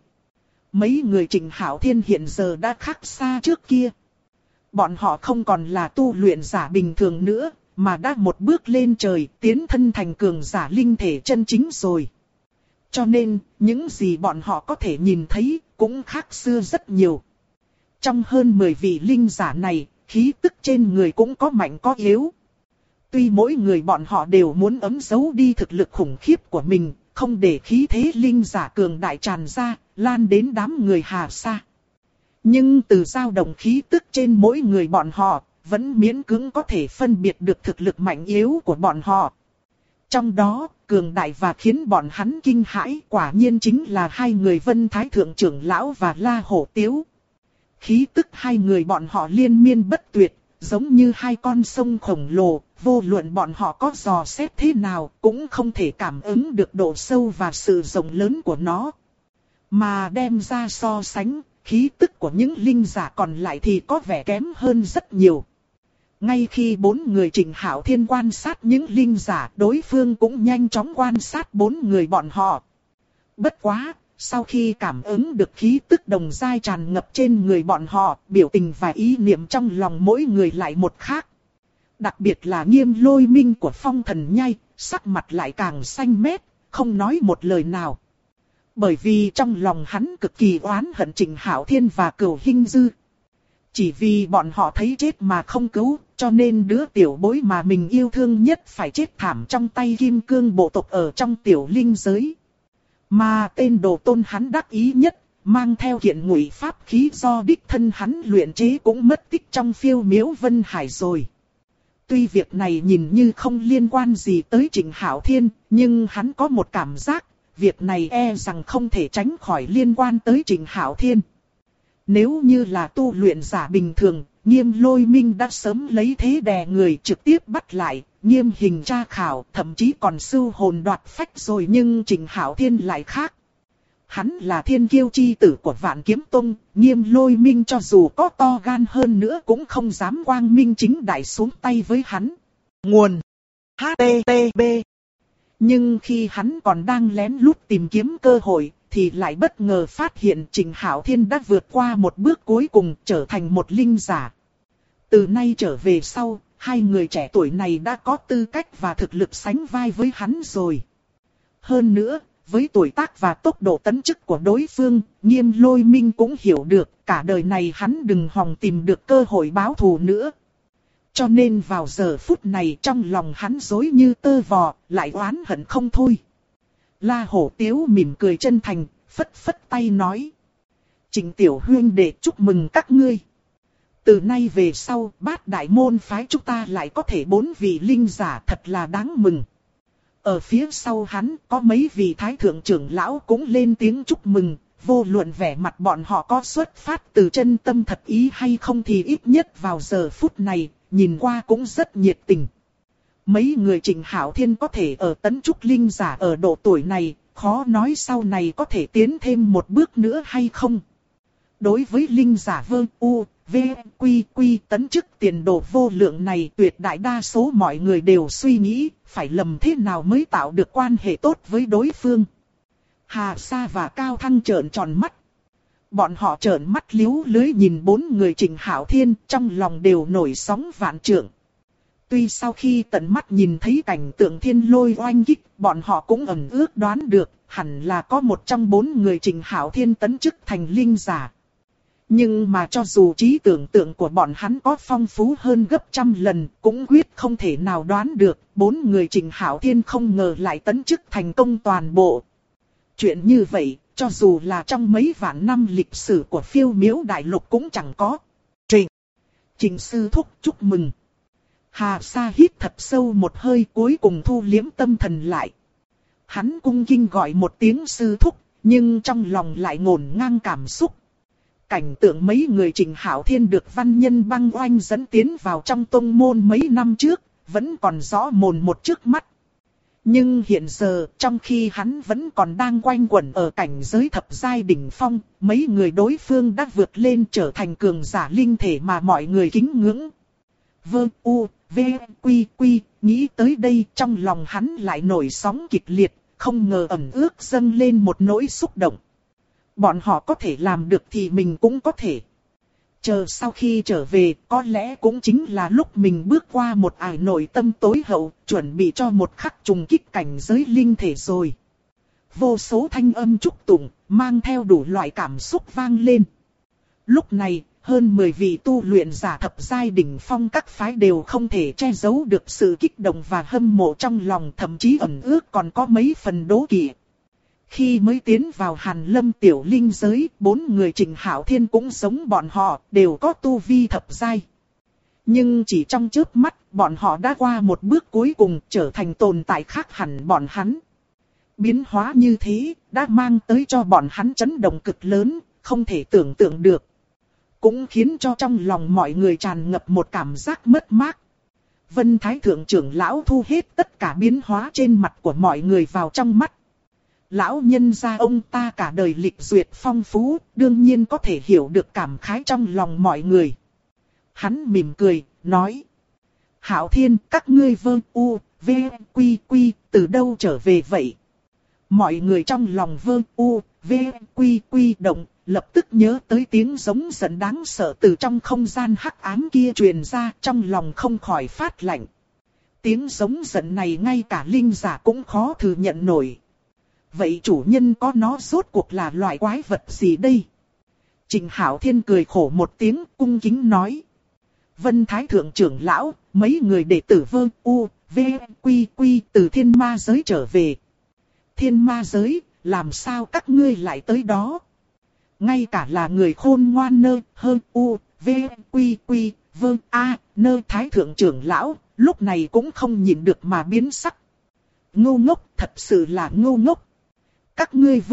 Mấy người Trình Hạo Thiên hiện giờ đã khác xa trước kia. Bọn họ không còn là tu luyện giả bình thường nữa, mà đã một bước lên trời, tiến thân thành cường giả linh thể chân chính rồi. Cho nên, những gì bọn họ có thể nhìn thấy, cũng khác xưa rất nhiều. Trong hơn 10 vị linh giả này, khí tức trên người cũng có mạnh có yếu. Tuy mỗi người bọn họ đều muốn ấm giấu đi thực lực khủng khiếp của mình, không để khí thế linh giả cường đại tràn ra, lan đến đám người Hà Sa. Nhưng từ dao động khí tức trên mỗi người bọn họ, vẫn miễn cưỡng có thể phân biệt được thực lực mạnh yếu của bọn họ. Trong đó, cường đại và khiến bọn hắn kinh hãi quả nhiên chính là hai người Vân Thái Thượng trưởng lão và La Hổ Tiếu. Khí tức hai người bọn họ liên miên bất tuyệt, giống như hai con sông khổng lồ, vô luận bọn họ có dò xét thế nào cũng không thể cảm ứng được độ sâu và sự rộng lớn của nó. Mà đem ra so sánh, khí tức của những linh giả còn lại thì có vẻ kém hơn rất nhiều. Ngay khi 4 người Trình Hạo Thiên quan sát những linh giả, đối phương cũng nhanh chóng quan sát 4 người bọn họ. Bất quá, sau khi cảm ứng được khí tức đồng giai tràn ngập trên người bọn họ, biểu tình và ý niệm trong lòng mỗi người lại một khác. Đặc biệt là Nghiêm Lôi Minh của Phong Thần Nhai, sắc mặt lại càng xanh mét, không nói một lời nào. Bởi vì trong lòng hắn cực kỳ oán hận Trình Hạo Thiên và Cửu Hinh Dư. Chỉ vì bọn họ thấy chết mà không cứu, cho nên đứa tiểu bối mà mình yêu thương nhất phải chết thảm trong tay Kim Cương bộ tộc ở trong tiểu linh giới. Mà tên đồ tôn hắn đắc ý nhất, mang theo kiện ngụy pháp khí do đích thân hắn luyện chế cũng mất tích trong phiêu miếu Vân Hải rồi. Tuy việc này nhìn như không liên quan gì tới Trình Hạo Thiên, nhưng hắn có một cảm giác, việc này e rằng không thể tránh khỏi liên quan tới Trình Hạo Thiên. Nếu như là tu luyện giả bình thường, Nghiêm Lôi Minh đã sớm lấy thế đè người trực tiếp bắt lại, nghiêm hình tra khảo, thậm chí còn sưu hồn đoạt phách rồi, nhưng Trình Hạo Thiên lại khác. Hắn là thiên kiêu chi tử của Vạn Kiếm Tông, Nghiêm Lôi Minh cho dù có to gan hơn nữa cũng không dám quang minh chính đại xuống tay với hắn. Nguồn HTTP. Nhưng khi hắn còn đang lén lút tìm kiếm cơ hội, thì lại bất ngờ phát hiện Trình Hạo Thiên đã vượt qua một bước cuối cùng, trở thành một linh giả. Từ nay trở về sau, hai người trẻ tuổi này đã có tư cách và thực lực sánh vai với hắn rồi. Hơn nữa, với tuổi tác và tốc độ tấn chức của đối phương, Nghiêm Lôi Minh cũng hiểu được cả đời này hắn đừng hòng tìm được cơ hội báo thù nữa. Cho nên vào giờ phút này trong lòng hắn rối như tơ vò, lại oán hận không thôi. La Hổ Tiếu mỉm cười chân thành, phất phất tay nói. Trình tiểu huynh đệ chúc mừng các ngươi. Từ nay về sau, Bát Đại môn phái chúng ta lại có thể 4 vị linh giả, thật là đáng mừng. Ở phía sau hắn có mấy vị thái thượng trưởng lão cũng lên tiếng chúc mừng, vô luận vẻ mặt bọn họ có xuất phát từ chân tâm thật ý hay không thì ít nhất vào giờ phút này, nhìn qua cũng rất nhiệt tình. Mấy người Trình Hạo Thiên có thể ở tấn trúc linh giả ở độ tuổi này, khó nói sau này có thể tiến thêm một bước nữa hay không. Đối với linh giả Vương U, V, Quy tấn chức tiền đồ vô lượng này, tuyệt đại đa số mọi người đều suy nghĩ phải làm thế nào mới tạo được quan hệ tốt với đối phương. Hà Sa và Cao Thăng trợn tròn mắt. Bọn họ trợn mắt liếu lưới nhìn 4 người Trình Hạo Thiên, trong lòng đều nổi sóng vạn trượng. Tuy sau khi tận mắt nhìn thấy cảnh tượng thiên lôi oanh kích, bọn họ cũng ẩn ước đoán được, hẳn là có một trong 4 người Trình Hạo Thiên tấn chức thành linh giả. Nhưng mà cho dù trí tưởng tượng của bọn hắn có phong phú hơn gấp trăm lần, cũng quyết không thể nào đoán được, 4 người Trình Hạo Thiên không ngờ lại tấn chức thành công toàn bộ. Chuyện như vậy, cho dù là trong mấy vạn năm lịch sử của phiêu miếu đại lục cũng chẳng có. Trình sư thúc chúc mừng. Hà Sa hít thật sâu một hơi, cuối cùng thu liếm tâm thần lại. Hắn cung kinh gọi một tiếng sư thúc, nhưng trong lòng lại ngổn ngang cảm xúc. Cảnh tượng mấy người Trịnh Hạo Thiên được văn nhân băng oanh dẫn tiến vào trong tông môn mấy năm trước, vẫn còn rõ mồn một trước mắt. Nhưng hiện giờ, trong khi hắn vẫn còn đang quanh quẩn ở cảnh giới thập giai đỉnh phong, mấy người đối phương đã vượt lên trở thành cường giả linh thể mà mọi người kính ngưỡng. Nghĩ tới đây trong lòng hắn lại nổi sóng kịch liệt, không ngờ ẩn ước dâng lên một nỗi xúc động. Bọn họ có thể làm được thì mình cũng có thể. Chờ sau khi trở về, có lẽ cũng chính là lúc mình bước qua một ải nội tâm tối hậu, chuẩn bị cho một khắc trùng kích cảnh giới linh thể rồi. Vô số thanh âm chúc tụng, mang theo đủ loại cảm xúc vang lên. Lúc này, hơn 10 vị tu luyện giả thập giai đỉnh phong các phái đều không thể che giấu được sự kích động và hâm mộ trong lòng, thậm chí ẩn ước còn có mấy phần đố kỵ. Khi mới tiến vào Hàn Lâm tiểu linh giới, 4 người Trịnh Hạo Thiên cũng giống bọn họ, đều có tu vi thập giai. Nhưng chỉ trong chớp mắt, bọn họ đã qua một bước cuối cùng, trở thành tồn tại khác hẳn bọn hắn. Biến hóa như thế, đã mang tới cho bọn hắn chấn động cực lớn, không thể tưởng tượng được. Cũng khiến cho trong lòng mọi người tràn ngập một cảm giác mất mát. Vân Thái Thượng trưởng lão thu hết tất cả biến hóa trên mặt của mọi người vào trong mắt. Lão nhân gia ông ta cả đời lịch duyệt phong phú, đương nhiên có thể hiểu được cảm khái trong lòng mọi người. Hắn mỉm cười, nói. Hạo Thiên, các ngươi từ đâu trở về vậy? Mọi người trong lòng động, lập tức nhớ tới tiếng giống giận đáng sợ từ trong không gian hắc ám kia truyền ra, trong lòng không khỏi phát lạnh. Tiếng giống giận này ngay cả linh giả cũng khó thừa nhận nổi. Vậy chủ nhân có nó rốt cuộc là loại quái vật gì đây? Trịnh Hạo Thiên cười khổ một tiếng, cung kính nói. Vân Thái Thượng trưởng lão, mấy người đệ tử từ thiên ma giới trở về. Thiên ma giới, làm sao các ngươi lại tới đó? Ngay cả là người khôn ngoan Thái Thượng trưởng lão, lúc này cũng không nhịn được mà biến sắc. Ngu ngốc, thật sự là ngu ngốc. Các ngươi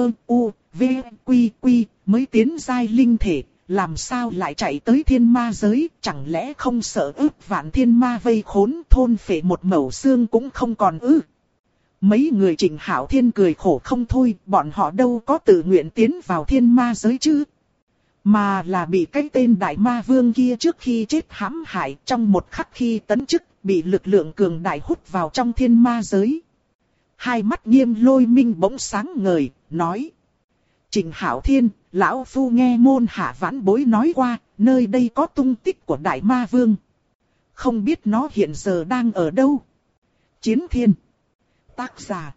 mới tiến giai linh thể, làm sao lại chạy tới thiên ma giới, chẳng lẽ không sợ ức vạn thiên ma vây khốn, thôn phệ một mẩu xương cũng không còn ư? Mấy người Trịnh Hạo Thiên cười khổ không thôi, bọn họ đâu có tự nguyện tiến vào thiên ma giới chứ. Mà là bị cái tên đại ma vương kia trước khi chết hãm hại, trong một khắc khi tấn chức, bị lực lượng cường đại hút vào trong thiên ma giới. Hai mắt Nghiêm Lôi Minh bỗng sáng ngời, nói. Trịnh Hạo Thiên, lão phu nghe môn hạ vãn bối nói qua, nơi đây có tung tích của đại ma vương. Không biết nó hiện giờ đang ở đâu? Chiến Thiên. Tác giả.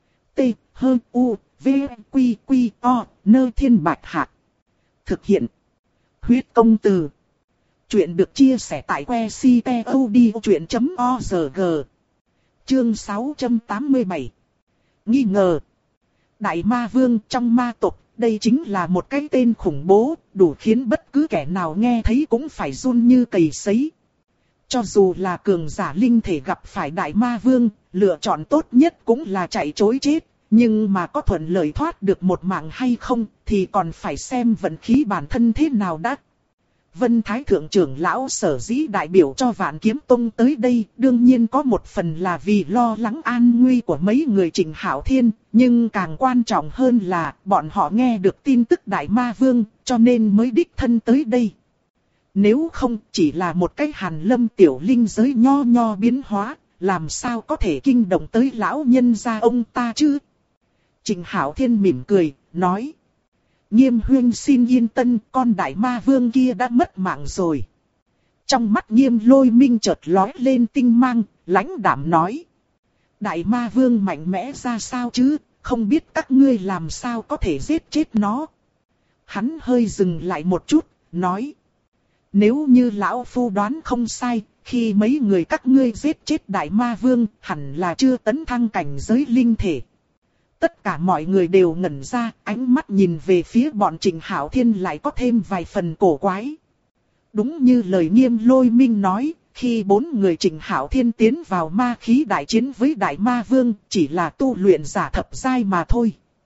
Nơi Thiên Bạch Hạc. Thực hiện. Huyết Công Từ. Chuyện được chia sẻ tại website.odchuyện.org. Chương 687. Nghi ngờ. Đại ma vương trong ma tộc, đây chính là một cái tên khủng bố, đủ khiến bất cứ kẻ nào nghe thấy cũng phải run như cầy sấy. Cho dù là cường giả linh thể gặp phải đại ma vương, lựa chọn tốt nhất cũng là chạy trối chết, nhưng mà có thuận lợi thoát được một mạng hay không, thì còn phải xem vận khí bản thân thế nào đã. Vân Thái Thượng trưởng lão sở dĩ đại biểu cho Vạn Kiếm Tông tới đây, đương nhiên có một phần là vì lo lắng an nguy của mấy người Trịnh Hạo Thiên, nhưng càng quan trọng hơn là bọn họ nghe được tin tức Đại Ma Vương, cho nên mới đích thân tới đây. Nếu không chỉ là một cái Hàn Lâm tiểu linh giới nho nho biến hóa, làm sao có thể kinh động tới lão nhân gia ông ta chứ? Trịnh Hạo Thiên mỉm cười, nói. Nghiêm huynh xin yên tâm, con đại ma vương kia đã mất mạng rồi. Trong mắt Nghiêm Lôi Minh chợt lóe lên tinh mang, lãnh đạm nói. Đại ma vương mạnh mẽ ra sao chứ, không biết các ngươi làm sao có thể giết chết nó. Hắn hơi dừng lại một chút, nói. Nếu như lão phu đoán không sai, khi mấy người các ngươi giết chết đại ma vương, hẳn là chưa tấn thăng cảnh giới linh thể. Tất cả mọi người đều ngẩn ra, ánh mắt nhìn về phía bọn Trịnh Hạo Thiên lại có thêm vài phần cổ quái. Đúng như lời Nghiêm Lôi Minh nói, khi 4 người Trịnh Hạo Thiên tiến vào ma khí đại chiến với Đại Ma Vương, chỉ là tu luyện giả thập giai mà thôi.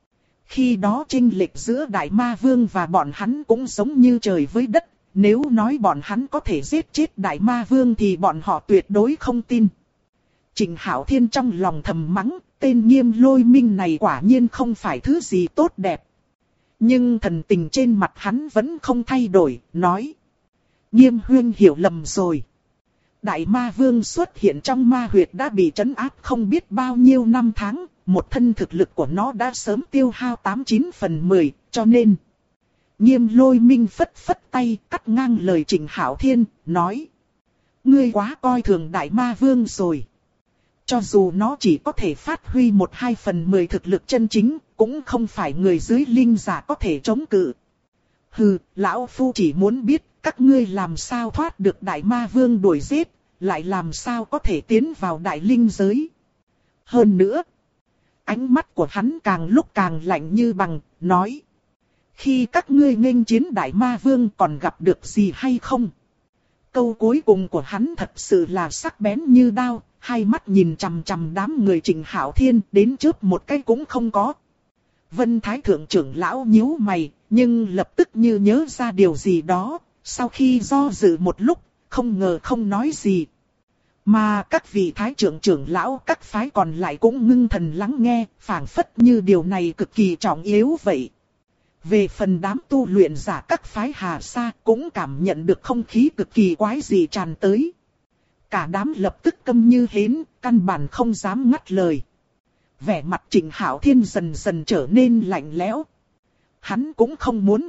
Khi đó chênh lệch giữa Đại Ma Vương và bọn hắn cũng giống như trời với đất. Nếu nói bọn hắn có thể giết chết Đại Ma Vương thì bọn họ tuyệt đối không tin. Trịnh Hạo Thiên trong lòng thầm mắng, tên Nghiêm Lôi Minh này quả nhiên không phải thứ gì tốt đẹp. Nhưng thần tình trên mặt hắn vẫn không thay đổi, nói. Nghiêm huynh hiểu lầm rồi. Đại Ma Vương xuất hiện trong ma huyệt đã bị trấn áp không biết bao nhiêu năm tháng, một thân thực lực của nó đã sớm tiêu hao 89/10, cho nên... Nghiêm Lôi Minh phất phất tay cắt ngang lời Trịnh Hạo Thiên, nói. Ngươi quá coi thường Đại Ma Vương rồi. Cho dù nó chỉ có thể phát huy 1/2/10 thực lực chân chính, cũng không phải người dưới linh giả có thể chống cự. Hừ, lão phu chỉ muốn biết các ngươi làm sao thoát được Đại Ma Vương đuổi giết, lại làm sao có thể tiến vào Đại Linh giới. Hơn nữa, ánh mắt của hắn càng lúc càng lạnh như băng, nói. Khi các ngươi nghênh chiến Đại Ma Vương còn gặp được gì hay không? Câu cuối cùng của hắn thật sự là sắc bén như đao, hai mắt nhìn chằm chằm đám người Trịnh Hạo Thiên đến chớp một cái cũng không có. Vân Thái Thượng trưởng lão nhíu mày, nhưng lập tức như nhớ ra điều gì đó, sau khi do dự một lúc, không ngờ không nói gì. Mà các vị Thái Thượng trưởng lão các phái còn lại cũng ngưng thần lắng nghe, phảng phất như điều này cực kỳ trọng yếu vậy. Về phần đám tu luyện giả các phái Hà Sa cũng cảm nhận được không khí cực kỳ quái dị tràn tới. Cả đám lập tức câm như hến, căn bản không dám ngắt lời. Vẻ mặt Trịnh Hạo Thiên dần dần trở nên lạnh lẽo. Hắn cũng không muốn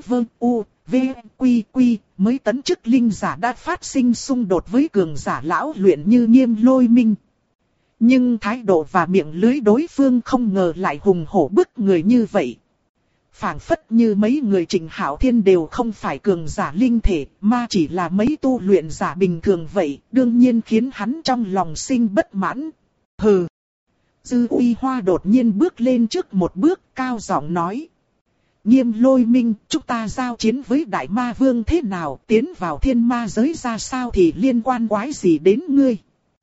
mới tấn chức linh giả đã phát sinh xung đột với cường giả lão luyện như Nghiêm Lôi Minh. Nhưng thái độ và miệng lưới đối phương không ngờ lại hùng hổ bức người như vậy. Phảng phất như mấy người Trịnh Hạo Thiên đều không phải cường giả linh thể, mà chỉ là mấy tu luyện giả bình thường vậy, đương nhiên khiến hắn trong lòng sinh bất mãn. Hừ! Dư Uy Hoa đột nhiên bước lên trước một bước, cao giọng nói. Nghiêm Lôi Minh, chúng ta giao chiến với Đại Ma Vương thế nào, tiến vào thiên ma giới ra sao thì liên quan quái gì đến ngươi.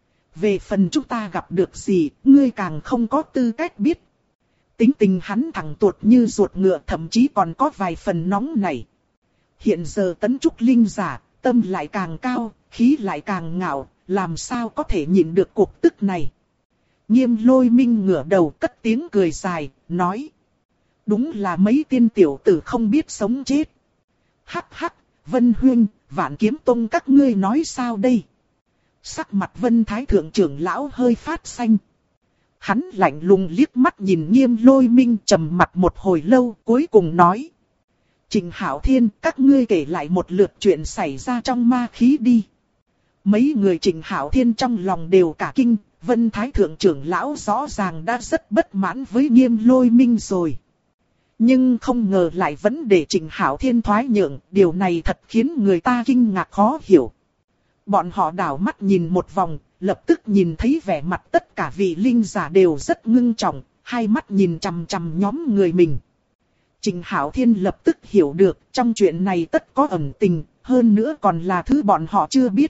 Về phần chúng ta gặp được gì, ngươi càng không có tư cách biết. Tính tình hắn thẳng tuột như ruột ngựa, thậm chí còn có vài phần nóng nảy. Hiện giờ tấn trúc linh giả, tâm lại càng cao, khí lại càng ngạo, làm sao có thể nhịn được cuộc tức này. Nghiêm Lôi Minh ngửa đầu cất tiếng cười dài, nói. Đúng là mấy tiên tiểu tử không biết sống chết. Hắc hắc, Vân Huynh, Vạn Kiếm Tông các ngươi nói sao đây? Sắc mặt Vân Thái Thượng trưởng lão hơi phát xanh. Hắn lạnh lùng liếc mắt nhìn Nghiêm Lôi Minh trầm mặt một hồi lâu, cuối cùng nói. Trịnh Hạo Thiên, các ngươi kể lại một lượt chuyện xảy ra trong ma khí đi. Mấy người Trịnh Hạo Thiên trong lòng đều cả kinh, Vân Thái Thượng trưởng lão rõ ràng đã rất bất mãn với Nghiêm Lôi Minh rồi. Nhưng không ngờ lại vẫn để Trịnh Hạo Thiên thoái nhượng, điều này thật khiến người ta kinh ngạc khó hiểu. Bọn họ đảo mắt nhìn một vòng, lập tức nhìn thấy vẻ mặt tất cả vị linh giả đều rất ngưng trọng, hai mắt nhìn chằm chằm nhóm người mình. Trịnh Hạo Thiên lập tức hiểu được, trong chuyện này tất có ẩn tình, hơn nữa còn là thứ bọn họ chưa biết.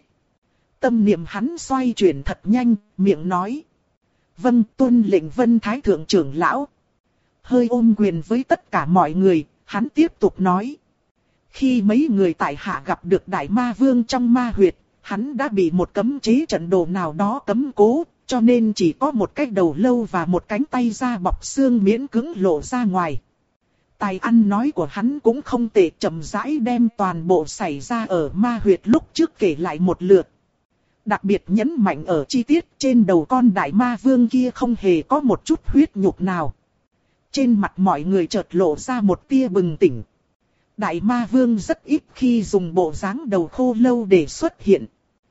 Tâm niệm hắn xoay chuyển thật nhanh, miệng nói. Vâng, tuân lệnh Vân Thái Thượng trưởng lão. Hơi ôm quyền với tất cả mọi người, hắn tiếp tục nói. Khi mấy người tại hạ gặp được Đại Ma Vương trong ma huyệt, hắn đã bị một cấm chế trận đồ nào đó cấm cố, cho nên chỉ có một cái đầu lâu và một cánh tay da bọc xương miễn cưỡng lộ ra ngoài. Tài ăn nói của hắn cũng không tệ, chậm rãi đem toàn bộ xảy ra ở ma huyệt lúc trước kể lại một lượt. Đặc biệt nhấn mạnh ở chi tiết trên đầu con Đại Ma Vương kia không hề có một chút huyết nhục nào. Trên mặt mọi người chợt lộ ra một tia bừng tỉnh. Đại Ma Vương rất ít khi dùng bộ dáng đầu khô lâu để xuất hiện.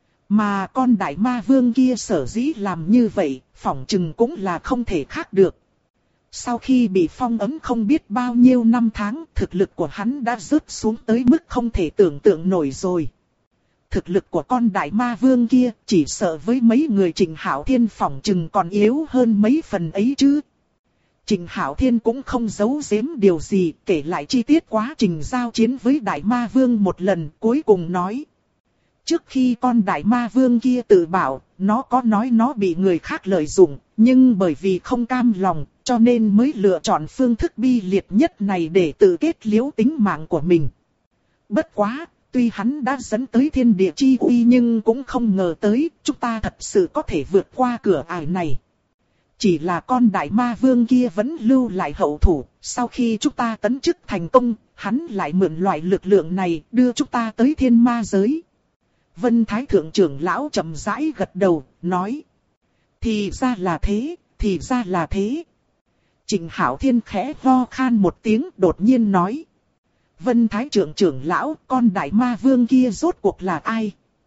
Mà con Đại Ma Vương kia sở dĩ làm như vậy, phỏng chừng cũng là không thể khác được. Sau khi bị phong ấn không biết bao nhiêu năm tháng, thực lực của hắn đã rớt xuống tới mức không thể tưởng tượng nổi rồi. Thực lực của con Đại Ma Vương kia chỉ sợ với mấy người Trịnh Hạo Thiên phỏng chừng còn yếu hơn mấy phần ấy chứ. Trịnh Hạo Thiên cũng không giấu giếm điều gì, kể lại chi tiết quá trình giao chiến với Đại Ma Vương một lần, cuối cùng nói. Trước khi con Đại Ma Vương kia tự bảo, nó có nói nó bị người khác lợi dụng, nhưng bởi vì không cam lòng, cho nên mới lựa chọn phương thức bi liệt nhất này để tự kết liễu tính mạng của mình. Bất quá, tuy hắn đã dẫn tới thiên địa chi uy nhưng cũng không ngờ tới chúng ta thật sự có thể vượt qua cửa ải này. Chỉ là con đại ma vương kia vẫn lưu lại hậu thủ, sau khi chúng ta tấn chức thành công, hắn lại mượn loại lực lượng này đưa chúng ta tới thiên ma giới. Vân Thái Thượng trưởng lão chậm rãi gật đầu, nói. Thì ra là thế, thì ra là thế. Trịnh Hạo Thiên khẽ ho khan một tiếng đột nhiên nói. Vân Thái Thượng trưởng lão, con đại ma vương kia rốt cuộc là ai?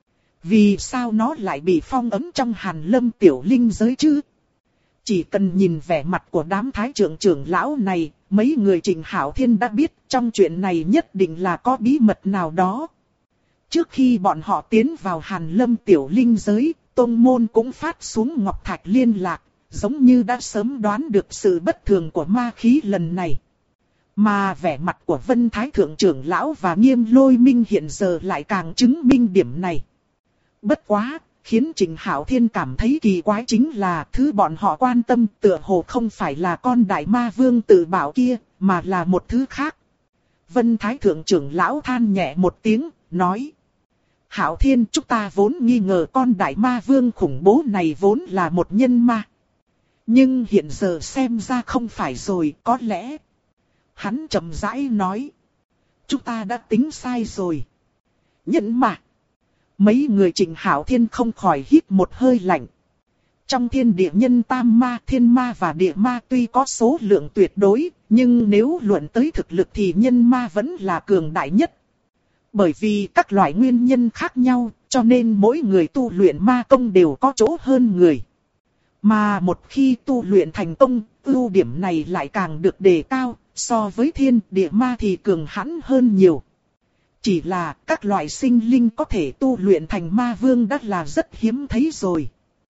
Vì sao nó lại bị phong ấn trong Hàn Lâm tiểu linh giới chứ? Chỉ cần nhìn vẻ mặt của đám Thái Thượng trưởng lão này, mấy người Trịnh Hạo Thiên đã biết trong chuyện này nhất định là có bí mật nào đó. Trước khi bọn họ tiến vào Hàn Lâm tiểu linh giới, tông môn cũng phát xuống ngọc thạch liên lạc, giống như đã sớm đoán được sự bất thường của ma khí lần này. Mà vẻ mặt của Vân Thái Thượng trưởng lão và Nghiêm Lôi Minh hiện giờ lại càng chứng minh điểm này. Bất quá, khiến Trịnh Hạo Thiên cảm thấy kỳ quái chính là thứ bọn họ quan tâm tựa hồ không phải là con đại ma vương tự bảo kia, mà là một thứ khác. Vân Thái Thượng trưởng lão than nhẹ một tiếng, nói. Hạo Thiên, chúng ta vốn nghi ngờ con đại ma vương khủng bố này vốn là một nhân ma. Nhưng hiện giờ xem ra không phải rồi, có lẽ. Hắn chậm rãi nói. Chúng ta đã tính sai rồi. Nhân ma. Mấy người Trịnh Hạo Thiên không khỏi hít một hơi lạnh. Trong thiên địa nhân tam ma, thiên ma và địa ma tuy có số lượng tuyệt đối, nhưng nếu luận tới thực lực thì nhân ma vẫn là cường đại nhất. Bởi vì các loại nguyên nhân khác nhau, cho nên mỗi người tu luyện ma công đều có chỗ hơn người. Mà một khi tu luyện thành công, ưu điểm này lại càng được đề cao, so với thiên địa ma thì cường hãn hơn nhiều. Chỉ là các loại sinh linh có thể tu luyện thành ma vương đã là rất hiếm thấy rồi.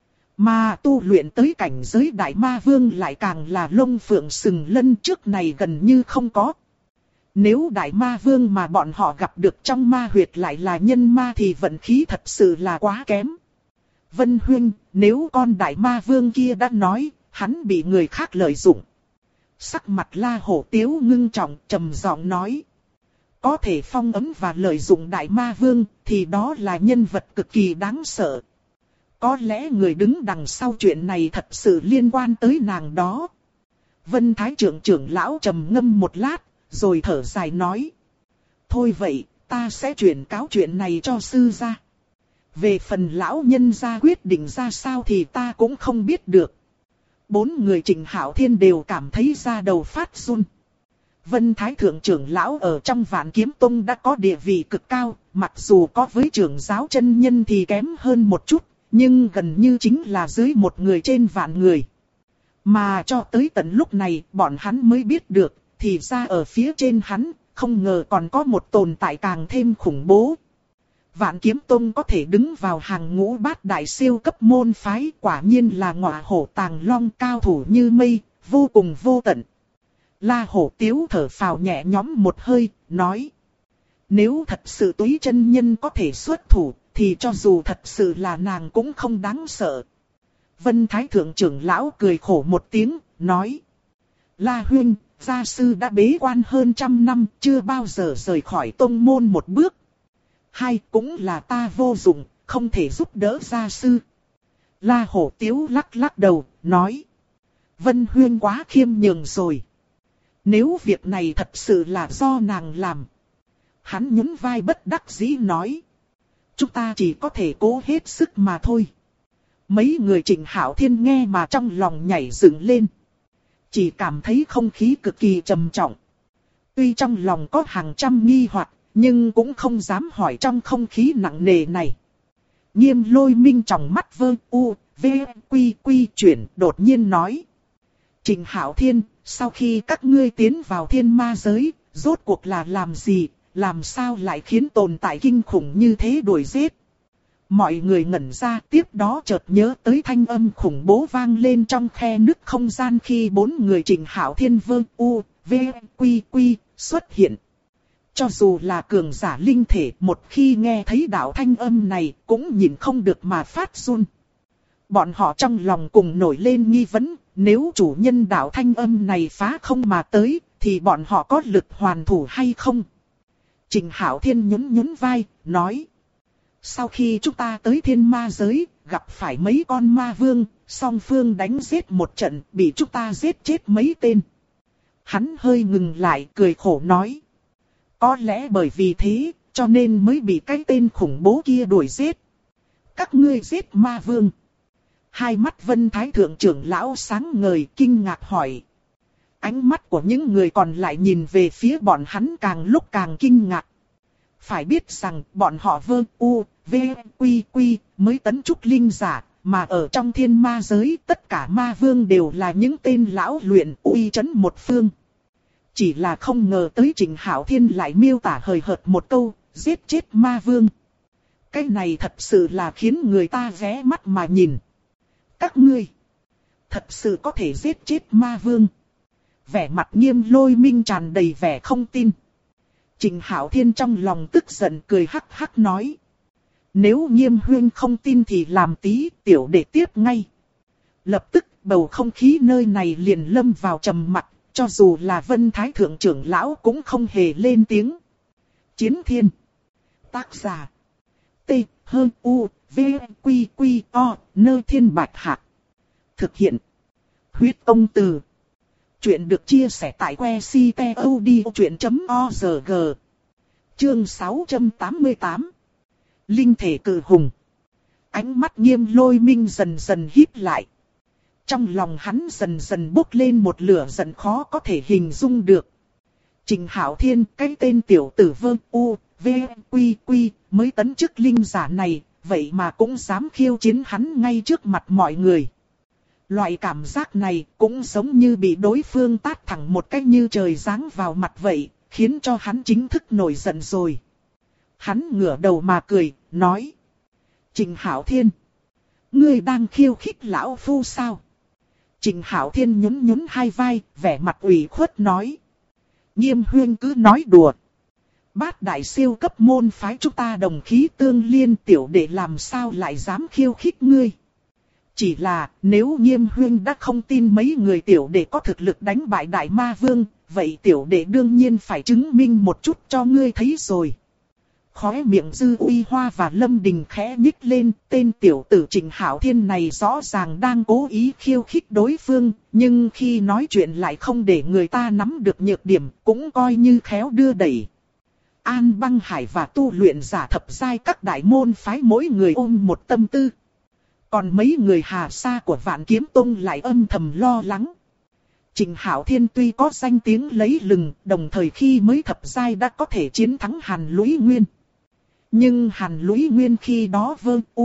Mà tu luyện tới cảnh giới đại ma vương lại càng là lông phượng sừng lân, trước này gần như không có. Nếu đại ma vương mà bọn họ gặp được trong ma huyệt lại là nhân ma thì vận khí thật sự là quá kém. Vân Huynh, nếu con đại ma vương kia đã nói, hắn bị người khác lợi dụng. Sắc mặt La Hổ Tiếu ngưng trọng trầm giọng nói. Có thể phong ấn và lợi dụng đại ma vương thì đó là nhân vật cực kỳ đáng sợ. Có lẽ người đứng đằng sau chuyện này thật sự liên quan tới nàng đó. Vân Thái Trưởng trưởng lão trầm ngâm một lát, rồi thở dài nói. Thôi vậy, ta sẽ chuyển cáo chuyện này cho sư gia. Về phần lão nhân gia quyết định ra sao thì ta cũng không biết được. Bốn người Trịnh Hạo Thiên đều cảm thấy da đầu phát run. Vân Thái Thượng trưởng lão ở trong Vạn Kiếm Tông đã có địa vị cực cao, mặc dù có với trưởng giáo chân nhân thì kém hơn một chút, nhưng gần như chính là dưới một người trên vạn người. Mà cho tới tận lúc này, bọn hắn mới biết được, thì ra ở phía trên hắn, không ngờ còn có một tồn tại càng thêm khủng bố. Vạn Kiếm Tông có thể đứng vào hàng ngũ bát đại siêu cấp môn phái, quả nhiên là ngọa hổ tàng long, cao thủ như mây, vô cùng vô tận. La Hổ Tiếu thở phào nhẹ nhõm một hơi, nói. Nếu thật sự Túy chân nhân có thể xuất thủ, thì cho dù thật sự là nàng cũng không đáng sợ. Vân Thái Thượng trưởng lão cười khổ một tiếng, nói. La Huynh, gia sư đã bế quan hơn 100 năm, chưa bao giờ rời khỏi tông môn một bước. Hai, cũng là ta vô dụng, không thể giúp đỡ gia sư. La Hổ Tiếu lắc lắc đầu, nói. Vân Huynh quá khiêm nhường rồi. Nếu việc này thật sự là do nàng làm. Hắn nhún vai bất đắc dĩ nói. Chúng ta chỉ có thể cố hết sức mà thôi. Mấy người Trịnh Hạo Thiên nghe mà trong lòng nhảy dựng lên. Chỉ cảm thấy không khí cực kỳ trầm trọng. Tuy trong lòng có hàng trăm nghi hoặc, nhưng cũng không dám hỏi trong không khí nặng nề này. Nghiêm Lôi Minh trong mắt vơ u, v, quy quy chuyển đột nhiên nói. Trịnh Hạo Thiên, sau khi các ngươi tiến vào thiên ma giới, rốt cuộc là làm gì, làm sao lại khiến tồn tại kinh khủng như thế đuổi giết? Mọi người ngẩn ra, tiếp đó chợt nhớ tới thanh âm khủng bố vang lên trong khe nứt không gian khi bốn người Trịnh Hạo Thiên vơ u, v, quy quy xuất hiện. Cho dù là cường giả linh thể, một khi nghe thấy đạo thanh âm này cũng nhìn không được mà phát run. Bọn họ trong lòng cùng nổi lên nghi vấn, nếu chủ nhân đạo thanh âm này phá không mà tới, thì bọn họ có lực hoàn thủ hay không? Trình Hạo Thiên nhún nhún vai, nói. Sau khi chúng ta tới thiên ma giới, gặp phải mấy con ma vương, song phương đánh giết một trận, bị chúng ta giết chết mấy tên. Hắn hơi ngừng lại, cười khổ nói. Có lẽ bởi vì thế, cho nên mới bị cái tên khủng bố kia đuổi giết. Các ngươi giết ma vương. Hai mắt Vân Thái Thượng trưởng lão sáng ngời kinh ngạc hỏi. Ánh mắt của những người còn lại nhìn về phía bọn hắn càng lúc càng kinh ngạc. Phải biết rằng bọn họ mới tấn trúc linh giả, mà ở trong thiên ma giới tất cả ma vương đều là những tên lão luyện uy chấn một phương. Chỉ là không ngờ tới Trình Hạo Thiên lại miêu tả hời hợt một câu, giết chết ma vương. Cái này thật sự là khiến người ta ghé mắt mà nhìn. Các ngươi, thật sự có thể giết chết ma vương? Vẻ mặt Nghiêm Lôi Minh tràn đầy vẻ không tin. Trình Hạo Thiên trong lòng tức giận cười hắc hắc nói. Nếu Nghiêm huynh không tin thì làm tí, tiểu đệ tiếp ngay. Lập tức bầu không khí nơi này liền lâm vào trầm mặc, cho dù là Vân Thái Thượng trưởng lão cũng không hề lên tiếng. Chiến Thiên. Tác giả. T-H-U-V-Q-Q-O, nơi thiên bạch hạc. Thực hiện. Huyết Công Từ. Chuyện được chia sẻ tại website.odchuyện.org. Chương 688. Linh thể cự hùng. Ánh mắt Nghiêm Lôi Minh dần dần híp lại. Trong lòng hắn dần dần bốc lên một lửa giận khó có thể hình dung được. Trình Hạo Thiên, cái tên tiểu tử mới tấn chức linh giả này, vậy mà cũng dám khiêu chiến hắn ngay trước mặt mọi người. Loại cảm giác này cũng giống như bị đối phương tát thẳng một cách như trời giáng vào mặt vậy, khiến cho hắn chính thức nổi giận rồi. Hắn ngửa đầu mà cười, nói. Trình Hạo Thiên, ngươi đang khiêu khích lão phu sao? Trình Hạo Thiên nhún nhún hai vai, vẻ mặt ủy khuất nói. Nghiêm huynh cứ nói đùa. Bát đại siêu cấp môn phái chúng ta đồng khí tương liên, tiểu đệ làm sao lại dám khiêu khích ngươi? Chỉ là nếu Nghiêm huynh đã không tin mấy người tiểu đệ có thực lực đánh bại đại ma vương, vậy tiểu đệ đương nhiên phải chứng minh một chút cho ngươi thấy rồi. Khóe miệng Dư Uy Hoa và Lâm Đình khẽ nhích lên, tên tiểu tử Trình Hạo Thiên này rõ ràng đang cố ý khiêu khích đối phương, nhưng khi nói chuyện lại không để người ta nắm được nhược điểm, cũng coi như khéo đưa đẩy. An Băng Hải và tu luyện giả thập giai các đại môn phái mỗi người ôm một tâm tư. Còn mấy người Hà Sa của Vạn Kiếm Tông lại âm thầm lo lắng. Trình Hạo Thiên tuy có danh tiếng lấy lừng, đồng thời khi mới thập giai đã có thể chiến thắng Hàn Lũy Nguyên. Nhưng Hàn Lũy Nguyên khi đó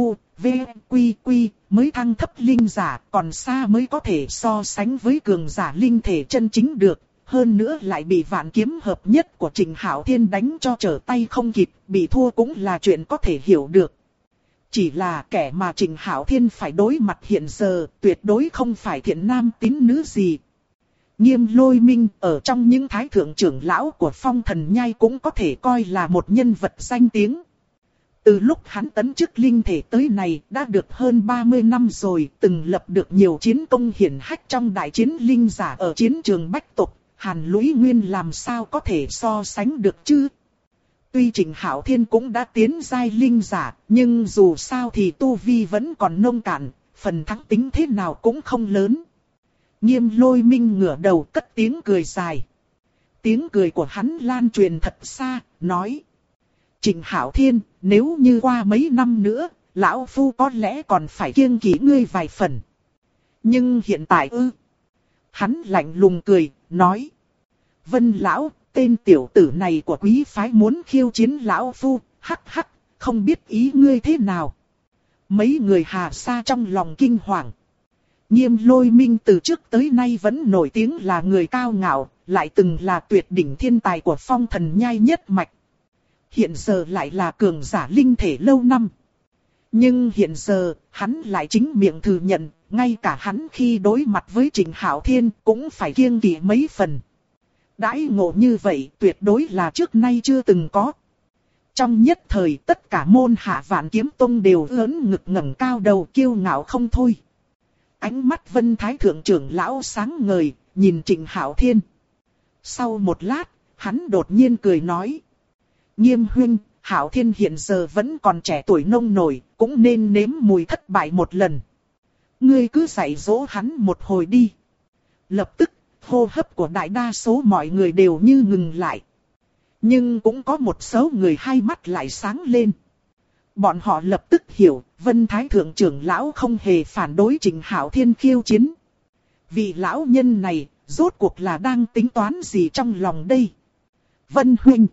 mới thăng thấp linh giả, còn xa mới có thể so sánh với cường giả linh thể chân chính được. Hơn nữa lại bị Vạn Kiếm hợp nhất của Trình Hạo Thiên đánh cho trở tay không kịp, bị thua cũng là chuyện có thể hiểu được. Chỉ là kẻ mà Trình Hạo Thiên phải đối mặt hiện giờ, tuyệt đối không phải thiện nam tín nữ gì. Nghiêm Lôi Minh ở trong những thái thượng trưởng lão của Phong Thần Nhai cũng có thể coi là một nhân vật danh tiếng. Từ lúc hắn tấn chức linh thể tới này đã được hơn 30 năm rồi, từng lập được nhiều chiến công hiển hách trong đại chiến linh giả ở chiến trường Bách Tộc, Hàn Lũy Nguyên làm sao có thể so sánh được chứ? Tuy Trình Hạo Thiên cũng đã tiến giai linh giả, nhưng dù sao thì tu vi vẫn còn nông cạn, phần thắng tính thế nào cũng không lớn. Nghiêm Lôi Minh ngửa đầu cất tiếng cười dài. Tiếng cười của hắn lan truyền thật xa, nói. Trình Hạo Thiên, nếu như qua mấy năm nữa, lão phu có lẽ còn phải kiêng kỵ ngươi vài phần. Nhưng hiện tại Hắn lạnh lùng cười, nói. Vân lão, tên tiểu tử này của quý phái muốn khiêu chiến lão phu, hắc hắc, không biết ý ngươi thế nào. Mấy người Hà Sa trong lòng kinh hoàng. Nghiêm Lôi Minh từ trước tới nay vẫn nổi tiếng là người cao ngạo, lại từng là tuyệt đỉnh thiên tài của Phong Thần Nhai nhất mạch. Hiện giờ lại là cường giả linh thể lâu năm. Nhưng hiện giờ, hắn lại chính miệng thừa nhận, ngay cả hắn khi đối mặt với Trình Hạo Thiên cũng phải kiêng kỵ mấy phần. Đãi ngộ như vậy tuyệt đối là trước nay chưa từng có. Trong nhất thời tất cả môn hạ Vạn Kiếm Tông đều lớn ngực ngẩng cao đầu kiêu ngạo không thôi. Ánh mắt Vân Thái Thượng trưởng lão sáng ngời, nhìn Trịnh Hạo Thiên. Sau một lát, hắn đột nhiên cười nói. Nghiêm huynh, Hạo Thiên hiện giờ vẫn còn trẻ tuổi nông nổi, cũng nên nếm mùi thất bại một lần. Ngươi cứ dạy dỗ hắn một hồi đi. Lập tức, hô hấp của đại đa số mọi người đều như ngừng lại. Nhưng cũng có một số người hai mắt lại sáng lên. Bọn họ lập tức hiểu, Vân Thái Thượng trưởng lão không hề phản đối Trịnh Hạo Thiên khiêu chiến. Vị lão nhân này, rốt cuộc là đang tính toán gì trong lòng đây? Vân huynh.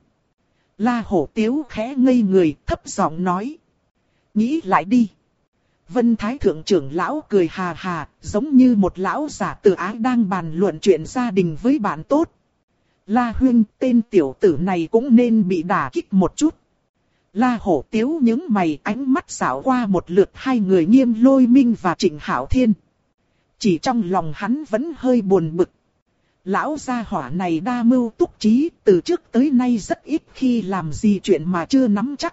La Hổ Tiếu khẽ ngây người, thấp giọng nói. Nghĩ lại đi. Vân Thái Thượng trưởng lão cười hà hà, giống như một lão giả tự ái đang bàn luận chuyện gia đình với bạn tốt. La huynh, tên tiểu tử này cũng nên bị đả kích một chút. La Hổ Tiếu nhướng mày, ánh mắt xảo qua một lượt hai người Nghiêm Lôi Minh và Trịnh Hạo Thiên. Chỉ trong lòng hắn vẫn hơi buồn bực. Lão gia hỏa này đa mưu túc trí, từ trước tới nay rất ít khi làm gì chuyện mà chưa nắm chắc.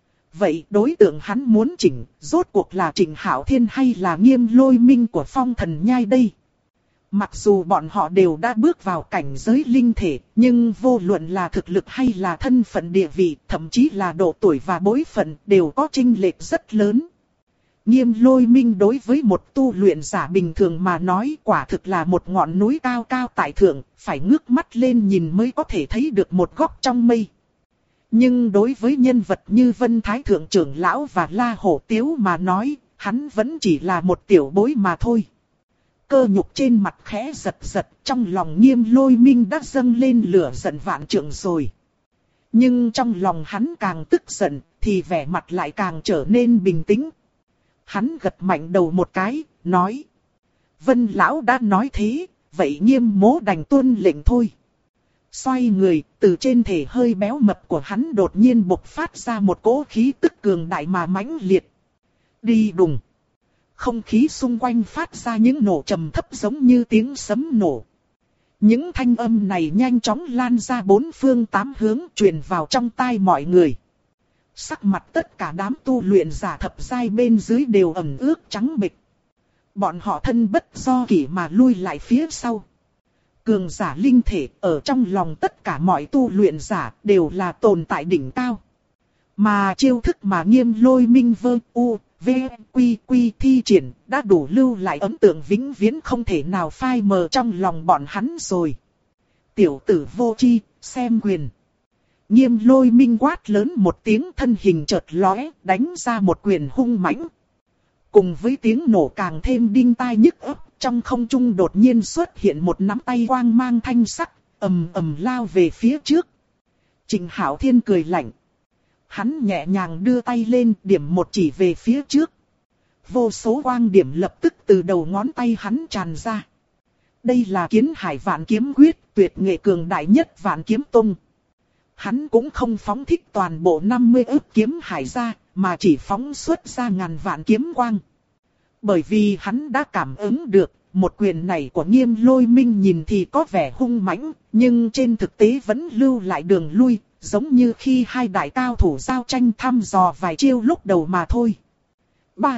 Vậy đối tượng hắn muốn chỉnh, rốt cuộc là Trịnh Hạo Thiên hay là Nghiêm Lôi Minh của Phong Thần Nhai đây? Mặc dù bọn họ đều đã bước vào cảnh giới linh thể, nhưng vô luận là thực lực hay là thân phận địa vị, thậm chí là độ tuổi và bối phận, đều có chênh lệch rất lớn. Nghiêm Lôi Minh đối với một tu luyện giả bình thường mà nói quả thực là một ngọn núi cao cao tại thượng, phải ngước mắt lên nhìn mới có thể thấy được một góc trong mây. Nhưng đối với nhân vật như Vân Thái Thượng trưởng lão và La Hổ Tiếu mà nói, hắn vẫn chỉ là một tiểu bối mà thôi. Cơ nhục trên mặt khẽ giật giật, trong lòng Nghiêm Lôi Minh đã dâng lên lửa giận vạn trượng rồi. Nhưng trong lòng hắn càng tức giận, thì vẻ mặt lại càng trở nên bình tĩnh. Hắn gật mạnh đầu một cái, nói. Vân lão đã nói thế, vậy Nghiêm mỗ đành tuân lệnh thôi. Xoay người, từ trên thể hơi béo mập của hắn đột nhiên bộc phát ra một cỗ khí tức cường đại mà mãnh liệt. Đi đùng. Không khí xung quanh phát ra những nổ trầm thấp giống như tiếng sấm nổ. Những thanh âm này nhanh chóng lan ra bốn phương tám hướng truyền vào trong tai mọi người. Sắc mặt tất cả đám tu luyện giả thập giai bên dưới đều ẩm ướt trắng bệch. Bọn họ thân bất do kỷ mà lui lại phía sau. Cường giả linh thể ở trong lòng tất cả mọi tu luyện giả đều là tồn tại đỉnh cao. Mà chiêu thức mà Nghiêm Lôi Minh vơ u, v, quy quy thi triển đã đủ lưu lại ấn tượng vĩnh viễn không thể nào phai mờ trong lòng bọn hắn rồi. Tiểu tử vô tri, xem quyền. Nghiêm Lôi Minh quát lớn một tiếng, thân hình chợt lóe, đánh ra một quyền hung mãnh. Cùng với tiếng nổ càng thêm đinh tai nhức óc, trong không trung đột nhiên xuất hiện một nắm tay quang mang thanh sắc, ầm ầm lao về phía trước. Trịnh Hạo Thiên cười lạnh. Hắn nhẹ nhàng đưa tay lên, điểm một chỉ về phía trước. Vô số quang điểm lập tức từ đầu ngón tay hắn tràn ra. Đây là Kiến Hải Vạn Kiếm Quyết, tuyệt nghệ cường đại nhất Vạn Kiếm Tông. Hắn cũng không phóng thích toàn bộ 50 ức kiếm hải ra, mà chỉ phóng xuất ra ngàn vạn kiếm quang. Bởi vì hắn đã cảm ứng được, một quyền này của Nghiêm Lôi Minh nhìn thì có vẻ hung mãnh, nhưng trên thực tế vẫn lưu lại đường lui, giống như khi hai đại cao thủ giao tranh thăm dò vài chiêu lúc đầu mà thôi. Ba.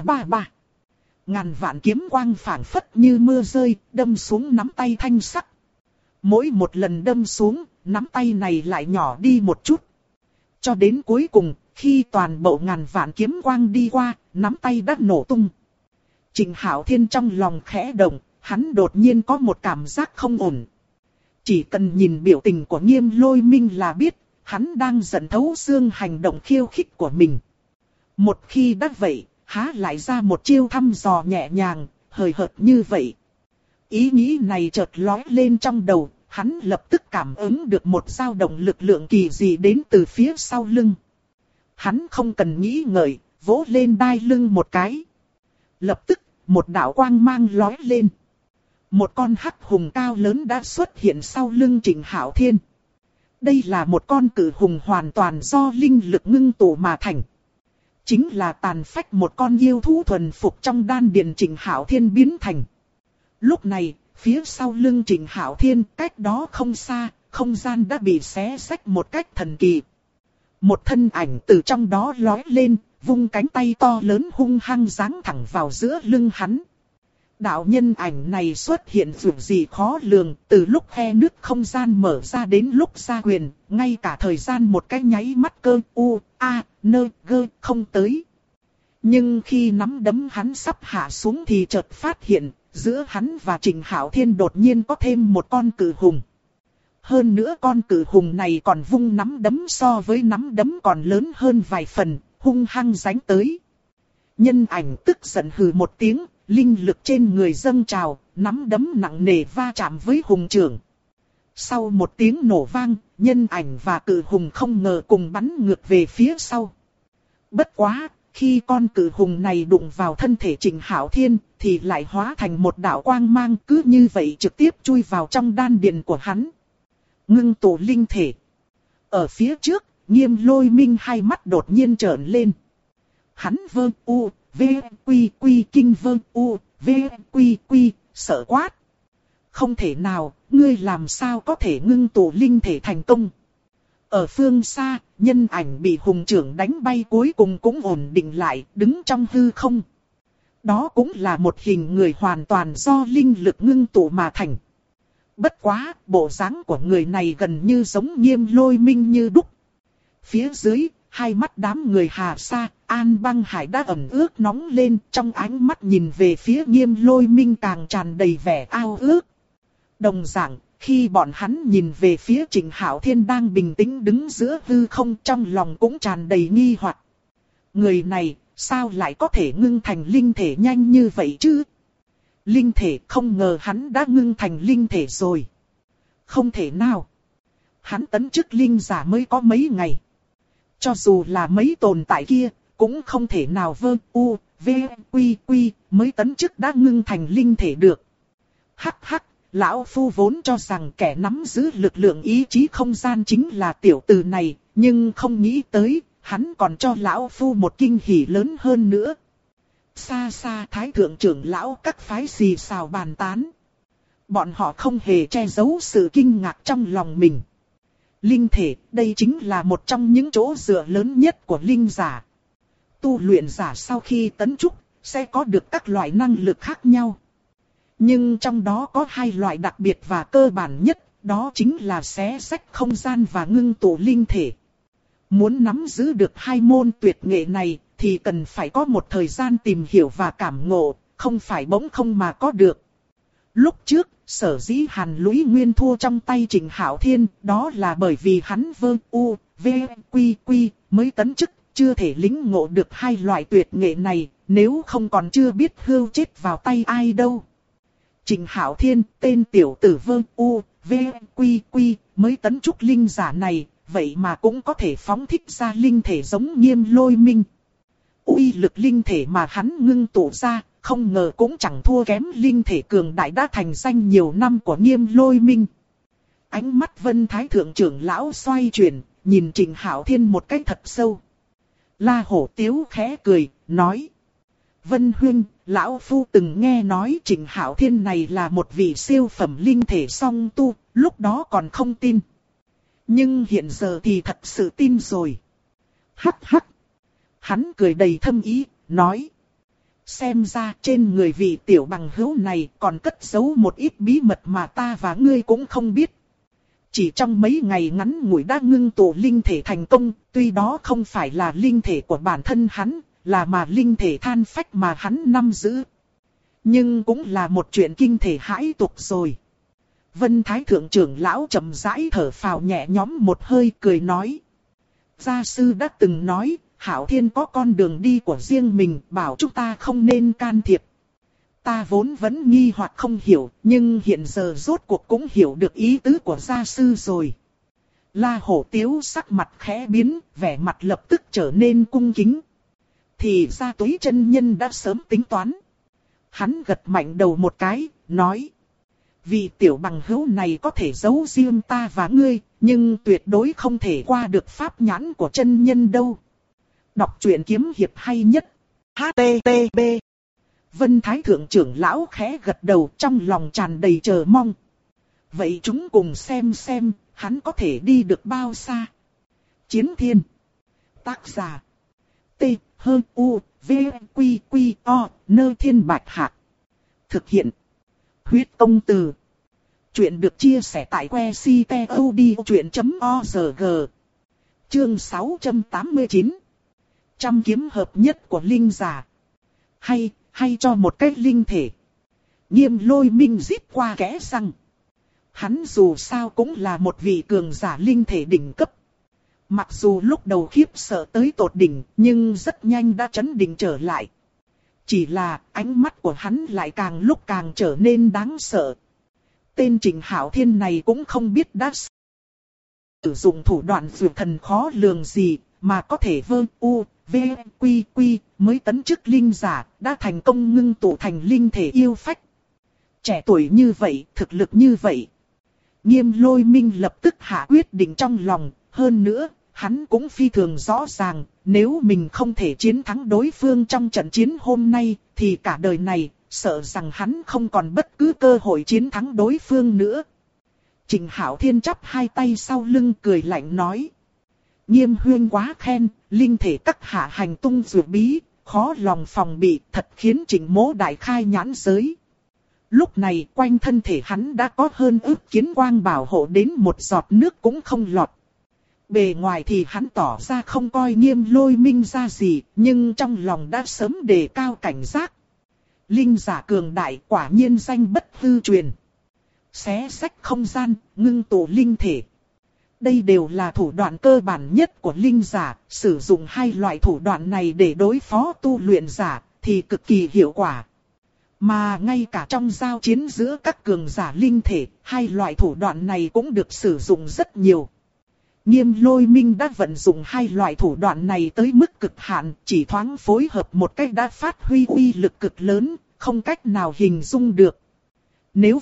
Ngàn vạn kiếm quang phảng phất như mưa rơi, đâm xuống nắm tay thanh sắc. Mỗi một lần đâm xuống, nắm tay này lại nhỏ đi một chút. Cho đến cuối cùng, khi toàn bộ ngàn vạn kiếm quang đi qua, nắm tay đã nổ tung. Trịnh Hạo Thiên trong lòng khẽ động, hắn đột nhiên có một cảm giác không ổn. Chỉ cần nhìn biểu tình của Nghiêm Lôi Minh là biết, hắn đang giận thấu xương hành động khiêu khích của mình. Một khi đã vậy, há lại ra một chiêu thăm dò nhẹ nhàng, hời hợt như vậy. Ý nghĩ này chợt lóe lên trong đầu, hắn lập tức cảm ứng được một dao động lực lượng kỳ dị đến từ phía sau lưng. Hắn không cần nghĩ ngợi, vỗ lên đai lưng một cái. Lập tức, một đạo quang mang lóe lên. Một con hắc hùng cao lớn đã xuất hiện sau lưng Trịnh Hạo Thiên. Đây là một con cự hùng hoàn toàn do linh lực ngưng tụ mà thành. Chính là tàn phách một con yêu thú thuần phục trong đan điền Trịnh Hạo Thiên biến thành. Lúc này, phía sau lưng Trịnh Hạo Thiên cách đó không xa, không gian đã bị xé xách một cách thần kỳ. một thân ảnh từ trong đó lóe lên, vung cánh tay to lớn hung hăng giáng thẳng vào giữa lưng hắn. Đạo nhân ảnh này xuất hiện dù gì khó lường, từ lúc khe nước không gian mở ra đến lúc ra quyền, ngay cả thời gian một cái nháy mắt cơ không tới. Nhưng khi nắm đấm hắn sắp hạ xuống thì chợt phát hiện, giữa hắn và Trình Hạo Thiên đột nhiên có thêm một con cự hùng. Hơn nữa con cự hùng này còn vung nắm đấm so với nắm đấm còn lớn hơn vài phần, hung hăng giánh tới. Nhân ảnh tức giận hừ một tiếng, linh lực trên người dâng trào, nắm đấm nặng nề va chạm với hùng trưởng. Sau một tiếng nổ vang, nhân ảnh và cự hùng không ngờ cùng bắn ngược về phía sau. Bất quá, khi con cự hùng này đụng vào thân thể Trình Hạo Thiên, thì lại hóa thành một đạo quang mang, cứ như vậy trực tiếp chui vào trong đan điền của hắn. Ngưng tụ linh thể. Ở phía trước, Nghiêm Lôi Minh hai mắt đột nhiên trợn lên. Hắn kinh sợ quát. Không thể nào, ngươi làm sao có thể ngưng tụ linh thể thành công. Ở phương xa, nhân ảnh bị hùng trưởng đánh bay cuối cùng cũng ổn định lại, đứng trong hư không. Đó cũng là một hình người hoàn toàn do linh lực ngưng tụ mà thành. Bất quá, bộ dáng của người này gần như giống Nghiêm Lôi Minh như đúc. Phía dưới, hai mắt đám người Hà Sa, An Băng Hải đã ẩm ướt nóng lên, trong ánh mắt nhìn về phía Nghiêm Lôi Minh càng tràn đầy vẻ ao ước. Đồng dạng, khi bọn hắn nhìn về phía Trình Hạo Thiên đang bình tĩnh đứng giữa hư không, trong lòng cũng tràn đầy nghi hoặc. Người này, sao lại có thể ngưng thành linh thể nhanh như vậy chứ? Linh thể, không ngờ hắn đã ngưng thành linh thể rồi. Không thể nào. Hắn tấn chức linh giả mới có mấy ngày. Cho dù là mấy tồn tại kia, cũng không thể nào mới tấn chức đã ngưng thành linh thể được. Hắc hắc, lão phu vốn cho rằng kẻ nắm giữ lực lượng ý chí không gian chính là tiểu tử này, nhưng không nghĩ tới, hắn còn cho lão phu một kinh hỉ lớn hơn nữa. Xa xa thái thượng trưởng lão các phái xì xào bàn tán. Bọn họ không hề che giấu sự kinh ngạc trong lòng mình. Linh thể, đây chính là một trong những chỗ dựa lớn nhất của linh giả. Tu luyện giả sau khi tấn chức, sẽ có được các loại năng lực khác nhau. Nhưng trong đó có hai loại đặc biệt và cơ bản nhất, đó chính là xé rách không gian và ngưng tụ linh thể. Muốn nắm giữ được hai môn tuyệt nghệ này, thì cần phải có một thời gian tìm hiểu và cảm ngộ, không phải bỗng không mà có được. Lúc trước, sở dĩ Hàn Lũy Nguyên thua trong tay Trình Hạo Thiên, đó là bởi vì hắn mới tấn chức, chưa thể lĩnh ngộ được hai loại tuyệt nghệ này, nếu không còn chưa biết hưu chết vào tay ai đâu. Trình Hạo Thiên, tên tiểu tử mới tấn chức linh giả này, vậy mà cũng có thể phóng thích ra linh thể giống Nghiêm Lôi Minh. Uy lực linh thể mà hắn ngưng tụ ra, không ngờ cũng chẳng thua kém linh thể cường đại đã thành danh nhiều năm của Nghiêm Lôi Minh. Ánh mắt Vân Thái Thượng trưởng lão xoay chuyển, nhìn Trình Hạo Thiên một cách thật sâu. La Hổ Tiếu khẽ cười, nói. Vân Huynh, lão phu từng nghe nói Trình Hạo Thiên này là một vị siêu phẩm linh thể song tu, lúc đó còn không tin. Nhưng hiện giờ thì thật sự tin rồi. Hắc hắc. Hắn cười đầy thâm ý, nói. Xem ra trên người vị tiểu bằng hữu này còn cất giấu một ít bí mật mà ta và ngươi cũng không biết. Chỉ trong mấy ngày ngắn ngủi đã ngưng tụ linh thể thành công, tuy đó không phải là linh thể của bản thân hắn, là mà linh thể than phách mà hắn nắm giữ. Nhưng cũng là một chuyện kinh thể hãi tục rồi. Vân Thái Thượng trưởng lão chậm rãi thở phào nhẹ nhõm một hơi, cười nói. Gia sư đã từng nói, Hạo Thiên có con đường đi của riêng mình, bảo chúng ta không nên can thiệp. Ta vốn vẫn nghi hoặc không hiểu, nhưng hiện giờ rốt cuộc cũng hiểu được ý tứ của gia sư rồi. La Hổ Tiếu sắc mặt khẽ biến, vẻ mặt lập tức trở nên cung kính. Thì ra Túy chân nhân đã sớm tính toán. Hắn gật mạnh đầu một cái, nói. Vì tiểu bằng hữu này có thể giấu riêng ta và ngươi, nhưng tuyệt đối không thể qua được pháp nhãn của chân nhân đâu. Đọc truyện kiếm hiệp hay nhất. HTTP. Vân Thái Thượng trưởng lão khẽ gật đầu, trong lòng tràn đầy chờ mong. Vậy chúng cùng xem, hắn có thể đi được bao xa. Chiến thiên. Tác giả. T. U. V. Quy. O. Nơ Thiên Bạch Hạc. Thực hiện. Huyết Công Từ. Chuyện được chia sẻ tại website.odchuyện.org. Chương 689. Trăm kiếm hợp nhất của linh giả. Hay cho một cái linh thể. Nghiêm Lôi Minh rít qua kẽ răng. Hắn dù sao cũng là một vị cường giả linh thể đỉnh cấp. Mặc dù lúc đầu khiếp sợ tới tột đỉnh, nhưng rất nhanh đã trấn định trở lại. Chỉ là ánh mắt của hắn lại càng lúc càng trở nên đáng sợ. Tên Trịnh Hạo Thiên này cũng không biết đã sử dụng thủ đoạn vượt thần khó lường gì, mà có thể mới tấn chức linh giả, đã thành công ngưng tụ thành linh thể yêu phách. Trẻ tuổi như vậy, thực lực như vậy. Nghiêm Lôi Minh lập tức hạ quyết định trong lòng, hơn nữa, hắn cũng phi thường rõ ràng, nếu mình không thể chiến thắng đối phương trong trận chiến hôm nay, thì cả đời này, sợ rằng hắn không còn bất cứ cơ hội chiến thắng đối phương nữa. Trịnh Hạo Thiên chắp hai tay sau lưng cười lạnh nói. Nghiêm huynh quá khen, linh thể các hạ hành tung dược bí, khó lòng phòng bị, thật khiến Trịnh mỗ đại khai nhãn giới. Lúc này quanh thân thể hắn đã có hơn ức kiến quang bảo hộ đến một giọt nước cũng không lọt. Bề ngoài thì hắn tỏ ra không coi Nghiêm Lôi Minh ra gì, nhưng trong lòng đã sớm đề cao cảnh giác. Linh giả cường đại quả nhiên danh bất hư truyền. Xé sách không gian, ngưng tụ linh thể. Đây đều là thủ đoạn cơ bản nhất của linh giả, sử dụng hai loại thủ đoạn này để đối phó tu luyện giả, thì cực kỳ hiệu quả. Mà ngay cả trong giao chiến giữa các cường giả linh thể, hai loại thủ đoạn này cũng được sử dụng rất nhiều. Nghiêm Lôi Minh đã vận dụng hai loại thủ đoạn này tới mức cực hạn, chỉ thoáng phối hợp một cách đã phát huy uy lực cực lớn, không cách nào hình dung được. Nếu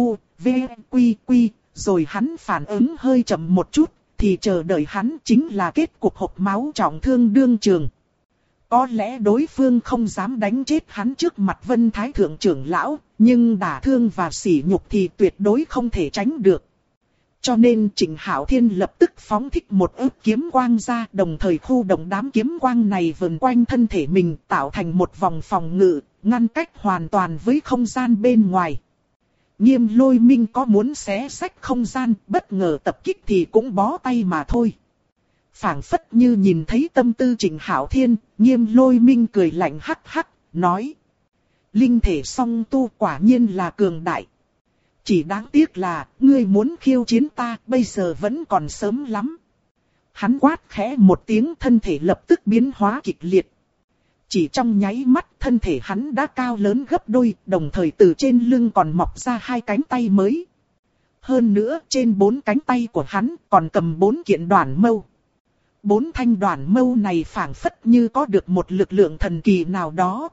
rồi hắn phản ứng hơi chậm một chút, thì chờ đợi hắn chính là kết cục hộc máu trọng thương đương trường. Có lẽ đối phương không dám đánh chết hắn trước mặt Vân Thái Thượng trưởng lão, nhưng đả thương và sỉ nhục thì tuyệt đối không thể tránh được. Cho nên Trịnh Hạo Thiên lập tức phóng thích một ức kiếm quang ra, đồng thời khu động đám kiếm quang này vần quanh thân thể mình, tạo thành một vòng phòng ngự, ngăn cách hoàn toàn với không gian bên ngoài. Nghiêm Lôi Minh có muốn xé sách không gian, bất ngờ tập kích thì cũng bó tay mà thôi. Phảng phất như nhìn thấy tâm tư Trịnh Hạo Thiên, Nghiêm Lôi Minh cười lạnh hắc hắc, nói. Linh thể song tu quả nhiên là cường đại. Chỉ đáng tiếc là, ngươi muốn khiêu chiến ta, bây giờ vẫn còn sớm lắm. Hắn quát khẽ một tiếng, thân thể lập tức biến hóa kịch liệt. Chỉ trong nháy mắt, thân thể hắn đã cao lớn gấp đôi, đồng thời từ trên lưng còn mọc ra hai cánh tay mới. Hơn nữa, trên 4 cánh tay của hắn còn cầm 4 kiện đoản mâu. 4 thanh đoản mâu này phảng phất như có được một lực lượng thần kỳ nào đó,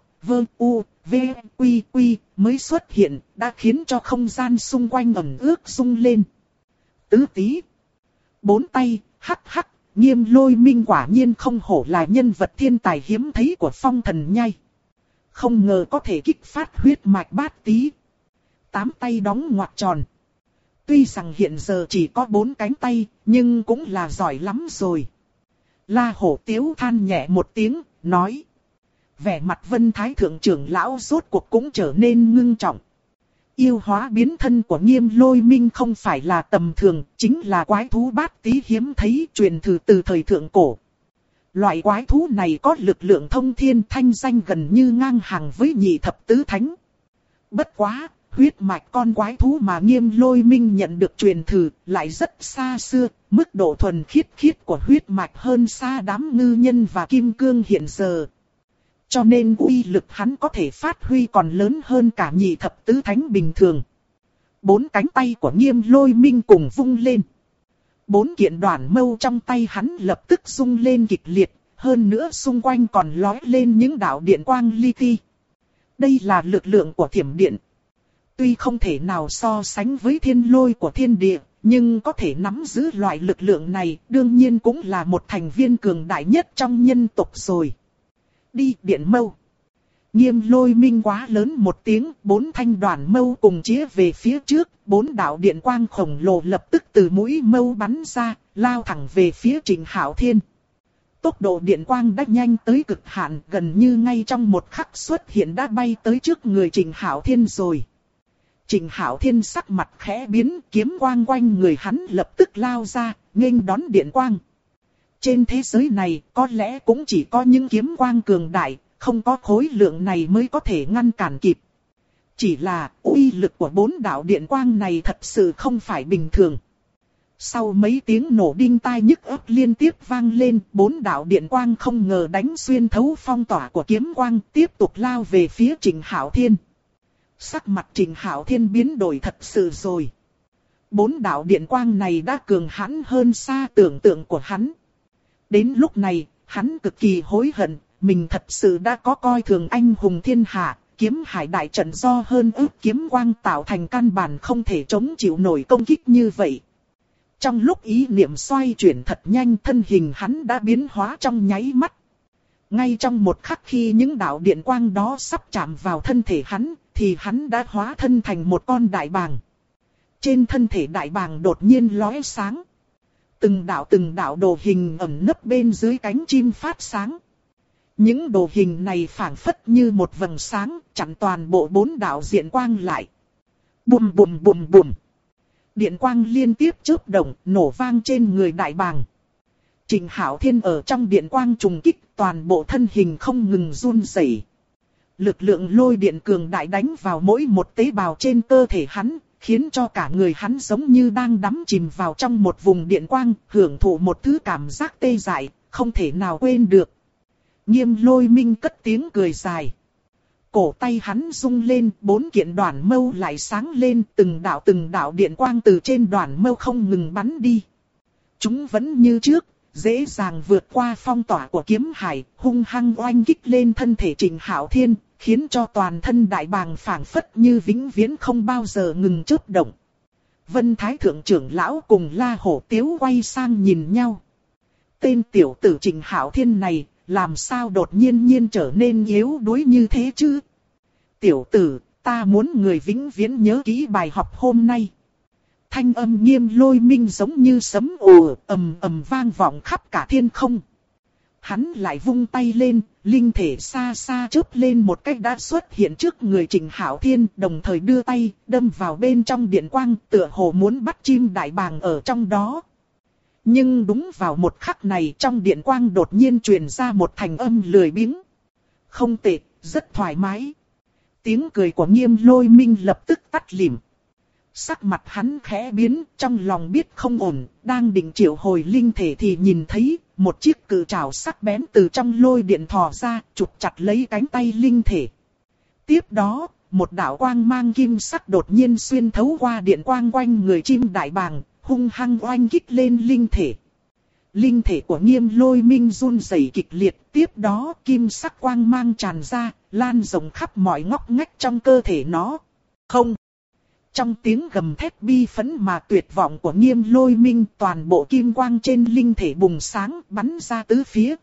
mới xuất hiện, đã khiến cho không gian xung quanh ẩn ước rung lên. Tứ tí. 4 tay, hắc hắc, Nghiêm Lôi Minh quả nhiên không hổ là nhân vật thiên tài hiếm thấy của Phong Thần Nhai. Không ngờ có thể kích phát huyết mạch bát tí. 8 tay đóng ngoặc tròn. Tuy rằng hiện giờ chỉ có 4 cánh tay, nhưng cũng là giỏi lắm rồi. La Hổ Tiếu than nhẹ một tiếng, nói. Vẻ mặt Vân Thái Thượng trưởng lão rốt cuộc cũng trở nên ngưng trọng. Yêu hóa biến thân của Nghiêm Lôi Minh không phải là tầm thường, chính là quái thú bát tí hiếm thấy truyền thừa từ thời thượng cổ. Loại quái thú này có lực lượng thông thiên, thanh danh gần như ngang hàng với nhị thập tứ thánh. Bất quá, huyết mạch con quái thú mà Nghiêm Lôi Minh nhận được truyền thừa lại rất xa xưa, mức độ thuần khiết của huyết mạch hơn xa đám ngư nhân và kim cương hiện giờ. Cho nên uy lực hắn có thể phát huy còn lớn hơn cả nhị thập tứ thánh bình thường. 4 cánh tay của Nghiêm Lôi Minh cùng vung lên. 4 kiện đoản mâu trong tay hắn lập tức rung lên kịch liệt, hơn nữa xung quanh còn lói lên những đạo điện quang li ti. Đây là lực lượng của thiểm điện. Tuy không thể nào so sánh với thiên lôi của thiên địa, nhưng có thể nắm giữ loại lực lượng này đương nhiên cũng là một thành viên cường đại nhất trong nhân tộc rồi. Đi điện mâu. Nghiêm Lôi Minh quá lớn một tiếng, 4 thanh đoản mâu cùng chĩa về phía trước, 4 đạo điện quang khổng lồ lập tức từ mũi mâu bắn ra, lao thẳng về phía Trịnh Hạo Thiên. tốc độ điện quang đã nhanh tới cực hạn, gần như ngay trong một khắc xuất hiện đã bay tới trước người Trịnh Hạo Thiên rồi. Trịnh Hạo Thiên sắc mặt khẽ biến, kiếm quang quanh người hắn lập tức lao ra, nghênh đón điện quang. Trên thế giới này có lẽ cũng chỉ có những kiếm quang cường đại, không có khối lượng này mới có thể ngăn cản kịp. Chỉ là uy lực của 4 đạo điện quang này thật sự không phải bình thường. Sau mấy tiếng nổ đinh tai nhức óc liên tiếp vang lên, 4 đạo điện quang không ngờ đánh xuyên thấu phong tỏa của kiếm quang, tiếp tục lao về phía Trịnh Hạo Thiên. Sắc mặt Trịnh Hạo Thiên biến đổi thật sự rồi. 4 đạo điện quang này đã cường hãn hơn xa tưởng tượng của hắn. Đến lúc này, hắn cực kỳ hối hận, mình thật sự đã có coi thường anh hùng thiên hạ, kiếm hải đại trận do hơn ước kiếm quang tạo thành căn bản không thể chống chịu nổi công kích như vậy. Trong lúc ý niệm xoay chuyển thật nhanh, thân hình hắn đã biến hóa trong nháy mắt. Ngay trong một khắc khi những đạo điện quang đó sắp chạm vào thân thể hắn, thì hắn đã hóa thân thành một con đại bàng. Trên thân thể đại bàng đột nhiên lóe sáng. Từng đạo đồ hình ẩn nấp bên dưới cánh chim phát sáng. Những đồ hình này phảng phất như một vầng sáng, chặn toàn bộ 4 đạo diện quang lại. Bùm bùm bùm bùm. Điện quang liên tiếp chớp động, nổ vang trên người đại bàng. Trịnh Hạo Thiên ở trong điện quang trùng kích, toàn bộ thân hình không ngừng run rẩy. Lực lượng lôi điện cường đại đánh vào mỗi một tế bào trên cơ thể hắn, khiến cho cả người hắn giống như đang đắm chìm vào trong một vùng điện quang, hưởng thụ một thứ cảm giác tê dại, không thể nào quên được. Nghiêm Lôi Minh cất tiếng cười dài. Cổ tay hắn rung lên, 4 kiện đoàn mâu lại sáng lên, từng đạo điện quang từ trên đoàn mâu không ngừng bắn đi. Chúng vẫn như trước, dễ dàng vượt qua phong tỏa của kiếm hải, hung hăng oanh kích lên thân thể Trịnh Hạo Thiên, khiến cho toàn thân đại bàng phảng phất như vĩnh viễn không bao giờ ngừng chớp động. Vân Thái Thượng trưởng lão cùng La Hổ Tiếu quay sang nhìn nhau. Tên tiểu tử Trịnh Hạo Thiên này, làm sao đột nhiên trở nên yếu đuối như thế chứ? Tiểu tử, ta muốn người vĩnh viễn nhớ kỹ bài học hôm nay. Thanh âm Nghiêm Lôi Minh giống như sấm ồ ầm ầm vang vọng khắp cả thiên không. Hắn lại vung tay lên, linh thể xa xa chớp lên một cách đã xuất hiện trước người Trịnh Hạo Thiên, đồng thời đưa tay đâm vào bên trong điện quang, tựa hồ muốn bắt chim đại bàng ở trong đó. Nhưng đúng vào một khắc này, trong điện quang đột nhiên truyền ra một thành âm lười biếng. Không tệ, rất thoải mái. Tiếng cười của Nghiêm Lôi Minh lập tức tắt lịm. Sắc mặt hắn khẽ biến, trong lòng biết không ổn, đang định triệu hồi linh thể thì nhìn thấy một chiếc cự trảo sắc bén từ trong lôi điện thò ra, chụp chặt lấy cánh tay linh thể. Tiếp đó, một đạo quang mang kim sắc đột nhiên xuyên thấu qua điện quang quanh người chim đại bàng, hung hăng oanh kích lên linh thể. Linh thể của Nghiêm Lôi Minh run rẩy kịch liệt, tiếp đó kim sắc quang mang tràn ra, lan rộng khắp mọi ngóc ngách trong cơ thể nó. Không! Trong tiếng gầm thét bi phẫn mà tuyệt vọng của Nghiêm Lôi Minh, toàn bộ kim quang trên linh thể bùng sáng bắn ra tứ phía.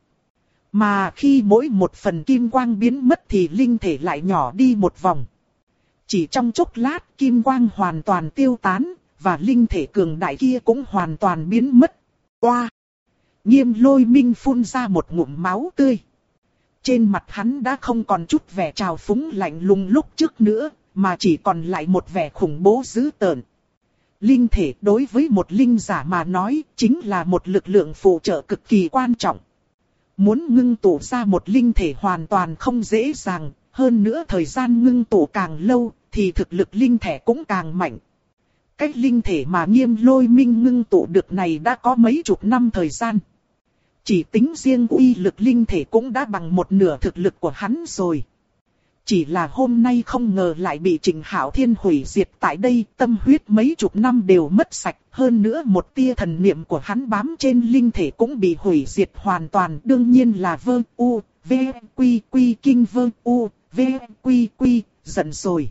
Mà khi mỗi một phần kim quang biến mất thì linh thể lại nhỏ đi một vòng. Chỉ trong chốc lát kim quang hoàn toàn tiêu tán, và linh thể cường đại kia cũng hoàn toàn biến mất. Oa! Nghiêm Lôi Minh phun ra một ngụm máu tươi. Trên mặt hắn đã không còn chút vẻ trào phúng lạnh lùng lúc trước nữa, mà chỉ còn lại một vẻ khủng bố dữ tợn. Linh thể đối với một linh giả mà nói, chính là một lực lượng phụ trợ cực kỳ quan trọng. Muốn ngưng tụ ra một linh thể hoàn toàn không dễ dàng, hơn nữa thời gian ngưng tụ càng lâu, thì thực lực linh thể cũng càng mạnh. Cái linh thể mà Nghiêm Lôi Minh ngưng tụ được này đã có mấy chục năm thời gian. Chỉ tính riêng uy lực linh thể cũng đã bằng một nửa thực lực của hắn rồi. Chỉ là hôm nay không ngờ lại bị Trịnh Hạo Thiên hủy diệt tại đây, tâm huyết mấy chục năm đều mất sạch, hơn nữa một tia thần niệm của hắn bám trên linh thể cũng bị hủy diệt hoàn toàn, đương nhiên là vơ u, v, quy quy kinh vơ u, v, quy quy, giận rồi.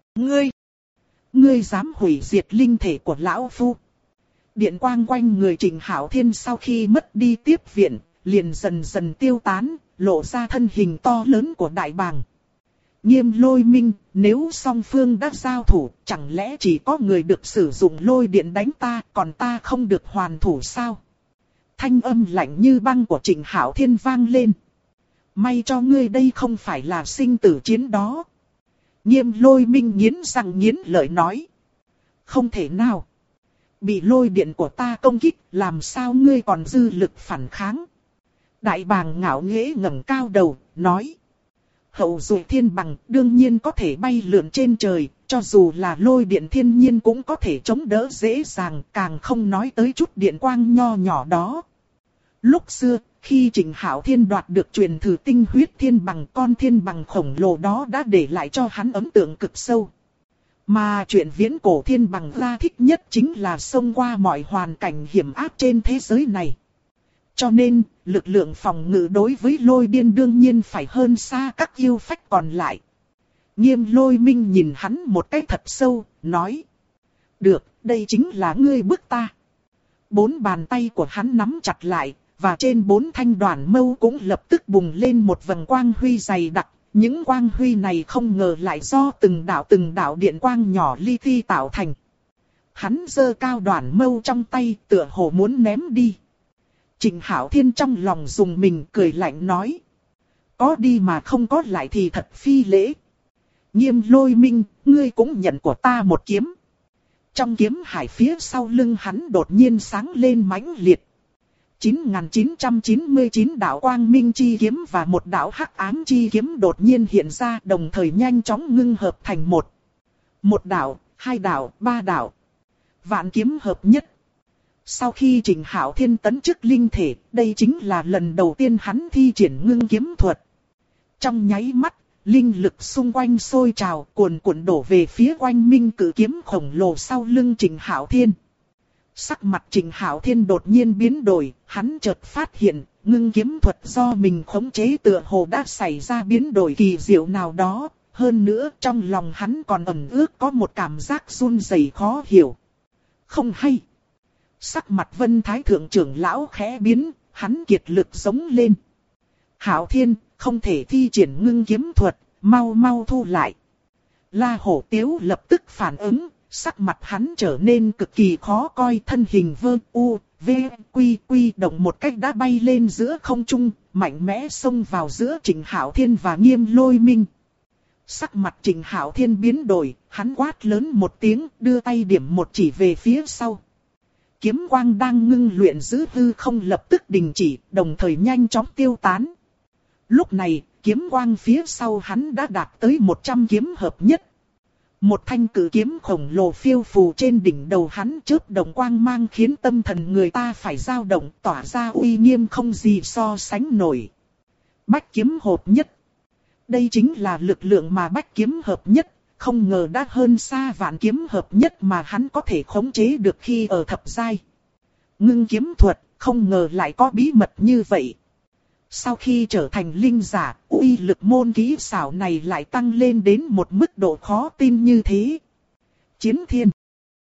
Ngươi dám hủy diệt linh thể của lão phu. Điện quang quanh người Trịnh Hạo Thiên sau khi mất đi tiếp viện, liền dần dần tiêu tán, lộ ra thân hình to lớn của đại bàng. Nghiêm Lôi Minh, nếu song phương đã giao thủ, chẳng lẽ chỉ có người được sử dụng lôi điện đánh ta, còn ta không được hoàn thủ sao? Thanh âm lạnh như băng của Trịnh Hạo Thiên vang lên. May cho ngươi đây không phải là sinh tử chiến đó. Nghiêm Lôi Minh nghiến răng nghiến lợi nói. Không thể nào. Bị lôi điện của ta công kích, làm sao ngươi còn dư lực phản kháng? Đại bàng ngạo nghễ ngẩng cao đầu, nói. Hậu duệ thiên bằng đương nhiên có thể bay lượn trên trời, cho dù là lôi điện thiên nhiên cũng có thể chống đỡ dễ dàng, càng không nói tới chút điện quang nho nhỏ đó. Lúc xưa, khi Trịnh Hạo Thiên đoạt được truyền thử tinh huyết thiên bằng, con thiên bằng khổng lồ đó đã để lại cho hắn ấn tượng cực sâu. Mà chuyện viễn cổ thiên bằng ra thích nhất chính là xông qua mọi hoàn cảnh hiểm ác trên thế giới này. Cho nên, lực lượng phòng ngự đối với lôi điên đương nhiên phải hơn xa các yêu phách còn lại. Nghiêm Lôi Minh nhìn hắn một cái thật sâu, nói. Được, đây chính là ngươi bức ta. 4 bàn tay của hắn nắm chặt lại, và trên 4 thanh đoàn mâu cũng lập tức bùng lên một vầng quang huy dày đặc. Những quang huy này không ngờ lại do từng đạo điện quang nhỏ li ti tạo thành. Hắn giơ cao đoàn mâu trong tay, tựa hồ muốn ném đi. Trịnh Hạo Thiên trong lòng dùng mình, cười lạnh nói. Có đi mà không có lại thì thật phi lễ. Nghiêm Lôi Minh, ngươi cũng nhận của ta một kiếm. Trong kiếm hải phía sau lưng hắn đột nhiên sáng lên mãnh liệt. 9999 đạo quang minh chi kiếm và một đạo hắc ám chi kiếm đột nhiên hiện ra, đồng thời nhanh chóng ngưng hợp thành một. Một đạo, 2 đạo, 3 đạo. Vạn kiếm hợp nhất. Sau khi Trịnh Hạo Thiên tấn chức linh thể, đây chính là lần đầu tiên hắn thi triển ngưng kiếm thuật. Trong nháy mắt, linh lực xung quanh sôi trào, cuồn cuộn đổ về phía Oanh Minh cử kiếm khổng lồ sau lưng Trịnh Hạo Thiên. Sắc mặt Trịnh Hạo Thiên đột nhiên biến đổi, hắn chợt phát hiện, ngưng kiếm thuật do mình khống chế tựa hồ đã xảy ra biến đổi kỳ diệu nào đó. Hơn nữa, trong lòng hắn còn ẩn ước có một cảm giác run rẩy khó hiểu. Không hay. Sắc mặt Vân Thái Thượng trưởng lão khẽ biến, hắn kiệt lực giống lên. Hạo Thiên, không thể thi triển ngưng kiếm thuật, mau thu lại. La Hổ Tiếu lập tức phản ứng, sắc mặt hắn trở nên cực kỳ khó coi, thân hình vơ u, v, quy động một cách đã bay lên giữa không trung, mạnh mẽ xông vào giữa Trịnh Hạo Thiên và Nghiêm Lôi Minh. Sắc mặt Trịnh Hạo Thiên biến đổi, hắn quát lớn một tiếng, đưa tay điểm một chỉ về phía sau. Kiếm quang đang ngưng luyện giữ hư không lập tức đình chỉ, đồng thời nhanh chóng tiêu tán. Lúc này, kiếm quang phía sau hắn đã đạt tới 100 kiếm hợp nhất. Một thanh cử kiếm khổng lồ phiêu phù trên đỉnh đầu hắn, chớp động quang mang khiến tâm thần người ta phải dao động, tỏa ra uy nghiêm không gì so sánh nổi. Bách kiếm hợp nhất. Đây chính là lực lượng mà bách kiếm hợp nhất, không ngờ đã hơn xa vạn kiếm hợp nhất mà hắn có thể khống chế được khi ở thập giai. Ngưng kiếm thuật, không ngờ lại có bí mật như vậy. Sau khi trở thành linh giả, uy lực môn kỹ xảo này lại tăng lên đến một mức độ khó tin như thế. Chiến thiên.